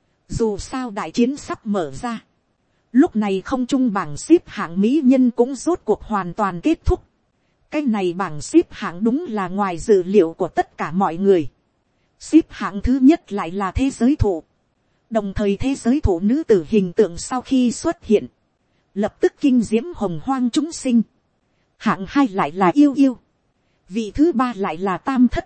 Dù sao đại chiến sắp mở ra, lúc này không trung bảng xếp hạng mỹ nhân cũng rốt cuộc hoàn toàn kết thúc. Cái này bảng xếp hạng đúng là ngoài dự liệu của tất cả mọi người. Xếp hạng thứ nhất lại là thế giới thụ. Đồng thời thế giới thụ nữ tử hình tượng sau khi xuất hiện, lập tức kinh diễm hồng hoang chúng sinh. Hạng hai lại là yêu yêu. Vị thứ ba lại là tam thất.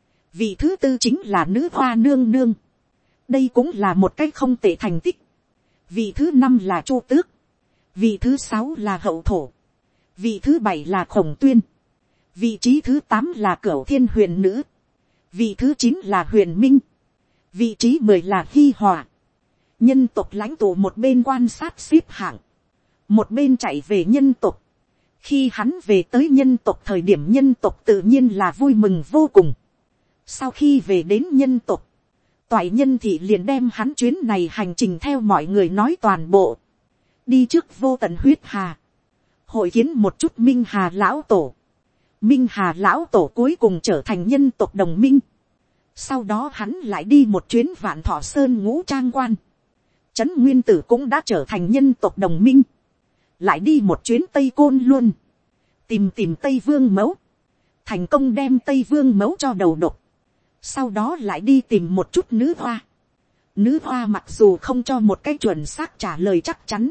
Vị thứ tư chính là nữ hoa nương nương. Đây cũng là một cách không tệ thành tích. Vị thứ năm là chu tước. Vị thứ sáu là hậu thổ. Vị thứ bảy là khổng tuyên. Vị trí thứ tám là cửu thiên huyền nữ. Vị thứ chín là huyền minh. Vị trí mười là hi hòa. Nhân tộc lãnh tụ một bên quan sát xếp hạng, một bên chạy về nhân tộc. Khi hắn về tới nhân tộc thời điểm, nhân tộc tự nhiên là vui mừng vô cùng. Sau khi về đến nhân tộc, toại nhân thị liền đem hắn chuyến này hành trình theo mọi người nói toàn bộ. Đi trước vô tận huyết hà, hội kiến một chút Minh Hà lão tổ. Minh Hà lão tổ cuối cùng trở thành nhân tộc đồng minh. Sau đó hắn lại đi một chuyến Vạn Thọ Sơn ngũ trang quan. Trấn Nguyên Tử cũng đã trở thành nhân tộc đồng minh. Lại đi một chuyến Tây Côn luôn. Tìm tìm Tây Vương Mẫu. Thành công đem Tây Vương Mẫu cho đầu độc. Sau đó lại đi tìm một chút nữ hoa. Nữ hoa mặc dù không cho một cái chuẩn xác trả lời chắc chắn,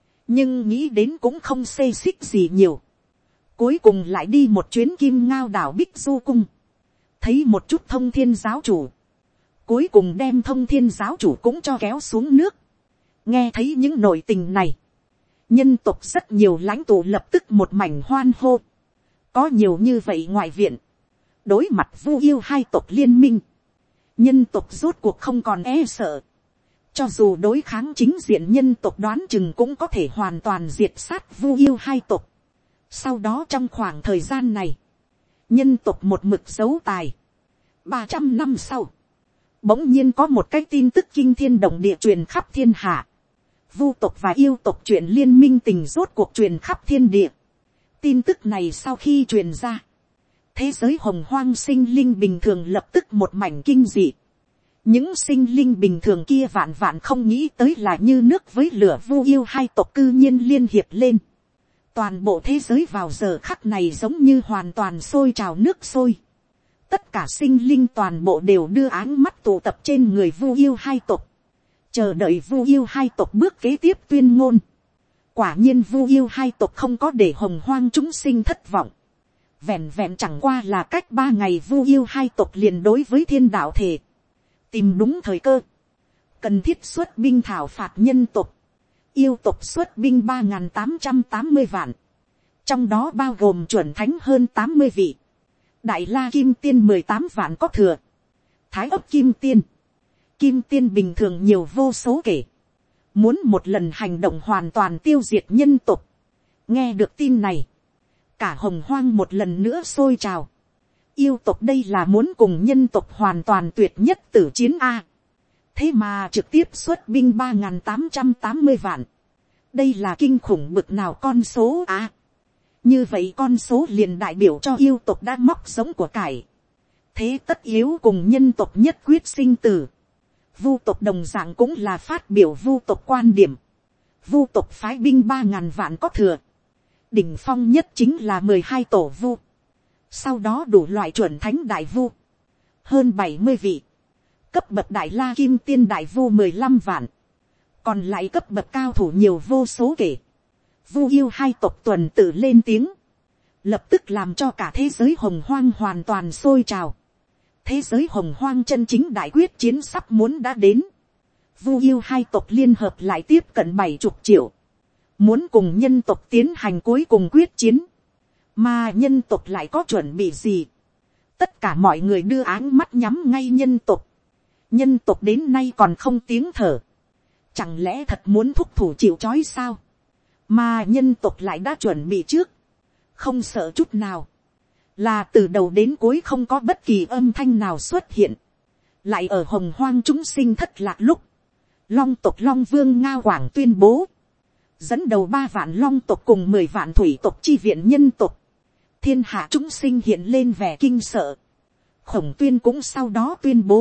nhưng nghĩ đến cũng không xê xích gì nhiều. Cuối cùng lại đi một chuyến Kim Ngao đảo Bích Du Cung. Thấy một chút Thông Thiên giáo chủ. Cuối cùng đem Thông Thiên giáo chủ cũng cho kéo xuống nước. Nghe thấy những nội tình này, nhân tộc rất nhiều lãnh tụ lập tức một mảnh hoan hô. Có nhiều như vậy ngoại viện, đối mặt Vu Yêu hai tộc liên minh, nhân tộc rốt cuộc không còn e sợ. Cho dù đối kháng chính diện, nhân tộc đoán chừng cũng có thể hoàn toàn diệt sát Vu Yêu hai tộc. Sau đó trong khoảng thời gian này, nhân tộc một mực giấu tài. Ba trăm năm sau, bỗng nhiên có một cái tin tức kinh thiên động địa truyền khắp thiên hạ. Vu tộc và yêu tộc chuyện liên minh tình rốt cuộc truyền khắp thiên địa. Tin tức này sau khi truyền ra, thế giới hồng hoang sinh linh bình thường lập tức một mảnh kinh dị. Những sinh linh bình thường kia vạn vạn không nghĩ tới là như nước với lửa Vu Yêu hai tộc cư nhiên liên hiệp lên. Toàn bộ thế giới vào giờ khắc này giống như hoàn toàn sôi trào nước sôi. Tất cả sinh linh toàn bộ đều đưa áng mắt tụ tập trên người Vu Yêu hai tộc, chờ đợi Vu Yêu hai tộc bước kế tiếp tuyên ngôn. Quả nhiên Vu Yêu hai tộc không có để hồng hoang chúng sinh thất vọng. Vẹn vẹn chẳng qua là cách ba ngày Vu Yêu hai tộc liền đối với thiên đạo thể. Tìm đúng thời cơ, cần thiết xuất binh thảo phạt nhân tộc, yêu tộc xuất binh ba n g h n tám trăm tám mươi vạn, trong đó bao gồm chuẩn thánh hơn tám mươi vị, đại la kim tiên mười tám vạn có thừa, thái ấp kim tiên, kim tiên bình thường nhiều vô số kể, muốn một lần hành động hoàn toàn tiêu diệt nhân tộc. Nghe được tin này, cả hồng hoang một lần nữa sôi trào, yêu tộc đây là muốn cùng nhân tộc hoàn toàn tuyệt nhất tử chiến a, thế mà trực tiếp xuất binh ba n g h n tám trăm tám mươi vạn, đây là kinh khủng bực nào con số à. Như vậy con số liền đại biểu cho yêu tộc đã móc giống của cải, thế tất yếu cùng nhân tộc nhất quyết sinh tử. Vu tộc đồng dạng cũng là phát biểu vu tộc quan điểm, vu tộc phái binh ba ngàn vạn có thừa, đỉnh phong nhất chính là mười hai tổ vu, sau đó đủ loại chuẩn thánh đại vu hơn bảy mươi vị, cấp bậc đại la kim tiên đại vu mười lăm vạn, còn lại cấp bậc cao thủ nhiều vô số kể. Vu yêu hai tộc tuần tự lên tiếng, lập tức làm cho cả thế giới hồng hoang hoàn toàn sôi trào. Thế giới hồng hoang chân chính đại quyết chiến sắp muốn đã đến. Vu yêu hai tộc liên hợp lại tiếp cận bảy chục triệu, muốn cùng nhân tộc tiến hành cuối cùng quyết chiến, mà nhân tộc lại có chuẩn bị gì. Tất cả mọi người đưa áng mắt nhắm ngay nhân tộc. Nhân tộc đến nay còn không tiếng thở, chẳng lẽ thật muốn thúc thủ chịu trói sao, mà nhân tộc lại đã chuẩn bị trước, không sợ chút nào, là từ đầu đến cuối không có bất kỳ âm thanh nào xuất hiện. Lại ở hồng hoang chúng sinh thất lạc lúc, long tộc long vương nga quảng tuyên bố, dẫn đầu ba vạn long tộc cùng mười vạn thủy tộc chi viện nhân tộc. Thiên hạ chúng sinh hiện lên vẻ kinh sợ. Khổng tuyên cũng sau đó tuyên bố,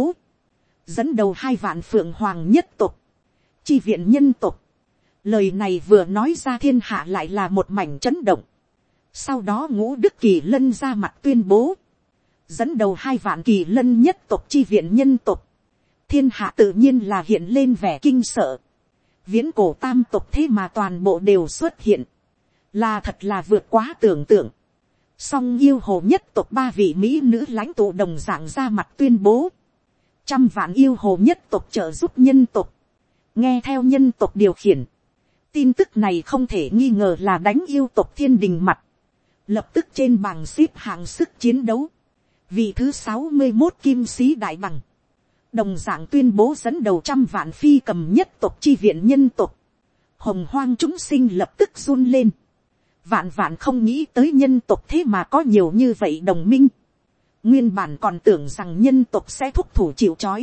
dẫn đầu hai vạn phượng hoàng nhất tộc chi viện nhân tộc. Lời này vừa nói ra thiên hạ lại là một mảnh chấn động. Sau đó ngũ đức kỳ lân ra mặt tuyên bố, dẫn đầu hai vạn kỳ lân nhất tộc chi viện nhân tộc. Thiên hạ tự nhiên là hiện lên vẻ kinh sợ. Viễn cổ tam tộc thế mà toàn bộ đều xuất hiện, là thật là vượt quá tưởng tượng. Song yêu hồ nhất tộc ba vị mỹ nữ lãnh tụ đồng dạng ra mặt tuyên bố, trăm vạn yêu hồ nhất tộc trợ giúp nhân tộc, nghe theo nhân tộc điều khiển. Tin tức này không thể nghi ngờ là đánh yêu tộc thiên đình mặt, lập tức trên bảng xếp hạng sức chiến đấu, vị thứ sáu mươi một kim sĩ đại bằng, đồng dạng tuyên bố dẫn đầu trăm vạn phi cầm nhất tộc chi viện nhân tộc. Hồng hoang chúng sinh lập tức run lên, vạn vạn không nghĩ tới nhân tộc thế mà có nhiều như vậy đồng minh. Nguyên bản còn tưởng rằng nhân tộc sẽ thúc thủ chịu trói,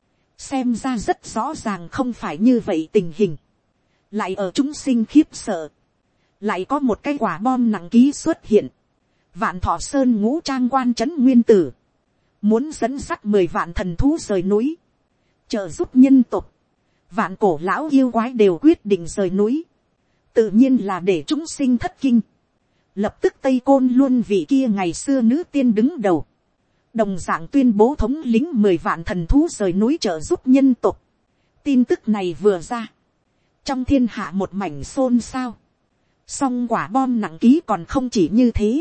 xem ra rất rõ ràng không phải như vậy tình hình. Lại ở chúng sinh khiếp sợ, lại có một cái quả bom nặng ký xuất hiện. Vạn Thọ Sơn ngũ trang quan trấn nguyên tử, muốn dẫn dắt mười vạn thần thú rời núi, trợ giúp nhân tộc. Vạn cổ lão yêu quái đều quyết định rời núi, tự nhiên là để chúng sinh thất kinh. Lập tức Tây Côn luôn vị kia ngày xưa nữ tiên đứng đầu, đồng dạng tuyên bố thống lĩnh mười vạn thần thú rời núi trợ giúp nhân tộc. Tin tức này vừa ra, trong thiên hạ một mảnh xôn xao. Song quả bom nặng ký còn không chỉ như thế,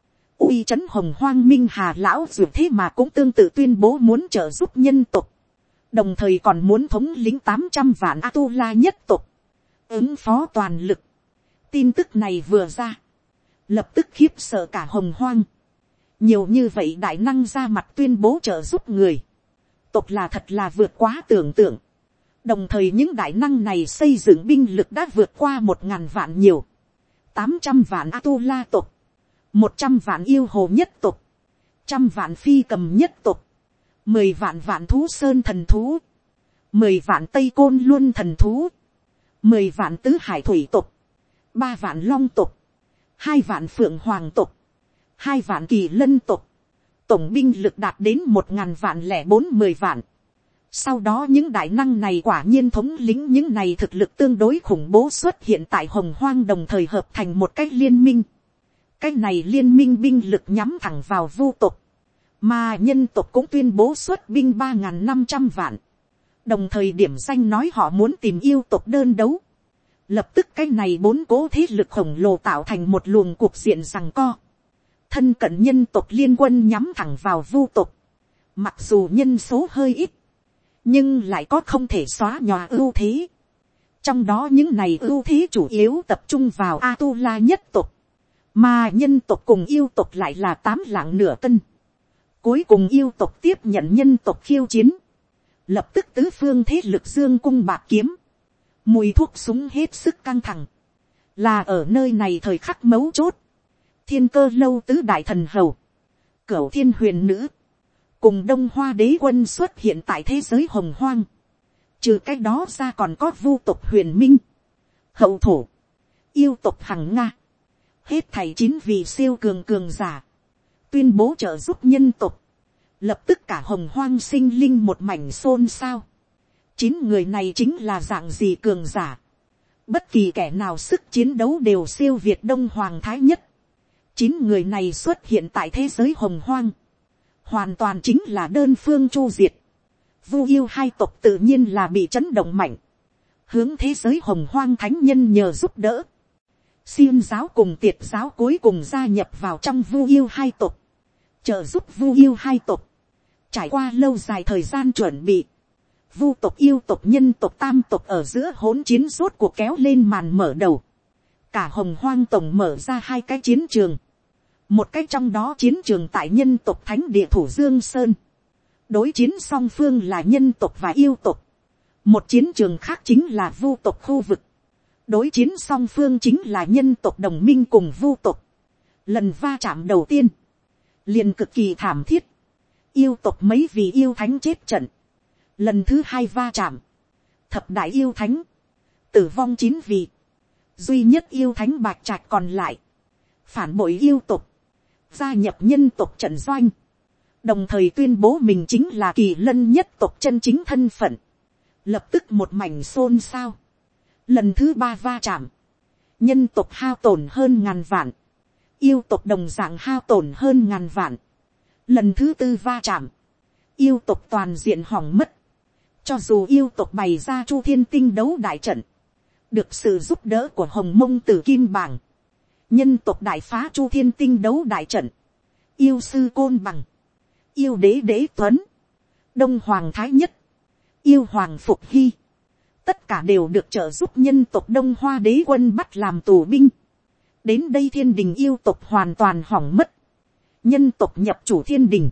uy trấn hồng hoang minh hà lão dù thế mà cũng tương tự tuyên bố muốn trợ giúp nhân tộc, đồng thời còn muốn thống lĩnh tám trăm vạn Atula nhất tộc, ứng phó toàn lực. Tin tức này vừa ra, lập tức khiếp sợ cả hồng hoang. Nhiều như vậy đại năng ra mặt tuyên bố trợ giúp người tộc là thật là vượt quá tưởng tượng. Đồng thời những đại năng này xây dựng binh lực đã vượt qua một ngàn vạn nhiều, tám trăm vạn Atula tộc, một trăm vạn yêu hồ nhất tộc, trăm vạn phi cầm nhất tộc, mười vạn vạn thú sơn thần thú, mười vạn tây côn luôn thần thú, mười vạn tứ hải thủy tộc, ba vạn long tộc, hai vạn phượng hoàng tộc, hai vạn kỳ lân tộc. Tổng binh lực đạt đến một ngàn vạn lẻ bốn mười vạn. Sau đó những đại năng này quả nhiên thống lĩnh những này thực lực tương đối khủng bố xuất hiện tại hồng hoang, đồng thời hợp thành một cái liên minh. Cái này liên minh binh lực nhắm thẳng vào vu tộc, mà nhân tộc cũng tuyên bố xuất binh ba n g h n năm trăm vạn, đồng thời điểm danh nói họ muốn tìm yêu tộc đơn đấu. Lập tức cái này bốn cố thế lực khổng lồ tạo thành một luồng cuộc diện giằng co. Thân cận nhân tộc liên quân nhắm thẳng vào vu tộc, mặc dù nhân số hơi ít, nhưng lại có không thể xóa nhòa ưu thế. Trong đó những này ưu thế chủ yếu tập trung vào Atula nhất tộc, mà nhân tộc cùng yêu tộc lại là tám lạng nửa cân. Cuối cùng yêu tộc tiếp nhận nhân tộc khiêu chiến, lập tức tứ phương thế lực dương cung bạc kiếm, mùi thuốc súng hết sức căng thẳng. Là ở nơi này thời khắc mấu chốt, Thiên Cơ Lâu tứ đại thần hầu, Cửu Thiên Huyền Nữ cùng Đông Hoa Đế Quân xuất hiện tại thế giới hồng hoang. Trừ cái đó ra còn có vu tộc Huyền Minh, Hậu Thổ, yêu tộc Hằng Nga, hết thảy chín vị siêu cường cường giả, tuyên bố trợ giúp nhân tộc. Lập tức cả hồng hoang sinh linh một mảnh xôn xao. Chín người này chính là dạng gì cường giả? Bất kỳ kẻ nào sức chiến đấu đều siêu việt Đông Hoàng Thái Nhất. Chín người này xuất hiện tại thế giới hồng hoang, hoàn toàn chính là đơn phương chu diệt. Vu yêu hai tộc tự nhiên là bị chấn động mạnh, hướng thế giới hồng hoang thánh nhân nhờ giúp đỡ. Xiêm giáo cùng Tiệt giáo cuối cùng gia nhập vào trong Vu yêu hai tộc, trợ giúp Vu yêu hai tộc. Trải qua lâu dài thời gian chuẩn bị, Vu tộc, yêu tộc, nhân tộc tam tộc ở giữa hỗn chiến rốt cuộc kéo lên màn mở đầu. Cả hồng hoang tổng mở ra hai cái chiến trường. Một cái trong đó chiến trường tại nhân tộc thánh địa Thủ Dương Sơn. Đối chiến song phương là nhân tộc và yêu tộc. Một chiến trường khác chính là Vu tộc khu vực. Đối chiến song phương chính là nhân tộc đồng minh cùng Vu tộc. Lần va chạm đầu tiên liền cực kỳ thảm thiết. Yêu tộc mấy vị yêu thánh chết trận. Lần thứ hai va chạm, thập đại yêu thánh tử vong chín vị. Duy nhất yêu thánh Bạch Trạch còn lại phản bội yêu tộc, gia nhập nhân tộc trận doanh, đồng thời tuyên bố mình chính là Kỳ Lân nhất tộc chân chính thân phận. Lập tức một mảnh xôn xao. Lần thứ ba va chạm, nhân tộc hao tổn hơn ngàn vạn, yêu tộc đồng dạng hao tổn hơn ngàn vạn. Lần thứ tư va chạm, yêu tộc toàn diện hỏng mất. Cho dù yêu tộc bày ra Chu Thiên Tinh đấu đại trận, được sự giúp đỡ của Hồng Mông Tử Kim Bảng, nhân tộc đại phá Chu Thiên Tinh đấu đại trận, yêu sư Côn Bằng, yêu đế Đế Tuấn, Đông Hoàng Thái Nhất, yêu hoàng Phục Hy, tất cả đều được trợ giúp nhân tộc Đông Hoa Đế Quân bắt làm tù binh. Đến đây thiên đình yêu tộc hoàn toàn hỏng mất, nhân tộc nhập chủ thiên đình.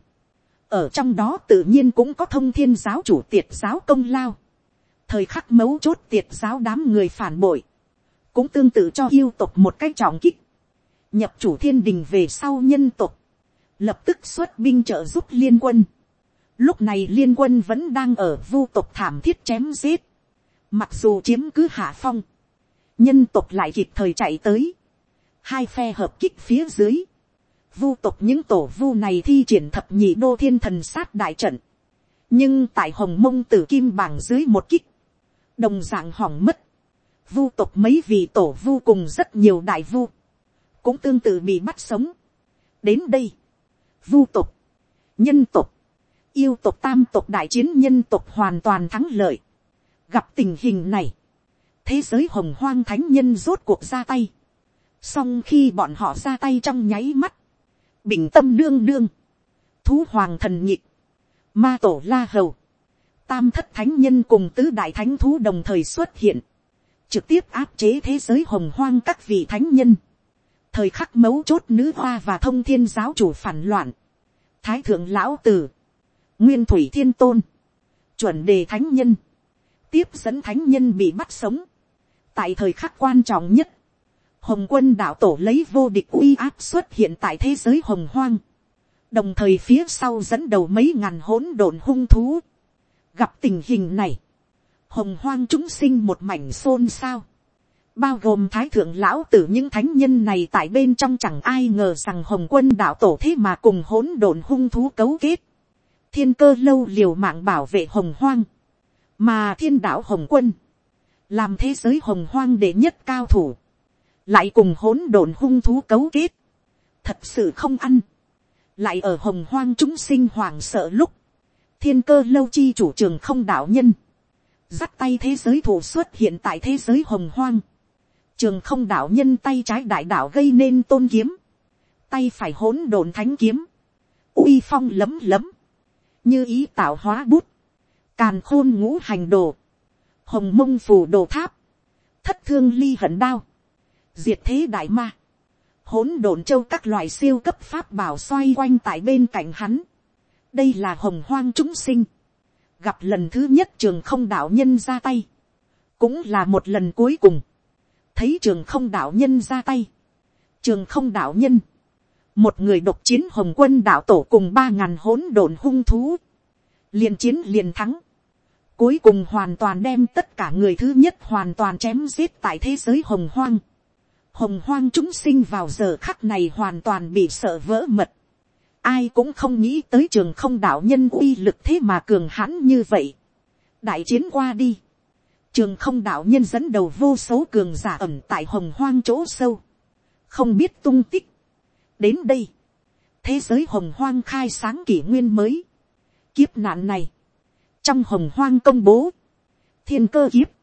Ở trong đó tự nhiên cũng có Thông Thiên giáo chủ Tiệt giáo công lao. Thời khắc mấu chốt Tiệt giáo đám người phản bội, cũng tương tự cho yêu tộc một cách trọng kích. Nhập chủ thiên đình về sau, nhân tộc lập tức xuất binh trợ giúp liên quân. Lúc này liên quân vẫn đang ở Vu tộc thảm thiết chém giết. Mặc dù chiếm cứ hạ phong, nhân tộc lại kịp thời chạy tới. Hai phe hợp kích phía dưới, Vu tộc những tổ vu này thi triển thập nhị đô thiên thần sát đại trận. Nhưng tại Hồng Mông Tử Kim Bảng dưới một kích, đồng dạng hỏng mất. Vu tộc mấy vị tổ vu cùng rất nhiều đại vu cũng tương tự bị bắt sống. Đến đây, Vu tộc, nhân tộc, yêu tộc tam tộc đại chiến, nhân tộc hoàn toàn thắng lợi. Gặp tình hình này, thế giới hồng hoang thánh nhân rốt cuộc ra tay. Song khi bọn họ ra tay trong nháy mắt, Bình Tâm Nương Nương, Thú Hoàng Thần Nhịp, Ma Tổ La Hầu, Tam Thất Thánh Nhân cùng tứ đại thánh thú đồng thời xuất hiện, trực tiếp áp chế thế giới hồng hoang các vị thánh nhân. Thời khắc mấu chốt, Nữ Hoa và Thông Thiên giáo chủ phản loạn, Thái Thượng Lão Tử, Nguyên Thủy Thiên Tôn, Chuẩn Đề Thánh Nhân, tiếp dẫn Thánh Nhân bị bắt sống. Tại thời khắc quan trọng nhất, Hồng Quân đạo tổ lấy vô địch uy áp xuất hiện tại thế giới hồng hoang. Đồng thời phía sau dẫn đầu mấy ngàn hỗn độn hung thú. Gặp tình hình này, hồng hoang chúng sinh một mảnh xôn xao. Bao gồm Thái Thượng Lão Tử những thánh nhân này tại bên trong, chẳng ai ngờ rằng Hồng Quân đạo tổ thế mà cùng hỗn độn hung thú cấu kết. Thiên Cơ Lâu liều mạng bảo vệ hồng hoang, mà thiên đạo Hồng Quân làm thế giới hồng hoang đệ nhất cao thủ, lại cùng hỗn độn hung thú cấu kết, thật sự không ăn. Lại ở hồng hoang chúng sinh hoảng sợ lúc, Thiên Cơ Lâu chi chủ Trường Không đạo nhân dắt tay thế giới thủ xuất hiện tại thế giới hồng hoang. Trường Không đạo nhân tay trái đại đạo gây nên tôn kiếm, tay phải hỗn độn thánh kiếm, uy phong lấm lấm, như ý tạo hóa bút, càn khôn ngũ hành đồ, hồng mông phù đồ tháp, thất thương ly hận đao, diệt thế đại ma, hỗn độn châu các loại siêu cấp pháp bảo xoay quanh tại bên cạnh hắn. Đây là hồng hoang chúng sinh gặp lần thứ nhất trường không đạo nhân ra tay, cũng là một lần cuối cùng thấy trường không đạo nhân ra tay. Trường không đạo nhân, một người độc chiến hồng quân đạo tổ cùng ba ngàn hỗn độn hung thú, liền chiến liền thắng, cuối cùng hoàn toàn đem tất cả người thứ nhất hoàn toàn chém giết tại thế giới hồng hoang. Hồng hoang chúng sinh vào giờ khắc này hoàn toàn bị sợ vỡ mật. Ai cũng không nghĩ tới trường không đạo nhân uy lực thế mà cường hãn như vậy. Đại chiến qua đi, trường không đạo nhân dẫn đầu vô số cường giả ẩn tại hồng hoang chỗ sâu, không biết tung tích. Đến đây, thế giới hồng hoang khai sáng kỷ nguyên mới. Kiếp nạn này, trong hồng hoang công bố, thiên cơ kiếp,